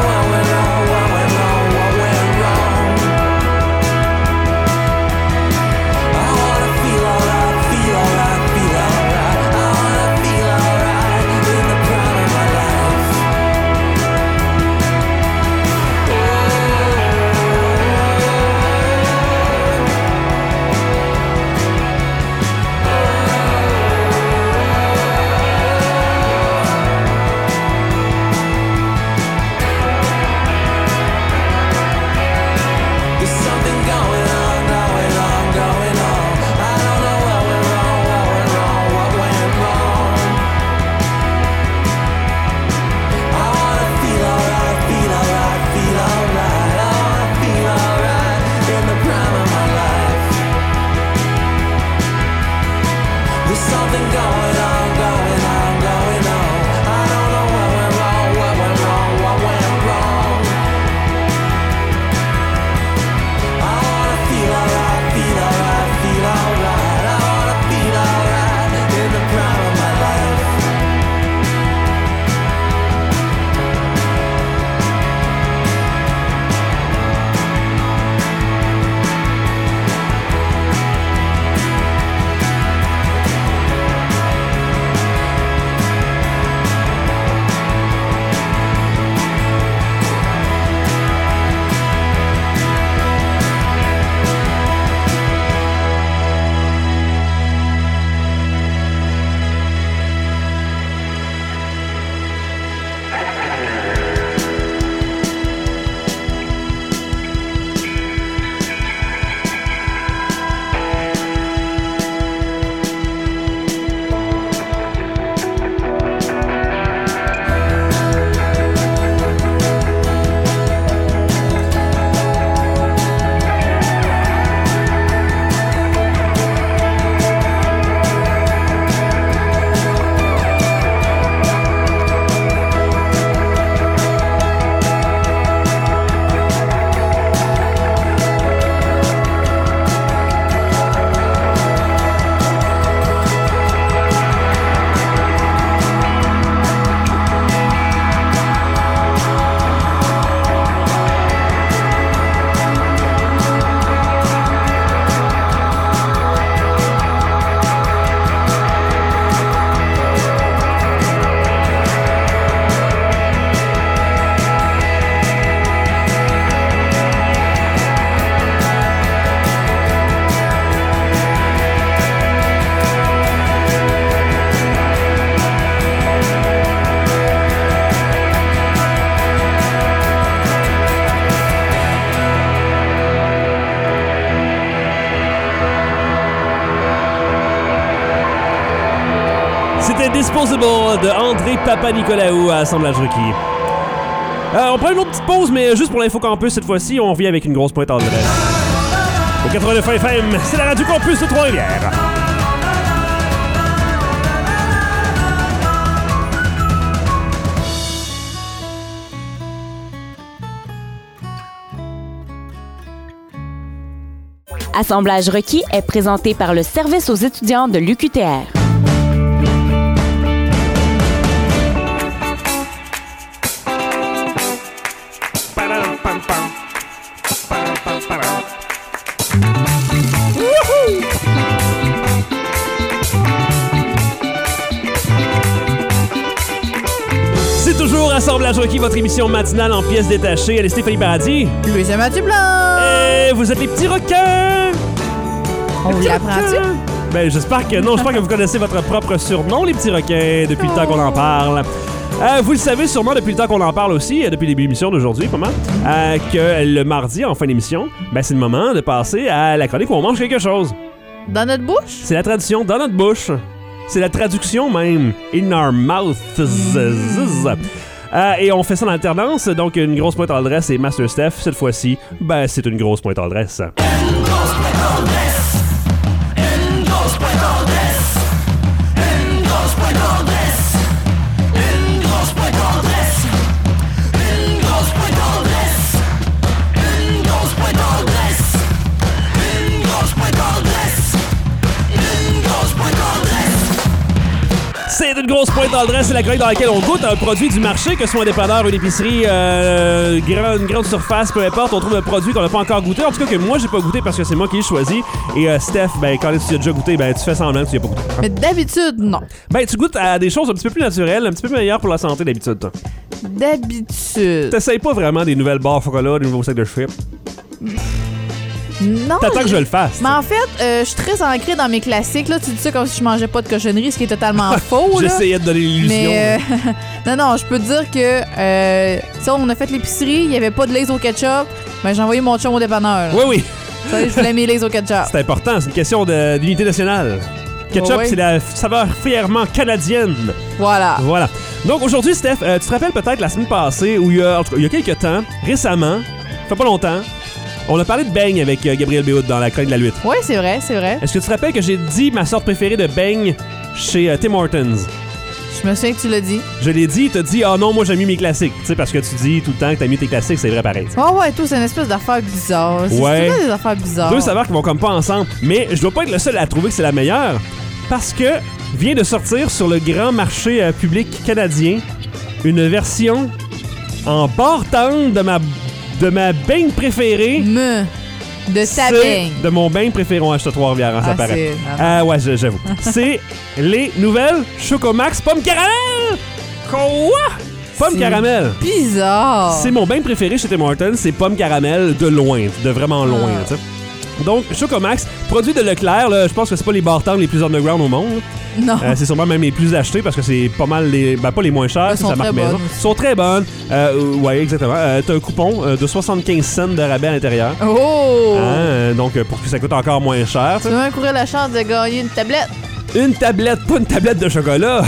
Impossible de André Papanicolaou à Assemblage Requis. Euh, on prend une autre petite pause, mais juste pour l'Info Campus cette fois-ci, on revient avec une grosse pointe en direct. Au quatre-vingt-neuf F M, c'est la Radio Campus de Trois-Rivières. Assemblage requis est présenté par le service aux étudiants de l'U Q T R. C'est toujours Assemblage requis, votre émission matinale en pièces détachées. Allez, Stéphanie Paradis. Louis et Mathieu Blanc. Et vous êtes les petits requins. On vous l'apprend-tu? Ben, j'espère que non. J'espère que vous connaissez votre propre surnom, les petits requins, depuis le temps qu'on en parle. Euh, vous le savez sûrement depuis le temps qu'on en parle aussi, euh, depuis le début de l'émission d'aujourd'hui, pas mal, euh, que le mardi, en fin d'émission, ben, c'est le moment de passer à la chronique où on mange quelque chose. Dans notre bouche? C'est la tradition dans notre bouche. C'est la traduction même. In our mouths. Euh, et on fait ça en alternance. Donc, une grosse pointe en adresse et Master Steph. Cette fois-ci, ben, c'est une grosse pointe en adresse. Une grosse pointe en adresse. Une grosse pointe en adresse. Une grosse pointe en adresse. Une grosse pointe en adresse. Une grosse pointe en adresse. Une grosse pointe en adresse. Une grosse pointe en adresse. Une grosse pointe en adresse. C'est une grosse pointe en adresse. C'est la chronique dans laquelle on goûte un produit du marché, que ce soit un dépanneur, une épicerie, euh, grand, une grande surface, peu importe. On trouve un produit qu'on n'a pas encore goûté. En tout cas, que moi, j'ai pas goûté parce que c'est moi qui l'ai choisi. Et euh, Steph, ben, quand tu as déjà goûté, ben, tu fais semblant que tu l'as pas goûté. Mais d'habitude, non. Ben, tu goûtes à des choses un petit peu plus naturelles, un petit peu meilleures pour la santé d'habitude, toi. D'habitude. T'essayes pas vraiment des nouvelles barres chocolat, des nouveaux sacs de chips. Non. T'attends j'ai- que je le fasse. Mais en fait, euh, je suis très ancrée dans mes classiques. Là, tu dis ça comme si je mangeais pas de cochonnerie, ce qui est totalement faux. Là. J'essayais de donner l'illusion. Mais euh, non, non, je peux te dire que euh, si on a fait l'épicerie, il y avait pas de lays au ketchup. Ben, j'ai envoyé mon chum au dépanneur. Oui, oui. Ça, je voulais mes lays au ketchup. C'est important, c'est une question de- d'unité nationale. Ketchup, Ouais. c'est la f- saveur fièrement canadienne. Voilà. Voilà. Donc aujourd'hui, Steph, euh, tu te rappelles peut-être la semaine passée, où il y a, en tout cas, il y a quelques temps, récemment, ça fait pas longtemps, on a parlé de beignes avec euh, Gabriel Béhoud dans la chronique de la lutte. Oui, c'est vrai, c'est vrai. Est-ce que tu te rappelles que j'ai dit ma sorte préférée de beignes chez euh, Tim Hortons? Je me souviens que tu l'as dit. Je l'ai dit, t'as dit, ah oh non, moi j'aime mieux mes classiques. Tu sais, parce que tu dis tout le temps que t'aimes mieux tes classiques, c'est vrai pareil. t'sais. Oh ouais, tout, c'est une espèce d'affaire bizarre. C'est Ouais. tout le temps des affaires bizarres. Deux saveurs qui vont comme pas ensemble. Mais je dois pas être le seul à trouver que c'est la meilleure. Parce que vient de sortir sur le grand marché euh, public canadien une version en barre tendre de ma, de ma beigne préférée. Me. De ta C'est beigne. de mon beigne préféré. Ouais, je te Trois-Rivières, hein, ça Ah, paraît. c'est- Ah ouais, je- j'avoue. C'est les nouvelles Chocomax Pomme Caramel! Quoi? Pomme C'est caramel. Bizarre. C'est mon bain préféré chez Tim Hortons, c'est pomme caramel de loin, de vraiment loin, Ah. tu sais. Donc, Chocomax, produit de Leclerc, là, je pense que c'est pas les barres tendres les plus underground au monde. Non. Euh, c'est sûrement même les plus achetés parce que c'est pas mal les. Ben, pas les moins chers, Elles c'est sont sa marque très maison. bonnes. Ils sont très bonnes. Euh, ouais, exactement. Euh, t'as un coupon euh, de soixante-quinze cents de rabais à l'intérieur. Oh! Hein, euh, donc, euh, pour que ça coûte encore moins cher, tu Tu sais. veux même courir la chance de gagner une tablette? Une tablette, pas une tablette de chocolat.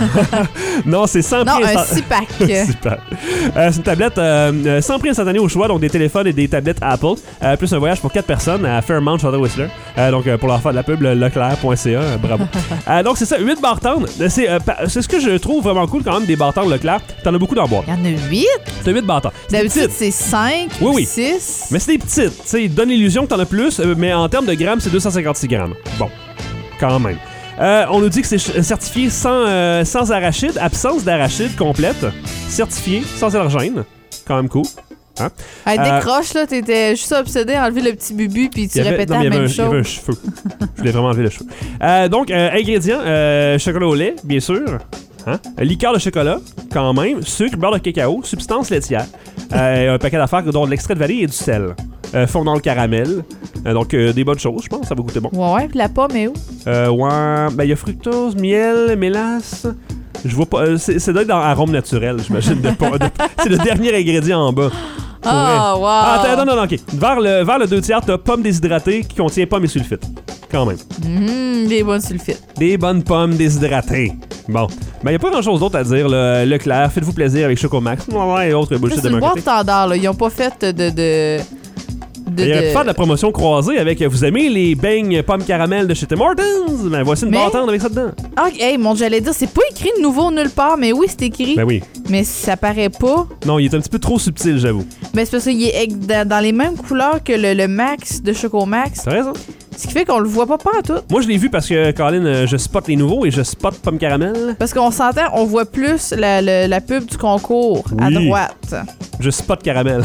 Non, c'est sans Non, prix un instant- six-pack. Super. Euh, c'est une tablette euh, euh, sans prix instantané au choix, donc des téléphones et des tablettes Apple, euh, plus un voyage pour quatre personnes à Fairmount, Château Whistler. Euh, donc, euh, pour leur faire de la pub, le leclerc point c a, euh, bravo. Euh, donc, c'est ça, huit barres tendres. C'est, euh, pa- c'est ce que je trouve vraiment cool quand même des barres tendres Leclerc. T'en as beaucoup dans le boîte. Il y en a huit? T'as huit barres tendres. C'est des D'habitude, petites. c'est cinq Oui, ou oui. six. Mais c'est des petites. Tu sais, ils te donnent l'illusion que t'en as plus, euh, mais en termes de grammes, c'est deux cent cinquante-six grammes. Bon, quand même. Euh, on nous dit que c'est ch- certifié sans, euh, sans arachide, absence d'arachide complète, certifié sans allergène. Quand même cool. Hein? Hey, Euh, décroche, là, t'étais juste obsédé à enlever le petit bubu puis tu Il y avait- répétais non, mais la il y avait même un- il y avait un chose. cheveu. Je voulais vraiment enlever le cheveu. Euh, donc, euh, ingrédients, euh, chocolat au lait, bien sûr. Hein? Liqueur de chocolat, quand même. Sucre, beurre de cacao, substance laitière. Euh, un paquet d'affaires, dont de l'extrait de vanille et du sel. Euh, fondant le caramel. Euh, donc, euh, des bonnes choses, je pense. Ça va goûter bon. Ouais, ouais, puis la pomme est où? Euh, ouais. Ben, il y a fructose, miel, mélasse. Je vois pas. euh, c'est, c'est dans arôme naturel, j'imagine. de, de- c'est le dernier ingrédient en bas. Pour Ah, vrai. wow! Ah, attends, non, non, non, ok. Vers le, vers le deux tiers, t'as pomme déshydratée qui contient pommes et sulfite. Quand même. Hum, des bonnes sulfites. Des bonnes pommes déshydratées. Bon. Ben, y a pas grand-chose d'autre à dire, là. Leclerc, faites-vous plaisir avec Chocomax. Ouais, et autres bullshit C'est de une boîte marketing. standard, là. Ils ont pas fait de... de, de... Il aurait de- pu faire de la promotion croisée avec vous aimez les beignes pommes caramel de chez Tim Hortons? Ben voici une Mais- bâtande avec ça dedans. Ah, hey, mon, j'allais dire, c'est pas écrit de nouveau nulle part, mais oui, c'est écrit. Ben oui. Mais ça paraît pas. Non, il est un petit peu trop subtil, j'avoue. Ben, c'est parce qu'il est ex- dans, dans les mêmes couleurs que le, le Max de Choco Max. T'as raison. Ce qui fait qu'on le voit pas partout. Moi, je l'ai vu parce que, Colin, euh, je spot les nouveaux et je spot pomme caramel. Parce qu'on s'entend, on voit plus la, la, la pub du concours à Oui. droite. Je spot caramel.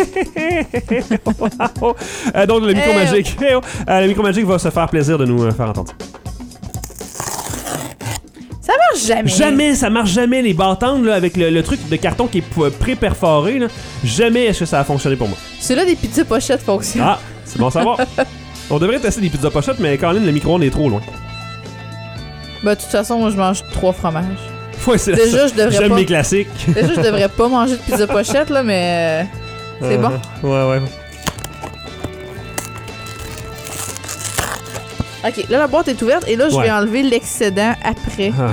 Wow. Euh, donc, le micro Eh oh. magique. Eh oh. Euh, le micro magique va se faire plaisir de nous euh, faire entendre. Ça marche jamais. Jamais, ça marche jamais les bâtandes là, avec le, le truc de carton qui est p- pré-perforé. Là. Jamais est-ce que ça a fonctionné pour moi. Ceux-là des pizzas pochettes fonctionnent. Ah, c'est bon à savoir. On devrait tester des pizzas pochettes, mais Colin, le micro-ondes est trop loin. Ben, de toute façon, moi, je mange trois fromages. Ouais, c'est Déjà, ça. je devrais J'aime pas- mes classiques. Déjà, je devrais pas manger de pizza pochette, là, mais... euh, c'est bon. Ouais, ouais. OK, là, la boîte est ouverte et là, je Ouais. vais enlever l'excédent après. Ah.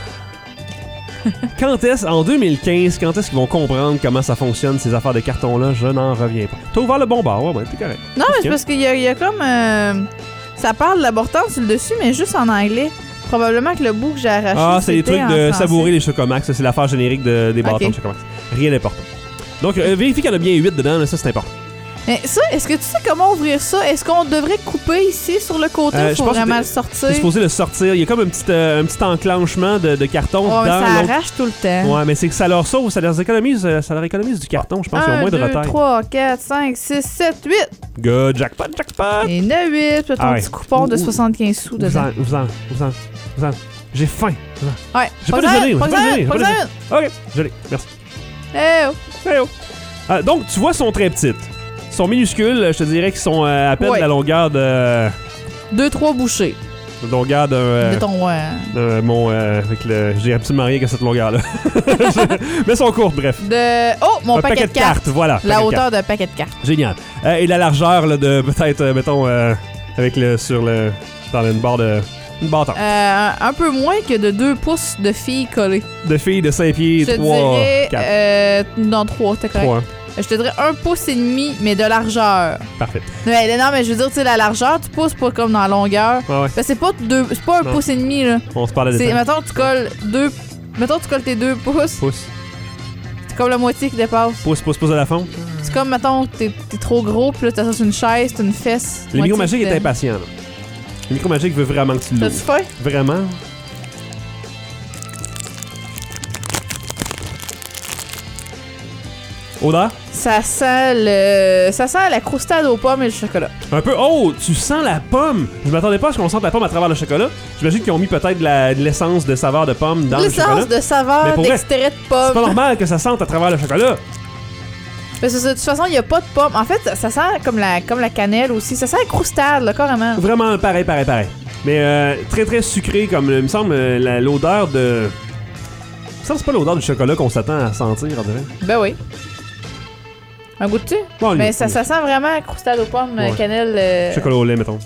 Quand est-ce, en deux mille quinze, quand est-ce qu'ils vont comprendre comment ça fonctionne, ces affaires de carton-là? Je n'en reviens pas. T'as ouvert le bon bar, ouais, ouais, t'es correct. Non, mais c'est Ok. parce qu'il y a, il y a comme... euh, ça parle de l'avortance sur le dessus, mais juste en anglais. Probablement que le bout que j'ai arraché, Ah, c'est les c'était trucs en de français. savourer les Chocomax, ça, c'est l'affaire générique de- des bâtons Ok. de Chocomax. Rien d'important. Donc, euh, vérifie qu'il y en a bien huit dedans, là, ça c'est important. Mais ça, est-ce que tu sais comment ouvrir ça? Est-ce qu'on devrait couper ici sur le côté? Euh, Il je faut pense que vraiment t'es- le sortir. T'es supposé le sortir. Il y a comme un petit, euh, un petit enclenchement de, de carton Ouais, mais dans ça l'autre. arrache tout le temps. Ouais, mais c'est que ça leur sauve, ça leur économise, euh, ça leur économise du carton, je pense qu'ils ont un, moins de deux, retail. trois, quatre, cinq, six, sept, huit. Good, jackpot, jackpot! Et neuf, huit. Puis ton Ah ouais. petit coupon de Ouh, ouh. soixante-quinze sous Vous dedans. en, vous en, vous en, vous en. J'ai faim. Vous en. Ouais. J'ai pas Pas déjeuné, besoin, j'ai pas pas déjeuné, j'ai besoin, pas pas besoin. Ok, je l'ai, merci. Eh oh. Hey, oh. Euh, donc, tu vois, sont très petites. Ils sont minuscules, je te dirais qu'ils sont euh, à peine Ouais. de la longueur de. Deux, trois bouchées. de longueur d'un. euh, De ton... euh, de mon. euh, avec le. J'ai absolument rien que cette longueur-là. Mais elles sont courtes, bref. de... Oh, mon Un paquet, de cartes. voilà. La paquet de hauteur d'un paquet de cartes. cartes. Génial. Euh, et la largeur là, de peut-être, euh, mettons, euh, avec le. sur le. dans une barre de. Une bâton. Euh, un peu moins que de deux pouces de filles collées. De filles de cinq pieds, Je te trois, dirais... quatre, Euh, non, trois, t'es correct. trois. Je te dirais un pouce et demi, mais de largeur. Parfait. Ouais, non, mais je veux dire, tu sais, la largeur, tu pousses pas comme dans la longueur. Ouais, ouais. Ben, c'est pas deux, c'est pas un Non. pouce et demi, là. On se parle de C'est, détails. mettons, tu colles deux, mettons, tu colles tes deux pouces, Pouce. c'est comme la moitié qui dépasse. Pouce, pouce, pouce à la fonte. C'est comme, mettons, t'es, t'es trop gros, puis là, t'as ça sur une chaise, t'as une fesse. Le moitié micro magique qui est te- impatient, là. Le micro magique veut vraiment que tu l'ouvres. T'as-tu faim? Vraiment? Odeur? Ça sent le, ça sent la croustade aux pommes et le chocolat. Un peu. Oh, tu sens la pomme! Je m'attendais pas à ce qu'on sente la pomme à travers le chocolat. J'imagine qu'ils ont mis peut-être de, la- de l'essence de saveur de pomme dans le chocolat. L'essence de Mais saveur, pour vrai, d'extrait de C'est pas pommes. normal que ça sente à travers le chocolat. Parce que de toute façon, il n'y a pas de pommes. En fait, ça sent comme la, comme la cannelle aussi. Ça sent la croustade, là, carrément. Vraiment pareil, pareil, pareil. Mais euh, très très sucré, comme il me semble, euh, la- l'odeur de. Ça, c'est pas l'odeur du chocolat qu'on s'attend à sentir, on dirait. Ben oui. Un goût dessus? Bon, Mais lui, ça, lui. ça sent vraiment la croustade aux pommes, Ouais. cannelle. euh, Chocolat au lait, mettons.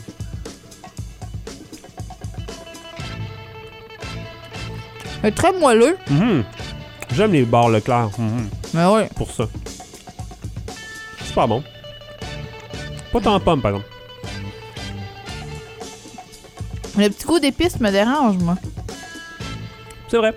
euh, très moelleux. Mhm. J'aime les bars Leclerc. Mhm. Mais oui. Pour ça. Super bon. Pas tant de pommes, par exemple. Le petit goût d'épices me dérange, moi. C'est vrai.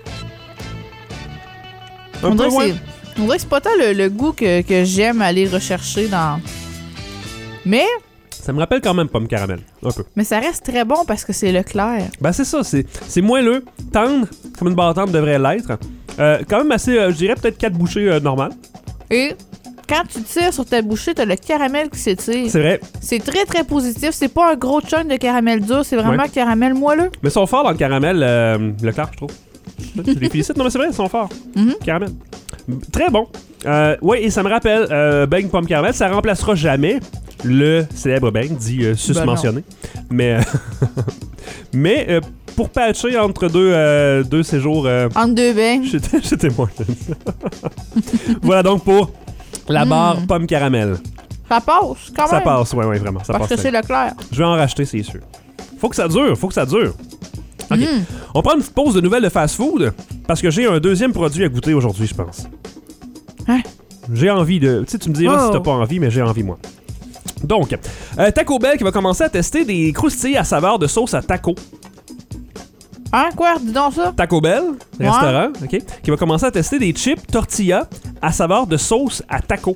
Un On peu dirait, que moins. c'est, on dirait que c'est pas tant le, le goût que, que j'aime aller rechercher dans. Mais, Ça me rappelle quand même pomme caramel. Un peu. mais ça reste très bon parce que c'est Leclerc. Ben, c'est ça. C'est, c'est moelleux, tendre, comme une bâtonne devrait l'être. Euh, quand même assez, euh, je dirais peut-être quatre bouchées euh, normales. Et quand tu tires sur ta bouchée, t'as le caramel qui s'étire. C'est vrai. C'est très très positif. C'est pas un gros chunk de caramel dur, c'est vraiment Ouais. caramel moelleux. Mais ils sont forts dans le caramel, euh, Leclerc, je trouve. Je les félicite. Non, mais c'est vrai, ils sont forts. Mhm. Caramel. Très bon. Euh, oui, et ça me rappelle, euh, beigne pomme caramel, ça remplacera jamais le célèbre beigne, dit euh, sus-mentionné. Mais, euh, mais euh, pour patcher entre deux, euh, deux séjours, euh, Entre deux beignes. j'étais, j'étais moins. Voilà donc pour la barre Mm. pomme caramel. Ça passe, quand Ça même. passe, ouais, ouais, vraiment. Ça Parce passe. que c'est très- Leclerc. Je vais en racheter, c'est sûr. Faut que ça dure, faut que ça dure. OK. Mm. On prend une petite pause de nouvelles de fast-food parce que j'ai un deuxième produit à goûter aujourd'hui, je pense. Hein? J'ai envie de... Tu sais, tu me diras Oh. si t'as pas envie, mais j'ai envie, moi. Donc, euh, Taco Bell qui va commencer à tester des croustilles à saveur de sauce à taco. Hein, quoi? Dis donc ça. Taco Bell, Ouais. restaurant, OK, qui va commencer à tester des chips tortilla à saveur de sauce à taco.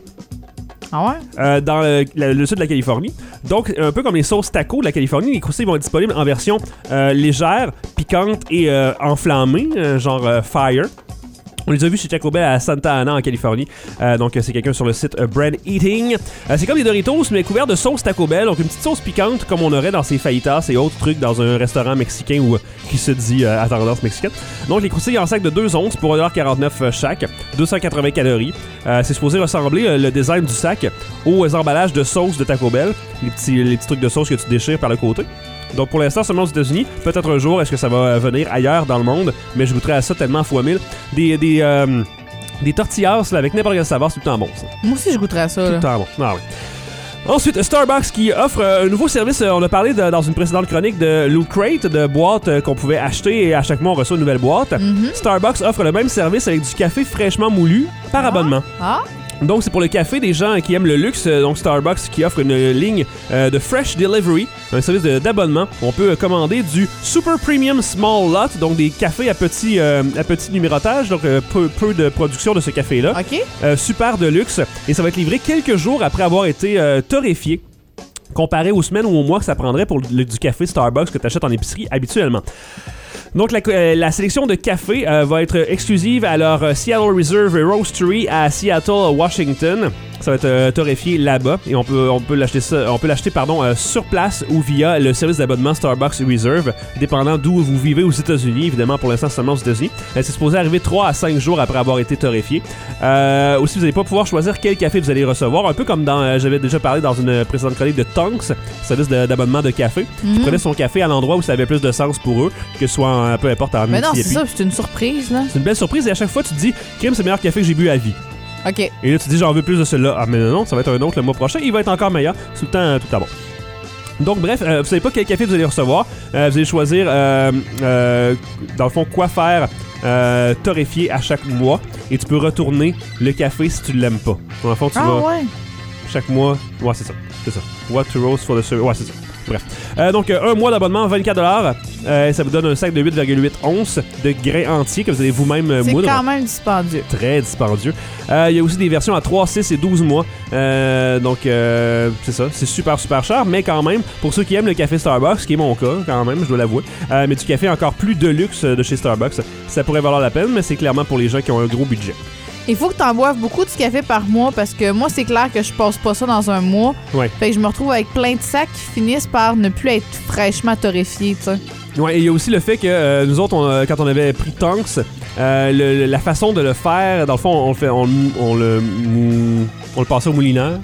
Ah ouais? Euh, dans le, le- le sud de la Californie. Donc, un peu comme les sauces taco de la Californie, les croustilles vont être disponibles en version euh, légère, piquante et euh, enflammée, euh, genre euh, fire. On les a vus chez Taco Bell à Santa Ana en Californie. Euh, donc, c'est quelqu'un sur le site euh, Bread Eating. Euh, c'est comme des Doritos, mais couverts de sauce Taco Bell. Donc, une petite sauce piquante comme on aurait dans ces fajitas et autres trucs dans un restaurant mexicain ou euh, qui se dit euh, à tendance mexicaine. Donc, les croustilles en sac de deux onces pour un dollar quarante-neuf chaque, deux cent quatre-vingts calories. Euh, c'est supposé ressembler euh, le design du sac aux emballages de sauce de Taco Bell. Les petits, les petits trucs de sauce que tu déchires par le côté. Donc pour l'instant seulement aux États-Unis, peut-être un jour est-ce que ça va venir ailleurs dans le monde, mais je goûterai à ça tellement fois mille. Des des euh, des tortillas là, avec n'importe quel saveur, c'est tout le temps bon ça. Moi aussi, je goûterais à ça. Tout Là. le temps bon. Ah ouais. Ensuite, Starbucks qui offre euh, un nouveau service. Euh, on a parlé de- dans une précédente chronique de Loot Crate, de boîtes euh, qu'on pouvait acheter et à chaque mois on reçoit une nouvelle boîte. Mhm. Starbucks offre le même service avec du café fraîchement moulu par abonnement. Ah? Donc, c'est pour le café des gens qui aiment le luxe. Donc, Starbucks qui offre une ligne euh, de Fresh Delivery, un service de- d'abonnement. On peut euh, commander du Super Premium Small Lot, donc des cafés à petit, euh, à petit numérotage, donc euh, peu, peu de production de ce café-là. OK. Euh, super de luxe. Et ça va être livré quelques jours après avoir été euh, torréfié, comparé aux semaines ou aux mois que ça prendrait pour le- du café Starbucks que tu achètes en épicerie habituellement. Donc, la, euh, la sélection de café euh, va être exclusive à leur euh, Seattle Reserve Roastery à Seattle, Washington. Ça va être euh, torréfié là-bas et on peut, on peut l'acheter ça, on peut l'acheter pardon euh, sur place ou via le service d'abonnement Starbucks Reserve, dépendant d'où vous vivez aux États-Unis. Évidemment, pour l'instant seulement aux États-Unis. Euh, c'est supposé arriver trois à cinq jours après avoir été torréfié. Euh, aussi, vous n'allez pas pouvoir choisir quel café vous allez recevoir, un peu comme dans, euh, j'avais déjà parlé dans une précédente chronique de Tonks, service de- d'abonnement de café. Mhm. Vous prenez son café à l'endroit où ça avait plus de sens pour eux, que ce soit en, peu importe en Mais non, c'est multi-épi. ça, c'est une surprise, là. C'est une belle surprise et à chaque fois tu te dis, Kim, c'est le meilleur café que j'ai bu à vie. OK. Et là, tu te dis, j'en veux plus de celui-là. Ah, mais non, ça va être un autre le mois prochain. Il va être encore meilleur. Tout le temps, tout le temps bon. Donc, bref, euh, vous savez pas quel café vous allez recevoir. Euh, vous allez choisir, euh, euh, dans le fond, quoi faire euh, torréfier à chaque mois. Et tu peux retourner le café si tu l'aimes pas. Dans le fond, tu Ah vas ouais. chaque mois. Ouais, c'est ça. C'est ça. What to roast for the service. Ouais, c'est ça. Bref. Euh, donc, euh, un mois d'abonnement, vingt-quatre dollars. Euh, ça vous donne un sac de huit virgule huit onces de grains entiers que vous allez vous-même euh, C'est moudre. quand même dispendieux. Très dispendieux. Euh, Il y a aussi des versions à trois, six et douze mois. Euh, donc, euh, c'est ça. C'est super, super cher. Mais quand même, pour ceux qui aiment le café Starbucks, ce qui est mon cas, quand même, je dois l'avouer, euh, mais du café encore plus de luxe de chez Starbucks, ça pourrait valoir la peine, mais c'est clairement pour les gens qui ont un gros budget. Il faut que tu en boives beaucoup de café par mois parce que moi, c'est clair que je passe pas ça dans un mois. Ouais. Fait que je me retrouve avec plein de sacs qui finissent par ne plus être fraîchement torréfiés, tu sais. Ouais, et il y a aussi le fait que euh, nous autres, on, euh, quand on avait pris Tonks, euh, le- le- la façon de le faire, dans le fond, on le fait, on, on le, mou- on le passait au moulineur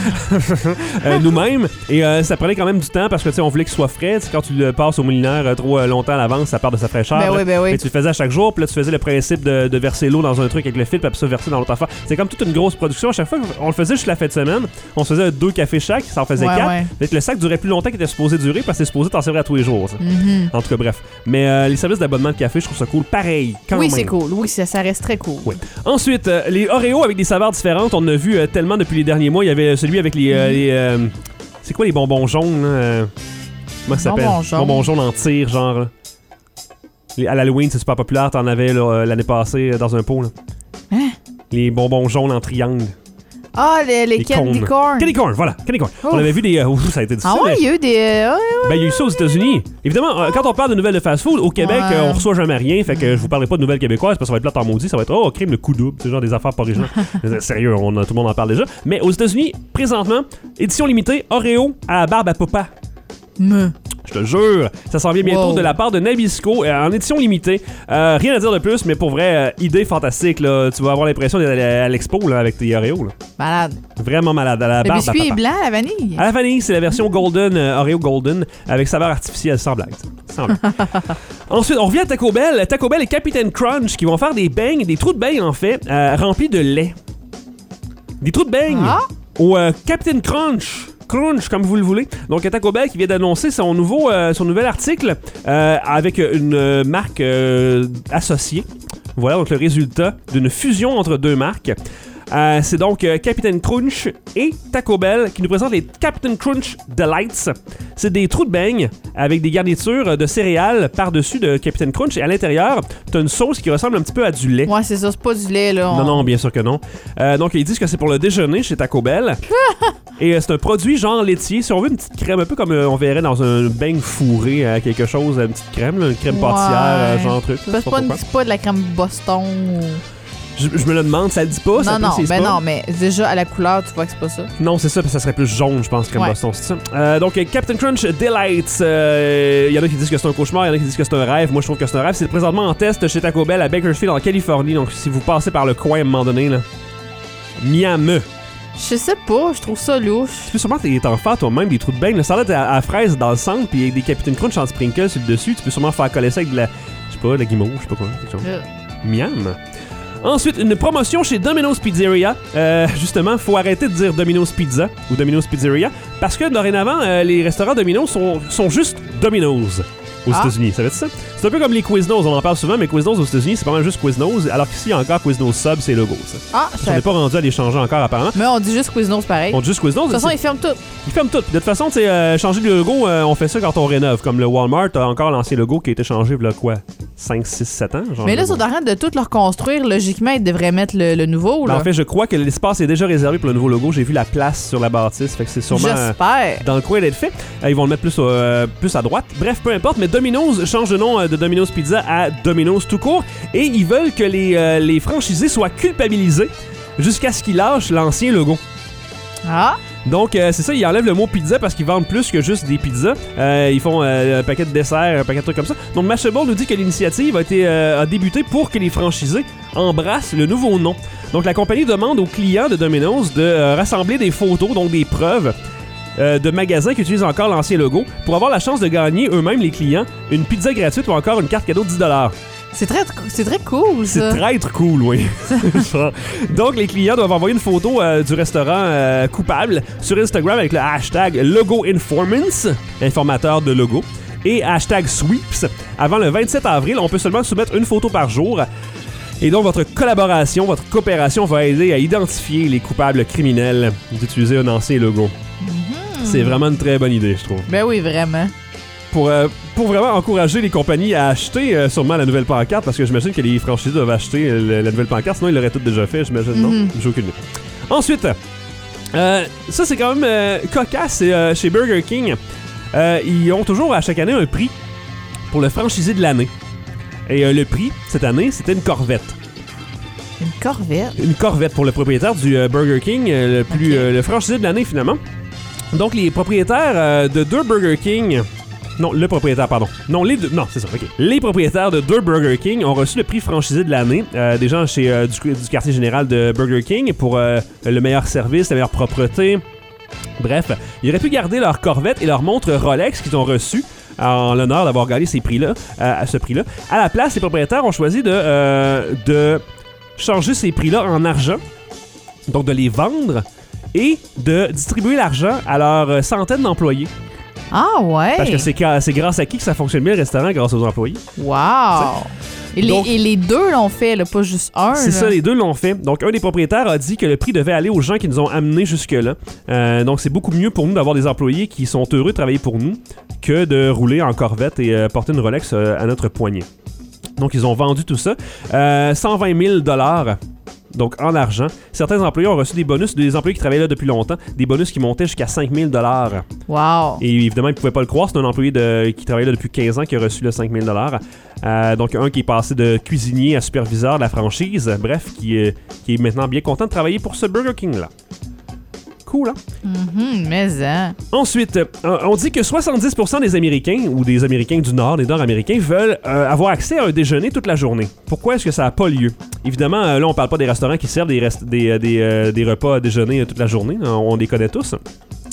euh, nous-mêmes, et euh, ça prenait quand même du temps parce que tu sais, on voulait qu'il soit frais. Tu sais, quand tu le passes au moulineur euh, trop euh, longtemps à l'avance, ça perd de sa fraîcheur. Ben là. oui, ben oui. Et tu le faisais à chaque jour, puis là tu faisais le principe de, de verser l'eau dans un truc avec le fil, puis après ça verser dans l'autre affaire. C'est comme toute une grosse production. À chaque fois, on le faisait juste la fin de semaine. On se faisait deux cafés chaque, ça en faisait Ouais, quatre. ouais. Fait que le sac durait plus longtemps qu'il était supposé durer parce que c'est supposé t'en servir à tous les jours. Ça. Mhm. En tout cas, bref. Mais euh, les services d'abonnement de café, je trouve ça cool. Pareil, quand Oui, même. c'est cool. Oui, ça, ça reste très cool. Oui. Ensuite, euh, les Oreos avec des saveurs différentes. On en a vu euh, tellement depuis les derniers mois. Il y avait celui avec les... euh, Mhm. les, euh, c'est quoi les bonbons jaunes, là? euh, Comment ça s'appelle? Bonbons jaunes. Bonbons jaunes en tir, genre. là. Les- à l'Halloween, c'est super populaire. T'en avais là, euh, l'année passée euh, dans un pot. Là. Hein? Les bonbons jaunes en triangle. Ah, les, les Les candy cônes. corn. Candy corn, voilà. Candy corn. Ouf. On avait vu des... euh, ouf, ça a été difficile. Ah ouais, il y a eu des... euh, ouais, ouais. Ben, il y a eu ça aux États-Unis. Évidemment, euh, quand on parle de nouvelles de fast-food, au Québec, Ouais. euh, on reçoit jamais rien. Fait que je vous parlerai pas de nouvelles québécoises parce que ça va être plate en maudit. Ça va être, oh, crime, le coup double. C'est genre des affaires pas originales. Mais, sérieux, on a- tout le monde en parle déjà. Mais aux États-Unis, présentement, édition limitée, Oreo à la barbe à papa. Me. Je te jure, ça s'en vient bientôt Wow. de la part de Nabisco euh, en édition limitée. Euh, rien à dire de plus, mais pour vrai, euh, idée fantastique. Là. Tu vas avoir l'impression d'être à, à l'expo là, avec tes Oreos. Là. Malade. Vraiment malade. À la Le barbe biscuit à est papa. blanc, la vanille. À la vanille, c'est la version Golden, euh, Oreo Golden, avec saveur artificielle, sans blague. Sans blague. Ensuite, on revient à Taco Bell. Taco Bell et Captain Crunch qui vont faire des beignes, des trous de beignes en fait, euh, remplis de lait. Des trous de beignes Ah. au euh, Captain Crunch Crunch, comme vous le voulez. Donc, Taco Bell qui vient d'annoncer son, nouveau, euh, son nouvel article euh, avec une euh, marque euh, associée. Voilà, donc le résultat d'une fusion entre deux marques. Euh, c'est donc euh, Captain Crunch et Taco Bell qui nous présentent les Captain Crunch Delights. C'est des trous de beignes avec des garnitures de céréales par-dessus de Captain Crunch et à l'intérieur, t'as une sauce qui ressemble un petit peu à du lait. Ouais, c'est ça, c'est pas du lait, là. On... Non, non, bien sûr que non. Euh, donc, ils disent que c'est pour le déjeuner chez Taco Bell. Et euh, c'est un produit genre laitier. Si on veut une petite crème, un peu comme euh, on verrait dans un beigne fourré, euh, quelque chose, une petite crème, là, une crème Ouais. pâtissière, euh, genre truc. C'est pas, une- c'est pas de la crème Boston. Ou... Je, je me le demande, ça le dit pas, ça Non, non, précise ben pas. non, mais déjà à la couleur, tu vois que c'est pas ça. Non, c'est ça, parce que ça serait plus jaune, je pense, crème Ouais. Boston, c'est ça. Euh, donc, euh, Captain Crunch Delights, il euh, y en a qui disent que c'est un cauchemar, il y en a qui disent que c'est un rêve. Moi, je trouve que c'est un rêve. C'est présentement en test chez Taco Bell à Bakersfield, en Californie. Donc, si vous passez par le coin à un moment donné, là, miam. Je sais pas, je trouve ça louche. Tu peux sûrement t'en faire toi-même des trous de beignes. Le salade à, à fraise dans le centre, puis avec des Captain Crunch en sprinkle sur le dessus. Tu peux sûrement faire coller ça avec de la, je sais pas, de la guimauve, je sais pas quoi. Quelque chose. Euh. Miam. Ensuite, une promotion chez Domino's Pizzeria. Euh, justement, faut arrêter de dire Domino's Pizza ou Domino's Pizzeria parce que dorénavant, euh, les restaurants Domino's sont, sont juste Domino's aux Ah. États-Unis. Ça veut dire ça? C'est un peu comme les Quiznos, on en parle souvent, mais Quiznos aux États-Unis, c'est pas mal juste Quiznos, alors qu'ici, il y a encore Quiznos Sub, c'est logo, ça. Ah, je On n'est savais pas. pas rendu à les changer encore, apparemment. Mais on dit juste Quiznos pareil. On dit juste Quiznos. De toute façon, c'est- ils ferment tout. Ils ferment tout. De toute façon, tu sais, euh, changer de logo, euh, on fait ça quand on rénove. Comme le Walmart a encore l'ancien logo qui a été changé, il y a quoi, cinq, six, sept ans? Genre Mais là, de- ils sont en train de tout le reconstruire. Logiquement, ils devraient mettre le, le nouveau. Ben, Là. en fait, je crois que l'espace est déjà réservé pour le nouveau logo. J'ai vu la place sur la bâtisse. Fait que c'est sûrement euh, J'espère. dans le coin d'être fait. Euh, ils vont le mettre plus, euh, plus à droite. Bref, peu importe. Mais Domino's change de nom euh, de Domino's Pizza à Domino's tout court. Et ils veulent que les, euh, les franchisés soient culpabilisés jusqu'à ce qu'ils lâchent l'ancien logo. Ah, Donc, euh, c'est ça, ils enlèvent le mot pizza parce qu'ils vendent plus que juste des pizzas. Euh, ils font euh, un paquet de desserts, un paquet de trucs comme ça. Donc, Mashable nous dit que l'initiative a, été, euh, a débuté pour que les franchisés embrassent le nouveau nom. Donc, la compagnie demande aux clients de Domino's de euh, rassembler des photos, donc des preuves euh, de magasins qui utilisent encore l'ancien logo pour avoir la chance de gagner eux-mêmes, les clients, une pizza gratuite ou encore une carte cadeau de dix dollars. c'est très, c'est très cool, C'est ça. très très cool, oui. Donc, les clients doivent envoyer une photo euh, du restaurant euh, coupable sur Instagram avec le hashtag LogoInformants, informateur de logo, et hashtag Sweeps. Avant le vingt-sept avril, on peut seulement soumettre une photo par jour. Et donc, votre collaboration, votre coopération va aider à identifier les coupables criminels d'utiliser un ancien logo. C'est vraiment une très bonne idée, je trouve. Ben oui, vraiment. Pour, euh, pour vraiment encourager les compagnies à acheter euh, sûrement la nouvelle pancarte, parce que j'imagine que les franchisés doivent acheter euh, le- la nouvelle pancarte, sinon ils l'auraient tout déjà fait, j'imagine. Non, Mhm. j'ai aucune idée. Ensuite, euh, ça c'est quand même euh, cocasse, c'est euh, chez Burger King. Euh, ils ont toujours à chaque année un prix pour le franchisé de l'année. Et euh, le prix, cette année, c'était une Corvette. Une corvette. Une Corvette pour le propriétaire du euh, Burger King, euh, le plus Ok. euh, le franchisé de l'année finalement. Donc les propriétaires euh, de deux Burger King, non le propriétaire pardon, non les deux, non c'est ça, ok. Les propriétaires de deux Burger King ont reçu le prix franchisé de l'année, euh, des gens chez euh, du, du quartier général de Burger King pour euh, le meilleur service, la meilleure propreté. Bref, ils auraient pu garder leur Corvette et leur montre Rolex qu'ils ont reçu en l'honneur d'avoir gagné ces prix-là, euh, à ce prix-là. À la place, les propriétaires ont choisi de, euh, de changer ces prix-là en argent, donc de les vendre et de distribuer l'argent à leurs euh, centaines d'employés. Ah ouais. Parce que c'est, ca- c'est grâce à qui que ça fonctionne bien le restaurant, grâce aux employés. Wow. Et les, Donc- et les deux l'ont fait, là, pas juste un. C'est là. ça, les deux l'ont fait. Donc, un des propriétaires a dit que le prix devait aller aux gens qui nous ont amenés jusque-là. Euh, donc, c'est beaucoup mieux pour nous d'avoir des employés qui sont heureux de travailler pour nous que de rouler en Corvette et euh, porter une Rolex euh, à notre poignet. Donc, ils ont vendu tout ça. Euh, cent vingt mille dollars. Donc, en argent. Certains employés ont reçu des bonus, des employés qui travaillaient là depuis longtemps, des bonus qui montaient jusqu'à cinq mille dollars. Wow. Et évidemment, ils ne pouvaient pas le croire. C'est un employé de, qui travaillait là depuis quinze ans qui a reçu le cinq mille dollars. Euh, donc, un qui est passé de cuisinier à superviseur de la franchise. Bref, qui, euh, qui est maintenant bien content de travailler pour ce Burger King-là. Cool, hein? Mhm, mais hein. Ensuite, euh, on dit que soixante-dix pour cent des Américains, ou des Américains du Nord, des Nord-Américains, veulent euh, avoir accès à un déjeuner toute la journée. Pourquoi est-ce que ça n'a pas lieu? Évidemment, euh, là, on parle pas des restaurants qui servent des, rest- des, euh, des, euh, des repas à déjeuner euh, toute la journée. On, on les connaît tous.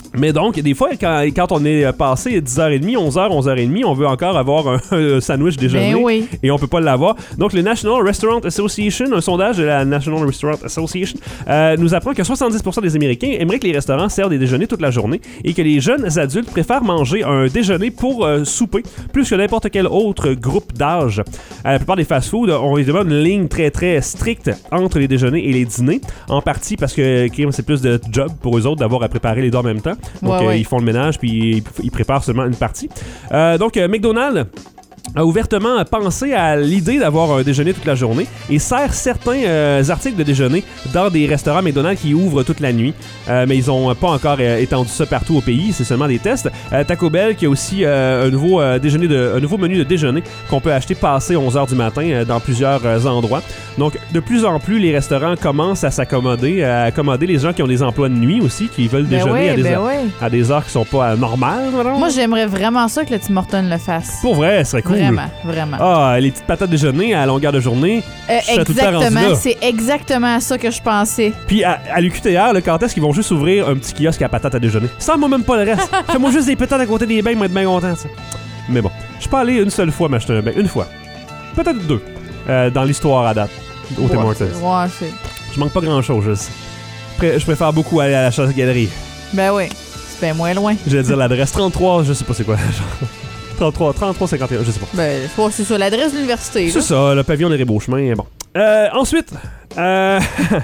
Mais donc, des fois, quand, quand on est passé dix heures trente, onze heures, onze heures trente, on veut encore avoir un, un sandwich déjeuner Ben oui. et on peut pas l'avoir. Donc, le National Restaurant Association, un sondage de la National Restaurant Association, euh, nous apprend que soixante-dix pour cent des Américains aimeraient que les restaurants servent des déjeuners toute la journée et que les jeunes adultes préfèrent manger un déjeuner pour euh, souper plus que n'importe quel autre groupe d'âge. Euh, la plupart des fast-foods ont évidemment une ligne très très stricte entre les déjeuners et les dîners, en partie parce que c'est plus de job pour eux autres d'avoir à préparer les deux en même temps. Donc, ouais, euh, ouais. ils font le ménage puis ils, ils préparent seulement une partie. Euh, donc, euh, McDonald's a ouvertement pensé à l'idée d'avoir un déjeuner toute la journée et sert certains euh, articles de déjeuner dans des restaurants McDonald's qui ouvrent toute la nuit. Euh, mais ils n'ont pas encore euh, étendu ça partout au pays, c'est seulement des tests. Euh, Taco Bell qui a aussi euh, un, nouveau, euh, déjeuner de, un nouveau menu de déjeuner qu'on peut acheter passé onze heures du matin euh, dans plusieurs euh, endroits. Donc, de plus en plus, les restaurants commencent à s'accommoder, à accommoder les gens qui ont des emplois de nuit aussi, qui veulent Ben déjeuner oui, à, des ben heures, oui. à des heures qui sont pas euh, normales. Voilà. Moi, j'aimerais vraiment ça que le Tim Hortons le fasse. Pour vrai, ce serait cool. Vraiment, vraiment. Ah, les petites patates déjeuner à longueur de journée. Euh, je serais tout le temps rendu exactement, là. c'est exactement ça que je pensais. Puis à, à l'U Q T R, là, quand est-ce qu'ils vont juste ouvrir un petit kiosque à patates à déjeuner? Sans moi même pas le reste. Fais-moi juste des patates à côté des beignes, moi être bien content, tu sais. Mais bon, je suis pas allé une seule fois m'acheter un beignet. Une fois. Peut-être deux. Euh, dans l'histoire à date. Au Tim Ouais, Hortons. c'est- ouais, c'est... Je manque pas grand-chose, je sais. Pré- Je préfère beaucoup aller à la chasse-galerie. Ben oui, c'est bien moins loin. Je vais dire l'adresse trente-trois, je sais pas c'est quoi. genre trente-trois, trente-trois cinquante et un, je sais pas. Ben, c'est pas- c'est sur l'adresse de l'université. C'est là. ça, le pavillon des Rébauchemins. Bon. Euh, ensuite, euh,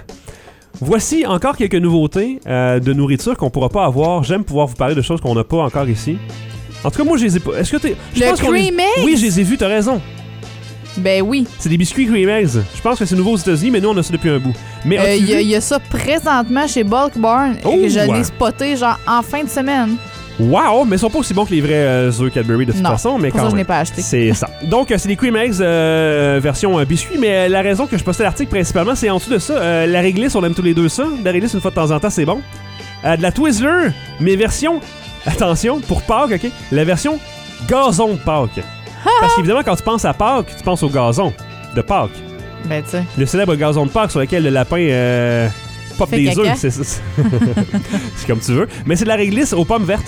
voici encore quelques nouveautés euh, de nourriture qu'on pourra pas avoir. J'aime pouvoir vous parler de choses qu'on n'a pas encore ici. En tout cas, moi, je les ai pas. Est-ce que t'es. je Le pense qu'on les- cream eggs? Oui, je les ai vus, t'as raison. Ben oui. C'est des biscuits cream eggs. Je pense que c'est nouveau aux États-Unis, mais nous, on a ça depuis un bout. Mais Il as-tu y, a- vu? y a ça présentement chez Bulk Barn Oh, que je ouais. l'ai spoté genre en fin de semaine. Wow, mais ils sont pas aussi bons que les vrais euh, œufs Cadbury de toute Non, façon, mais pour quand ça, je même. n'ai pas acheté. C'est ça. Donc, euh, c'est des cream eggs euh, version euh, biscuit, mais euh, la raison que je postais l'article principalement, c'est en dessous de ça. Euh, la réglisse, on aime tous les deux ça. La réglisse, une fois de temps en temps, c'est bon. Euh, de la Twizzler, mais version, attention, pour Pâques, OK? La version gazon de Pâques. Parce qu'évidemment, quand tu penses à Pâques, tu penses au gazon de Pâques. Ben tu sais. Le célèbre gazon de Pâques sur lequel le lapin euh, pop Fait des caca. œufs. C'est, c'est, c'est comme tu veux. Mais c'est de la réglisse aux pommes vertes.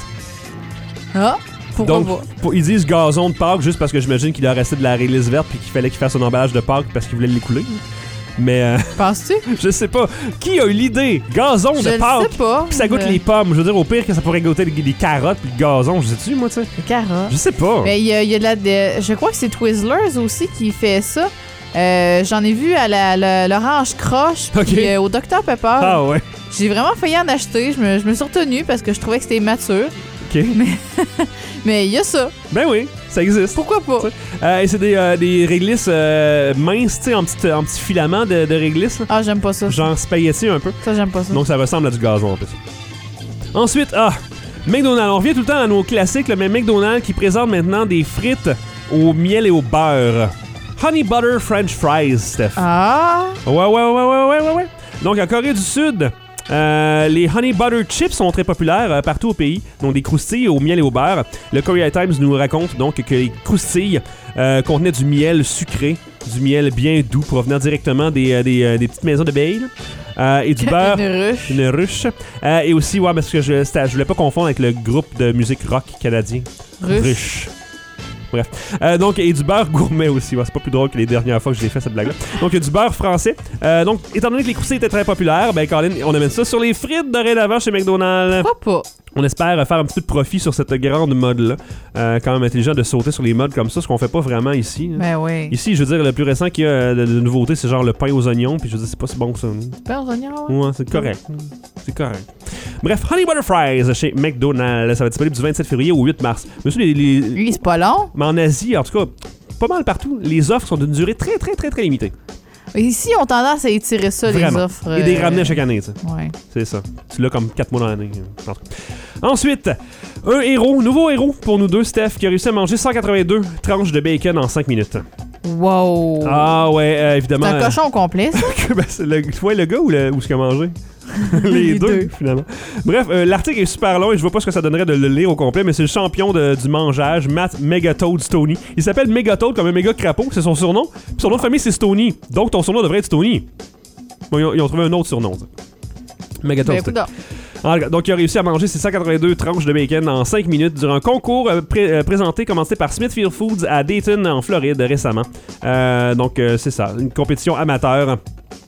Ah, pourquoi Donc, pas? pour- ils disent gazon de Pâques juste parce que j'imagine qu'il a resté de la réglisse verte puis qu'il fallait qu'il fasse un emballage de Pâques parce qu'il voulait l'écouler. Mais euh, Penses-tu? je sais pas. Qui a eu l'idée? Gazon Je de le Pâques. sais pas. Puis ça goûte Euh, les pommes. Je veux dire, au pire, que ça pourrait goûter les, les carottes puis le gazon. Je sais-tu, moi, tu sais? Les carottes. Je sais pas. Mais il y a, il y a de la. de- je crois que c'est Twizzlers aussi qui fait ça. Euh, J'en ai vu à la, la- l'orange croche Ok. puis euh, au docteur Pepper. Ah ouais. J'ai vraiment failli en acheter. Je me, je me suis retenue parce que je trouvais que c'était mature. OK. Mais il y a ça. Ben oui, ça existe. Pourquoi pas? Euh, et c'est des, euh, des réglisses euh, minces, tu sais, en petits en petits filaments de, de réglisse. là. Ah, j'aime pas ça. Genre spaghetti un peu. Ça, j'aime pas ça. Donc ça ressemble à du gazon en plus. Ensuite, ah, McDonald's. On revient tout le temps à nos classiques, là, mais McDonald's qui présente maintenant des frites au miel et au beurre. Honey Butter French Fries, Steph. Ah! Ouais, ouais, ouais, ouais, ouais, ouais, ouais. Donc en Corée du Sud, euh, les Honey Butter Chips sont très populaires euh, partout au pays. Donc des croustilles au miel et au beurre. Le Korea Times nous raconte donc que les croustilles euh, contenaient du miel sucré, du miel bien doux provenant directement des, euh, des, euh, des petites maisons d'abeilles. là. Euh, et du beurre. Une ruche. Une ruche. Euh, et aussi, ouais, parce que je, c'était- je voulais pas confondre avec le groupe de musique rock canadien. Ruche. Bref. Euh, donc, et du beurre gourmet aussi. Ouais, c'est pas plus drôle que les dernières fois que j'ai fait cette blague-là. Donc, il y a du beurre français. Euh, donc, étant donné que les croustilles étaient très populaires, ben, Colin, on amène ça sur les frites dorénavant chez McDonald's. Pourquoi pas? On espère faire un petit peu de profit sur cette grande mode-là. Euh, quand même intelligent de sauter sur les modes comme ça, ce qu'on fait pas vraiment ici. hein. Ben oui. Ici, je veux dire, le plus récent qu'il y a euh, de, de nouveautés, c'est genre le pain aux oignons. Puis je veux dire, c'est pas si bon que ça. Pain aux oignons? Ouais, c'est correct. C'est correct. Bref, Honey Butter Fries chez McDonald's. Ça va être disponible du vingt-sept février au huit mars. Monsieur, les, les- Lui, c'est pas long. mais en Asie, en tout cas, pas mal partout, les offres sont d'une durée très, très, très, très limitée. Ici, on tendance à étirer ça, Vraiment. les offres. Et des euh, ramener chaque année, tu sais. Ouais. C'est ça. Tu l'as comme quatre mois dans l'année. En tout cas. Ensuite, un héros, nouveau héros pour nous deux, Steph, qui a réussi à manger cent quatre-vingt-deux tranches de bacon en cinq minutes. Wow. Ah ouais, euh, C'est évidemment. un cochon complet, ça. Ben, c'est le, ouais, le gars ou, le, ou ce qu'il a mangé? Les, Les deux, deux. finalement. Bref, euh, l'article est super long et je vois pas ce que ça donnerait de le lire au complet, mais c'est le champion de- du mangeage, Matt Megatoad Stoney. Il s'appelle Megatoad comme un méga crapaud, c'est son surnom. Puis son nom de famille, c'est Stoney. Donc ton surnom devrait être Stoney. Bon, ils, ont, ils ont trouvé un autre surnom. ça. Megatoad Ben, Stoney. écoute, Alors, donc, il a réussi à manger ses cent quatre-vingt-deux tranches de bacon en cinq minutes durant un concours euh, pré- euh, présenté, commencé par Smithfield Foods à Dayton, en Floride, récemment. Euh, donc, euh, c'est ça, une compétition amateur.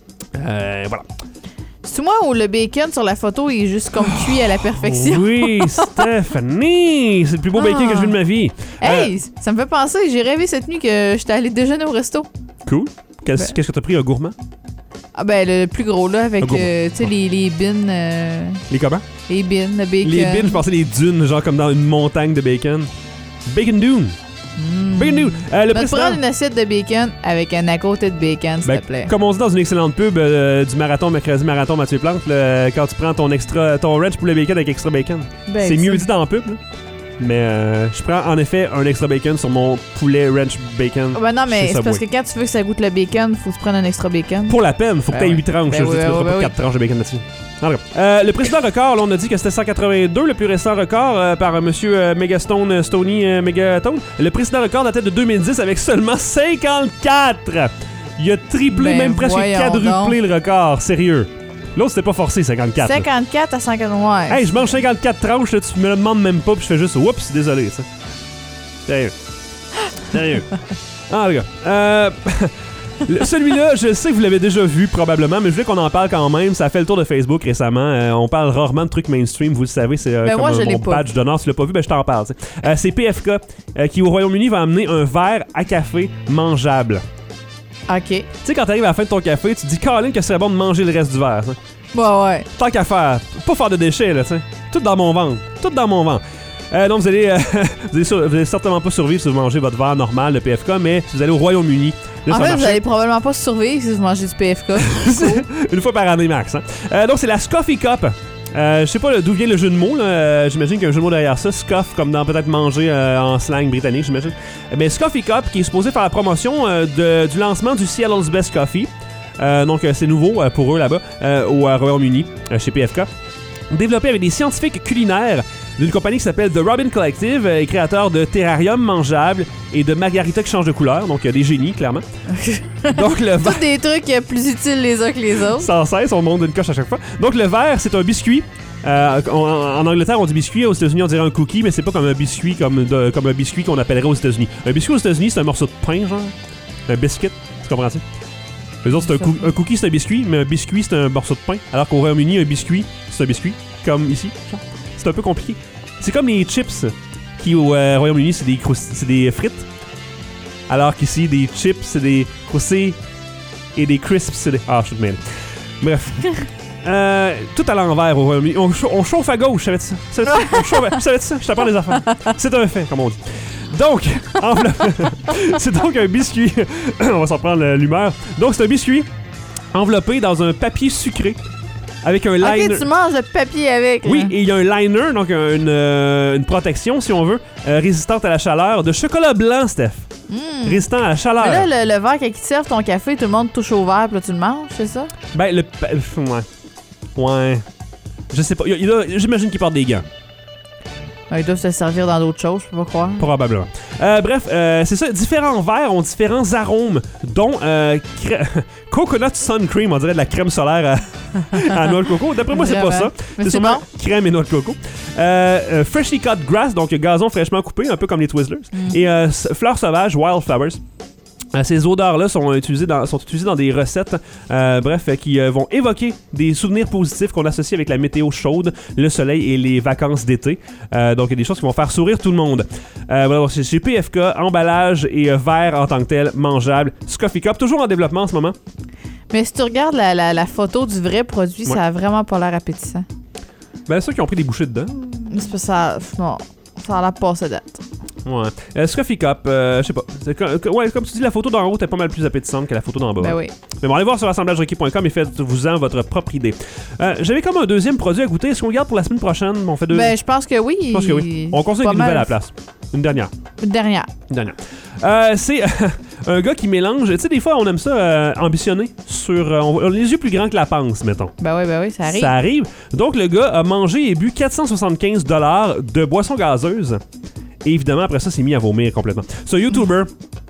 Euh, voilà. C'est moi où le bacon sur la photo est juste comme cuit à la perfection? Oui, Stéphanie! C'est le plus beau bacon Ah. que j'ai vu de ma vie. Hey, Euh, ça me fait penser, j'ai rêvé cette nuit que j'étais allée déjeuner au resto. cool. Qu'est-ce, Ben. qu'est-ce que t'as pris, un gourmand? Ah ben le plus gros là, avec Un gourmand. euh, tu sais les, les bins, euh, Les comment? les bins, le bacon. Les bins, je pensais les dunes, genre comme dans une montagne de bacon. Bacon Dune. Mm. Bacon Dune. Euh, le Va te président... prendre une assiette de bacon avec un à côté de bacon, s'il Ben, te plaît. comme on dit dans une excellente pub euh, du marathon, mercredi marathon Mathieu Plante, là, quand tu prends ton extra, ton ranch poulet bacon avec extra bacon. Ben, c'est mieux ça. dit dans la pub, là. Mais euh, je prends en effet un extra bacon sur mon poulet ranch bacon. Ah ben non, mais chez c'est Subway. parce que quand tu veux que ça goûte le bacon, faut que tu prennes un extra bacon. Pour la peine, faut que Ben t'aies oui. huit tranches. Ben je oui, dis, tu ben mettras oui, pas ben quatre tranches de bacon là-dessus. En tout cas, euh, le précédent record, là, on a dit que c'était cent quatre-vingt-deux, le plus récent record euh, par euh, monsieur euh, Megastone euh, Stony euh, Megatone. Le précédent record datait de deux mille dix avec seulement cinquante-quatre. Il a triplé, Ben même presque voyons quadruplé le record, sérieux. L'autre, c'était pas forcé, cinquante-quatre. là. cinquante-quatre à cinquante, ouais. Hey, je mange cinquante-quatre tranches, là, tu me le demandes même pas, puis je fais juste oups, désolé, ça. Sérieux. Sérieux. Ah, les gars. Euh. le- Celui-là, je sais que vous l'avez déjà vu probablement, mais je voulais qu'on en parle quand même. Ça a fait le tour de Facebook récemment. Euh, on parle rarement de trucs mainstream, vous le savez, c'est euh, Ben comme moi, je un l'ai bon pas badge d'honneur. Si tu l'as pas vu, ben je t'en parle. tu sais. Euh, c'est P F K euh, qui, au Royaume-Uni, va amener un verre à café mangeable. Ok. Tu sais, quand t'arrives à la fin de ton café, tu te dis, Colin, que ce serait bon de manger le reste du verre. ça. Bah ouais. Tant qu'à faire, pas faire de déchets, là, tu sais. Tout dans mon ventre. Tout dans mon ventre. Euh, donc, vous allez, euh, vous, allez sur- vous allez certainement pas survivre si vous mangez votre verre normal de P F K, mais si vous allez au Royaume-Uni, là, En ça fait, marche vous allez probablement pas survivre si vous mangez du P F K. une fois par année max. Hein. Euh, donc, c'est la Scoffy Cup. Euh, je sais pas là, d'où vient le jeu de mots. là. Euh, j'imagine qu'il y a un jeu de mots derrière ça. Scoff, comme dans peut-être manger euh, en slang britannique, j'imagine. Mais Scoffy Cup, qui est supposé faire la promotion euh, de- du lancement du Seattle's Best Coffee. Euh, donc, euh, c'est nouveau euh, pour eux là-bas, euh, au euh, Royaume-Uni, euh, chez P F K. Développé avec des scientifiques culinaires d'une compagnie qui s'appelle The Robin Collective, euh, créateur de terrarium mangeable et de margarita qui change de couleur. Donc, euh, des génies, clairement. donc, le Tous des trucs euh, plus utiles les uns que les autres. sans cesse, on monte d'une coche à chaque fois. Donc le verre, c'est un biscuit. Euh, en, en Angleterre, on dit biscuit. Aux États-Unis, on dirait un cookie, mais c'est pas comme un biscuit comme, de- comme un biscuit qu'on appellerait aux États-Unis. Un biscuit aux États-Unis, c'est un morceau de pain, genre. Un biscuit. Tu comprends-tu? Les autres, c'est un, cou- un cookie, c'est un biscuit, mais un biscuit, c'est un morceau de pain. Alors qu'au Royaume-Uni, un biscuit, c'est un biscuit. Comme ici. genre. C'est un peu compliqué. C'est comme les chips, qui au euh, Royaume-Uni, c'est des, crous- c'est des frites. Alors qu'ici, des chips, c'est des croustilles. Et des crisps, c'est des. Ah, je suis de mêlé. Bref. Euh, tout à l'envers au Royaume-Uni. On, chau- on chauffe à gauche, savais-tu ça? Savais-tu ça? On chauffe à- Je savais ça? Je t'apprends des affaires. C'est un fait, comme on dit. Donc, enveloppe- c'est donc un biscuit. On va s'en prendre euh, l'humeur. Donc, c'est un biscuit enveloppé dans un papier sucré avec un liner. Ok, tu manges le papier avec. Oui, hein. et il y a un liner, donc un- une, euh, une protection, si on veut, euh, résistante à la chaleur, de chocolat blanc, Steph. Mm. Résistant à la chaleur. Mais là, le, le verre, quand ils te servent ton café, tout le monde touche au verre, puis là, tu le manges, c'est ça? Ben, le. pa- Ouais. Ouais. Je sais pas. Il- il doit- J'imagine qu'il porte des gants. Ouais, ils doivent se servir dans d'autres choses, je peux pas croire. Probablement. Euh, bref, euh, c'est ça. Différents verres ont différents arômes, dont euh, crè- Coconut Sun Cream, on dirait de la crème solaire à, à noix de coco. D'après moi, c'est pas Vraiment. ça. Mais C'est c'est sûrement bon. crème et noix de coco. Euh, euh, freshly cut grass, donc gazon fraîchement coupé, un peu comme les Twizzlers. Mm. Et euh, s- fleurs sauvages, wildflowers. Euh, ces odeurs-là sont utilisées dans, sont utilisées dans des recettes, euh, bref, euh, qui euh, vont évoquer des souvenirs positifs qu'on associe avec la météo chaude, le soleil et les vacances d'été. Euh, donc, il y a des choses qui vont faire sourire tout le monde. Euh, voilà, c'est chez P F K, emballage et euh, verre en tant que tel, mangeable. Scoffy Cup, toujours en développement en ce moment. Mais si tu regardes la, la, la photo du vrai produit, Ouais. ça a vraiment pas l'air appétissant. Ben, ceux qui ont pris des bouchées dedans. C'est pas ça. Non, ça a l'air passé date. Ouais. Euh, Scoffy Cup, euh, je sais pas. C'est co- co- ouais, comme tu dis, la photo d'en haut était pas mal plus appétissante que la photo d'en bas. Ben oui. Mais bon, allez voir sur assemblage requis point com et faites-vous-en votre propre idée. Euh, J'avais comme un deuxième produit à goûter. Est-ce qu'on regarde pour la semaine prochaine? On fait deux. Ben, je pense que oui. Je pense que oui. On conseille Pas une nouvelle mal. à la place. Une dernière. Une dernière. Une dernière. Euh, c'est un gars qui mélange. Tu sais, des fois, on aime ça euh, ambitionner sur. euh, on, on a les yeux plus grands que la panse, mettons. Ben oui, ben oui, ça arrive. Ça arrive. Donc, le gars a mangé et bu quatre cent soixante-quinze dollars de boissons gazeuses. Et évidemment, après ça, s'est mis à vomir complètement. Ce YouTuber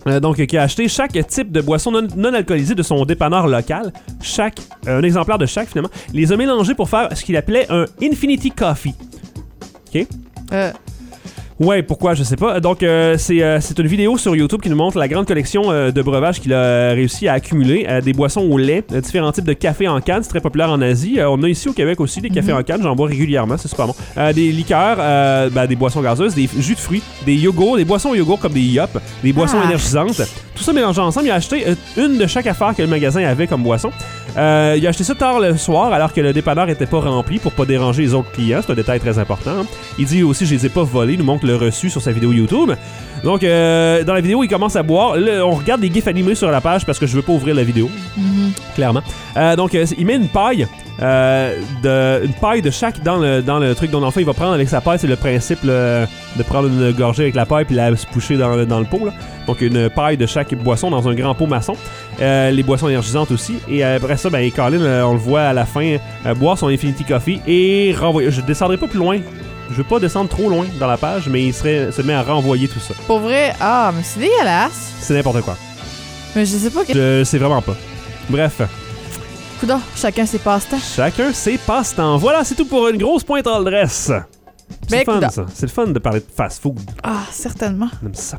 Euh, donc, qui a acheté chaque type de boisson non, non alcoolisée de son dépanneur local. Chaque, euh, un exemplaire de chaque, finalement. Il les a mélangés pour faire ce qu'il appelait un Infinity Coffee. OK? Euh, Ouais, pourquoi, je sais pas. Donc, euh, c'est, euh, c'est une vidéo sur YouTube qui nous montre la grande collection euh, de breuvages qu'il a réussi à accumuler. Euh, des boissons au lait, euh, différents types de café en canne, c'est très populaire en Asie. Euh, on a ici au Québec aussi des cafés mm-hmm. en canne, j'en bois régulièrement, c'est super bon. Euh, des liqueurs, euh, ben, des boissons gazeuses, des jus de fruits, des yogourts, des boissons au yogourt comme des yop, des boissons ah. énergisantes. Tout ça mélangé ensemble, il a acheté euh, une de chaque affaire que le magasin avait comme boisson. Euh, il a acheté ça tard le soir alors que le dépanneur était pas rempli pour pas déranger les autres clients. C'est un détail très important. Hein. Il dit aussi je les ai pas volés, il nous montre le reçu sur sa vidéo YouTube. Donc euh, dans la vidéo il commence à boire. Là, on regarde des gifs animés sur la page parce que je veux pas ouvrir la vidéo. Mm-hmm. Clairement. Euh, donc euh, il met une paille. Euh, de, une paille de chaque dans le, dans le truc dont l'enfant il va prendre avec sa paille. C'est le principe là, de prendre une gorgée avec la paille puis la se poucher dans, le, dans le pot là. Donc une paille de chaque boisson dans un grand pot maçon. Euh, les boissons énergisantes aussi. Et euh, après ça, ben, Colin, euh, on le voit à la fin euh, boire son Infinity Coffee et renvoyer. Je descendrai pas plus loin. Je veux pas descendre trop loin dans la page, mais il serait, se met à renvoyer tout ça. Pour vrai, ah, mais c'est dégueulasse. C'est n'importe quoi. Mais je sais pas que... Je sais vraiment pas. Bref. Coudonc, chacun ses passe-temps. Chacun ses passe-temps. Voilà, c'est tout pour une grosse pointe all dress. C'est le fun, coudonc. Ça. C'est le fun de parler de fast-food. Ah, certainement. J'aime ça.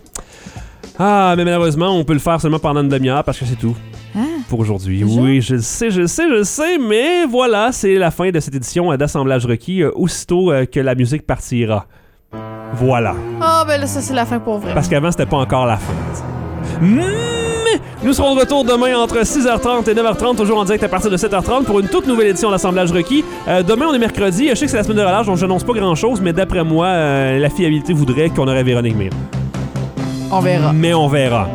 Ah, mais malheureusement, on peut le faire seulement pendant une demi-heure parce que c'est tout. Hein? Pour aujourd'hui. Oui, je le sais, je le sais, je le sais, mais voilà, c'est la fin de cette édition d'Assemblage requis, euh, aussitôt euh, que la musique partira. Voilà. Ah, oh, ben là, ça, c'est la fin pour vrai. Parce qu'avant, c'était pas encore la fin. Mais nous serons de retour demain entre six heures trente et neuf heures trente, toujours en direct à partir de sept heures trente pour une toute nouvelle édition d'Assemblage requis. Euh, demain, on est mercredi. Je sais que c'est la semaine de relâche, donc je n'annonce pas grand-chose, mais d'après moi, euh, la fiabilité voudrait qu'on aurait Véronique Mire. On verra. Mais on verra.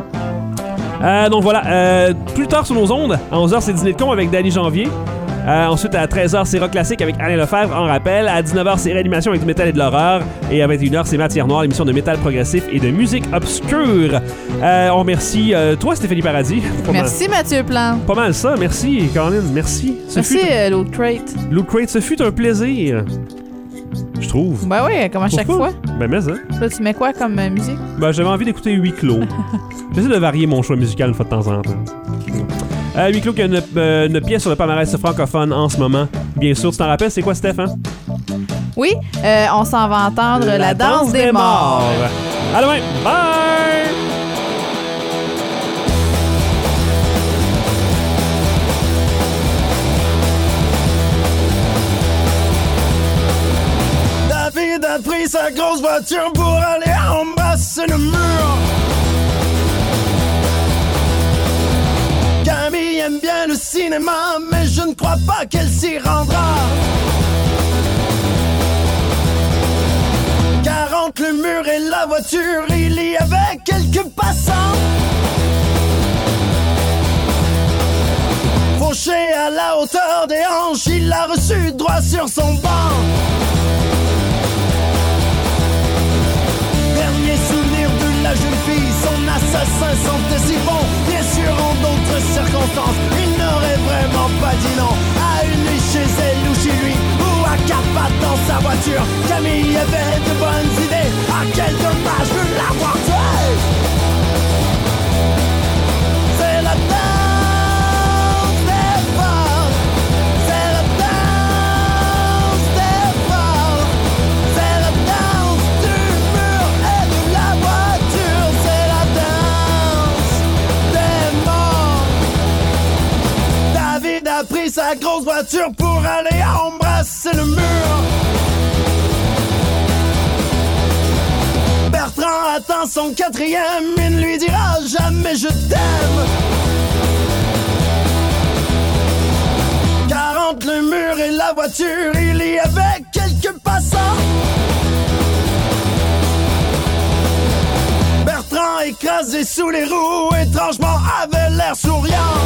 Euh, donc voilà, euh, plus tard sur nos ondes, à onze heures, c'est Dîner de con avec Danny Janvier. Euh, ensuite, à treize heures, c'est Rock Classique avec Alain Lefebvre, en rappel. À dix-neuf heures, c'est Réanimation avec du métal et de l'horreur. Et à vingt et une heures, c'est Matière Noire, l'émission de métal progressif et de musique obscure. Euh, on remercie euh, toi, Stéphanie Paradis. Merci, mal... Mathieu Plante. Pas mal ça, merci, Caroline, merci. Ce merci, fut... euh, Loot Crate. Loot Crate, ce fut un plaisir. Je trouve. Ben oui, comme à chaque fois. Ben mais ça. Là, tu mets quoi comme euh, musique? Ben j'avais envie d'écouter Huis Clos. J'essaie de varier mon choix musical une fois de temps en temps. Euh, Huis Clos qui a une, euh, une pièce sur le palmarès francophone en ce moment. Bien sûr, tu t'en rappelles, c'est quoi, Steph, hein? Oui, euh, on s'en va entendre La, la danse, danse des, des morts. morts. À demain. Bye! David a pris sa grosse voiture pour aller embrasser le mur. Camille aime bien le cinéma, mais je ne crois pas qu'elle s'y rendra. Car entre le mur et la voiture, il y avait quelques passants. Fauché à la hauteur des hanches, il a reçu droit sur son banc. Dernier souvenir de la jeune fille, son assassin sentait si bon. Bien sûr, en d'autres circonstances, il n'aurait vraiment pas dit non. À une nuit chez elle ou chez lui, ou à quatre pattes dans sa voiture. Camille avait de bonnes idées, à quel dommage de l'avoir tué. C'est la danse des morts. C'est la danse des morts. C'est la danse du mur et de la voiture. C'est la danse des morts. David a pris sa grosse voiture pour aller embrasser le mur. Bertrand attend son quatrième, il ne lui dira jamais je t'aime. Car entre le mur et la voiture, il y avait quelques passants. Bertrand écrasé sous les roues, étrangement avait l'air souriant.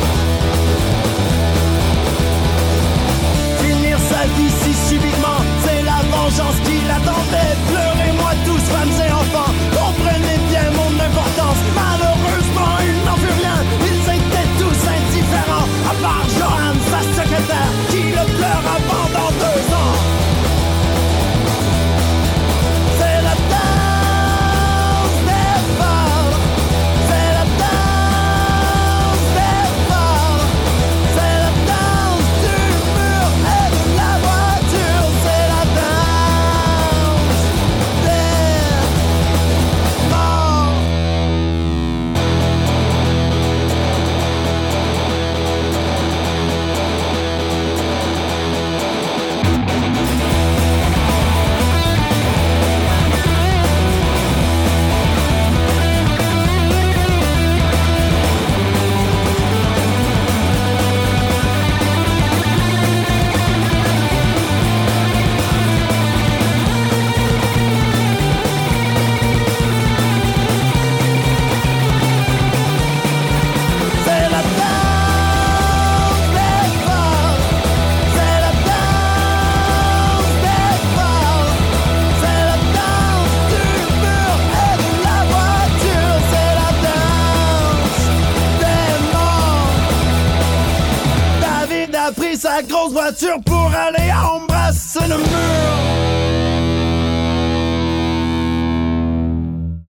Finir sa vie si subitement, c'est la vengeance qui l'attendait. Pleurez-moi tous, femmes et enfants, comprenez bien mon importance. Malheureusement, il n'en fut rien, ils étaient tous indifférents. À part Johan, sa secrétaire, qui le pleura pendant deux ans. C'est la danse des morts. C'est sa grosse voiture pour aller embrasser le mur.